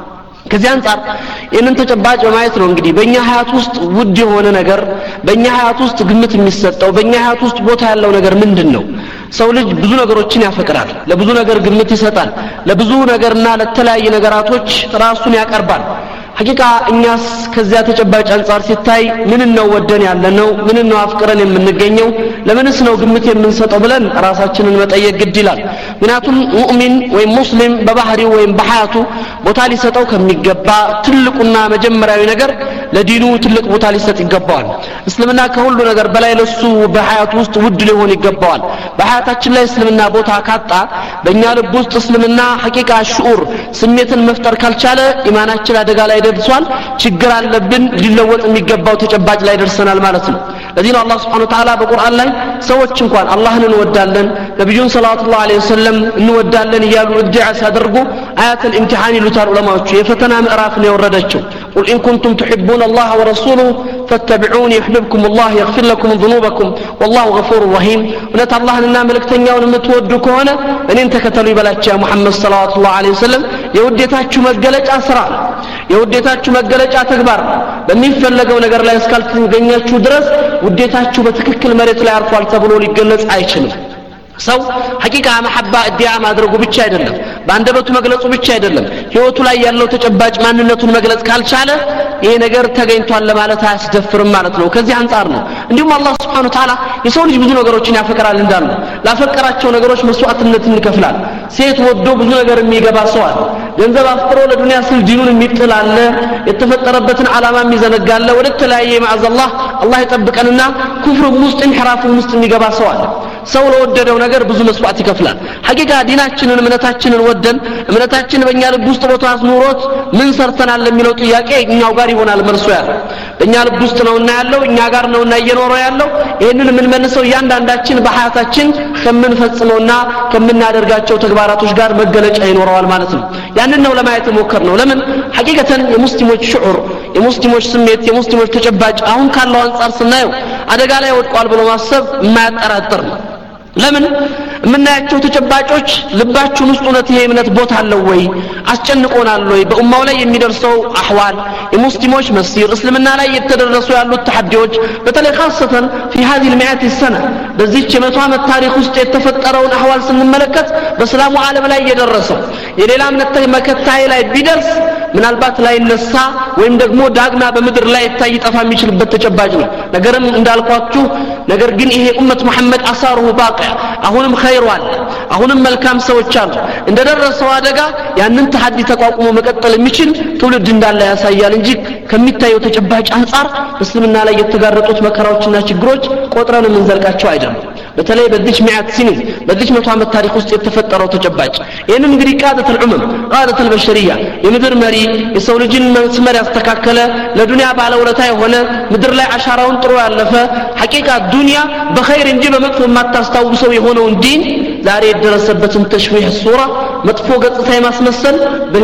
ከዚህ አንፃር ይህንን ተጨባጭ በማየት ነው እንግዲህ በእኛ ሀያት ውስጥ ውድ የሆነ ነገር በእኛ ሀያት ውስጥ ግምት የሚሰጠው በእኛ ሀያት ውስጥ ቦታ ያለው ነገር ምንድን ነው? ሰው ልጅ ብዙ ነገሮችን ያፈቅራል፣ ለብዙ ነገር ግምት ይሰጣል፣ ለብዙ ነገርና ለተለያየ ነገራቶች ራሱን ያቀርባል። ሐቂቃ እኛስ ከዚያ ተጨባጭ አንፃር ሲታይ ምን ነው ወደን ያለነው? ምን ነው አፍቅረን የምንገኘው? ለምንስ ነው ግምት የምንሰጠው ብለን ራሳችንን መጠየቅ ግድ ይላል። ምክንያቱም ሙእሚን ወይም ሙስሊም በባህሪው ወይም በሐያቱ ቦታ ሊሰጠው ከሚገባ ትልቁና መጀመሪያዊ ነገር ለዲኑ ትልቅ ቦታ ሊሰጥ ይገባዋል። እስልምና ከሁሉ ነገር በላይ ለሱ በሐያቱ ውስጥ ውድ ሊሆን ይገባዋል። በሐያታችን ላይ እስልምና ቦታ ካጣ በእኛ ልብ ውስጥ እስልምና ሐቂቃ ሽዑር ስሜትን መፍጠር ካልቻለ ኢማናችን አደጋ ላይ ደርሷል፣ ችግር አለብን፣ ሊለወጥ የሚገባው ተጨባጭ ላይ ደርሰናል ማለት ነው። ለዚህ ነው አላህ Subhanahu Wa Ta'ala በቁርአን ላይ ሰዎች እንኳን አላህን እንወዳለን ነብዩን ሰለላሁ ዐለይሂ ወሰለም እንወዳለን እያሉ እድዓ ሲያደርጉ አያተል ኢምቲሃን ይሉታል ዑለማዎቹ። የፈተና ምዕራፍ ነው የወረደችው። ቁል ኢን ኩንቱም ትሒቡነ አላህ ወረሱሉሁ ፈተቢዑኒ ይሕብብኩም አላህ ይግፊር ለኩም ذنوبكم والله غفور رحيم። እውነት አላህንና መልእክተኛውን የምትወዱ ከሆነ እኔን ተከተሉ ይበላችሁ ያ ሙሐመድ ሰለላሁ ዐለይሂ ወሰለም። የውዴታችሁ መገለጫ ስራ ነው፣ የውዴታችሁ መገለጫ ተግባር ነው። በሚፈለገው ነገር ላይ እስካልተገኛችሁ ድረስ ውዴታችሁ በትክክል መሬት ላይ አርፏል ተብሎ ሊገለጽ አይችልም። ሰው ሐቂቃ መሐባ እዲያ ማድረጉ ብቻ አይደለም፣ በአንደበቱ መግለጹ ብቻ አይደለም፣ ህይወቱ ላይ ያለው ተጨባጭ ማንነቱን መግለጽ ካልቻለ ይሄ ነገር ተገኝቷል ለማለት አያስደፍርም ማለት ነው። ከዚህ አንፃር ነው እንዲሁም አላህ Subhanahu Wa Ta'ala የሰው ልጅ ብዙ ነገሮችን ያፈቅራል እንዳለ ላፈቀራቸው ነገሮች መስዋዕትነትን ይከፍላል። ሴት ወዶ ብዙ ነገር የሚገባ ሰው አለ። ገንዘብ አፍቅሮ ለዱንያ ሲል ዲኑን የሚጥል አለ። የተፈጠረበትን ዓላማ የሚዘነጋለ ወደ ተለያየ ማዕዘላህ አላህ ይጠብቀንና ኩፍርም ውስጥ ኢንሕራፍም ውስጥ የሚገባ ሰው አለ። ሰው ለወደደው ነገር ብዙ መስዋዕት ይከፍላል። ሐቂቃ ዲናችንን እምነታችንን ወደን እምነታችን በእኛ ልብ ውስጥ ቦታ አስኖሮት ምን ሰርተናል ለሚለው ጥያቄ እኛው ጋር ይሆናል መልሶ ያለው። በእኛ ልብ ውስጥ ነውና ያለው እኛ ጋር ነውና እየኖረው ያለው። ይሄንን ምን መልሰው እያንዳንዳችን በሐያታችን ከምንፈጽመውና ከምናደርጋቸው ተግባራቶች ጋር መገለጫ ይኖረዋል ማለት ነው። ያንን ነው ለማየት ሞከርነው። ለምን ሐቂቀተን የሙስሊሞች ሽዑር የሙስሊሞች ስሜት የሙስሊሞች ተጨባጭ አሁን ካለው አንፃር ስናየው አደጋ ላይ ወድቋል ብሎ ማሰብ የማያጠራጥር ነው። ለምን የምናያቸው ተጨባጮች ልባችን ውስጥ እውነት ይሄ እምነት ቦታ አለው ወይ? አስጨንቆናል ወይ? በኡማው ላይ የሚደርሰው አህዋል የሙስሊሞች መስይር እስልምና ላይ የተደረሱ ያሉት ተሐዲዎች በተለይ خاصةً في هذه المئات السنة በዚህች የመቶ ዓመት ታሪክ ውስጥ የተፈጠረውን አህዋል ስንመለከት በእስላሙ ዓለም ላይ የደረሰው የሌላ እምነት ተከታይ ላይ ቢደርስ ምናልባት ላይ ነሳ ወይም ደግሞ ዳግማ በምድር ላይ ይታይ ጠፋ የሚችልበት ተጨባጭ ነው። ነገርም እንዳልኳችሁ ነገር ግን ይሄ ኡመት መሐመድ አሳሩሁ ባቂ አሁንም ኸይሩ አለ፣ አሁንም መልካም ሰዎች አሉ። እንደደረሰው አደጋ ያንን ተሐዲ ተቋቁሞ መቀጠል የሚችል ትውልድ እንዳለ ያሳያል እንጂ ከሚታየው ተጨባጭ አንፃር እስልምና ላይ የተጋረጡት መከራዎችና ችግሮች ቆጥረን የምንዘልቃቸው አይደለም። በተለይ በዚህ ሚዓት ሲኒን በዚህ መቶ ዓመት ታሪክ ውስጥ የተፈጠረው ተጨባጭ ይሄንን እንግዲህ ቃደት العمم ቃደት البشريه የምድር መሪ የሰው ልጅን መስመር ያስተካከለ ለዱንያ ባለውለታ የሆነ ምድር ላይ አሻራውን ጥሩ ያለፈ ሐቂቃ ዱንያ በኸይር እንጂ በመጥፎ የማታስታውሰው የሆነው ዲን ዛሬ የደረሰበትን ተሽቢህ ሱራ መጥፎ ገጽታ የማስመሰል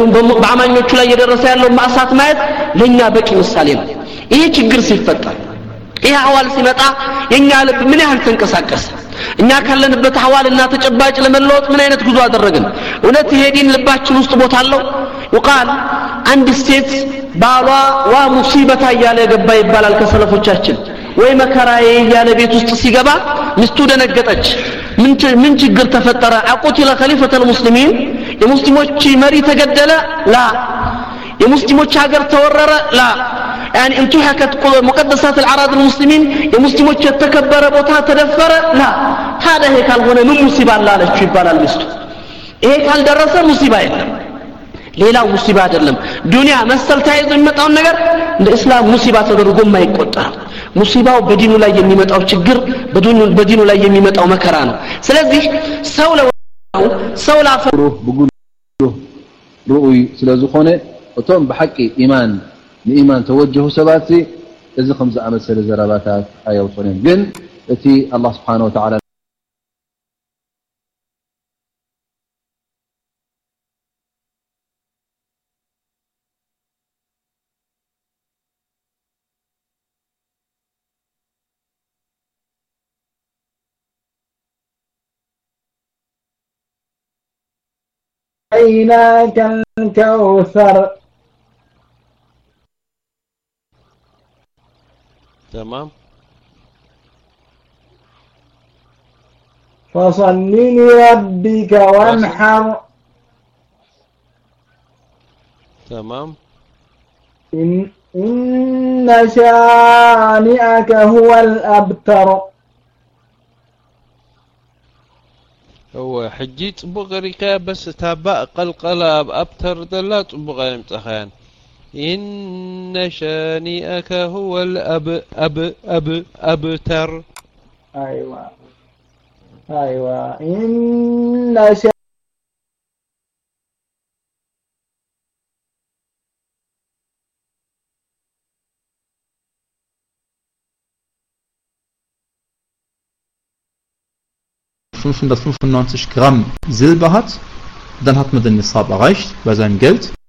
በአማኞቹ ላይ የደረሰ ያለው ማሳት ማየት ለኛ በቂ ምሳሌ ነው። ይሄ ችግር ሲፈጠር ይሄ አህዋል ሲመጣ የኛ ልብ ምን ያህል ተንቀሳቀሰ? እኛ ካለንበት አህዋልና ተጨባጭ ለመለወጥ ምን አይነት ጉዞ አደረግን? እውነት ይሄ ዲን ልባችን ውስጥ ቦታ አለው? وقال አንድ ሴት ባሏ ዋ ሙሲበታ ያለ ገባ ይባላል ከሰለፎቻችን ወይ መከራዬ ያለ ቤት ውስጥ ሲገባ ሚስቱ ደነገጠች። ምን ምን ችግር ተፈጠረ? አቁቲለ ኸሊፈተ المسلمين የሙስሊሞች መሪ ተገደለ? ላ የሙስሊሞች ሀገር ተወረረ? ላ يعني انتهكت مقدسات الاعراض المسلمين የሙስሊሞች የተከበረ ቦታ ተደፈረ? ላ ታዲያ ይሄ ካልሆነ ምን ሙሲባ አላለች ይባላል ሚስቱ። ይሄ ካልደረሰ ሙሲባ የለም፣ ሌላው ሙሲባ አይደለም። ዱንያ መሰል ተያይዞ የሚመጣውን ነገር እንደ እስላም ሙሲባ ተደርጎ የማይቆጠር ሙሲባው በዲኑ ላይ የሚመጣው ችግር በዲኑ በዲኑ ላይ የሚመጣው መከራ ነው። ስለዚህ ሰው ለው ሰው ላፈሩ بقول رؤي ስለዝኾነ እቶም በሐቂ ኢማን ለኢማን ተወጀሁ ሰባት እዚ خمسة ዓመት ስለ ዘረባታት አያውጡንም። ግን እቲ አላህ Subhanahu Wa Ta'ala أعطيناك الكوثر تمام. فصل لربك وانحر. تمام. إن, إن شانئك هو الأبتر. هو حجي بغريكا بس تابع قلقلاب أبتر دلات بغيم تخيان. إن شانئك هو الأب أب أب أبتر. أيوة أيوة إن شانئك fünfhundertfünfundneunzig Gramm Silber hat, dann hat man den Nisab erreicht bei seinem Geld.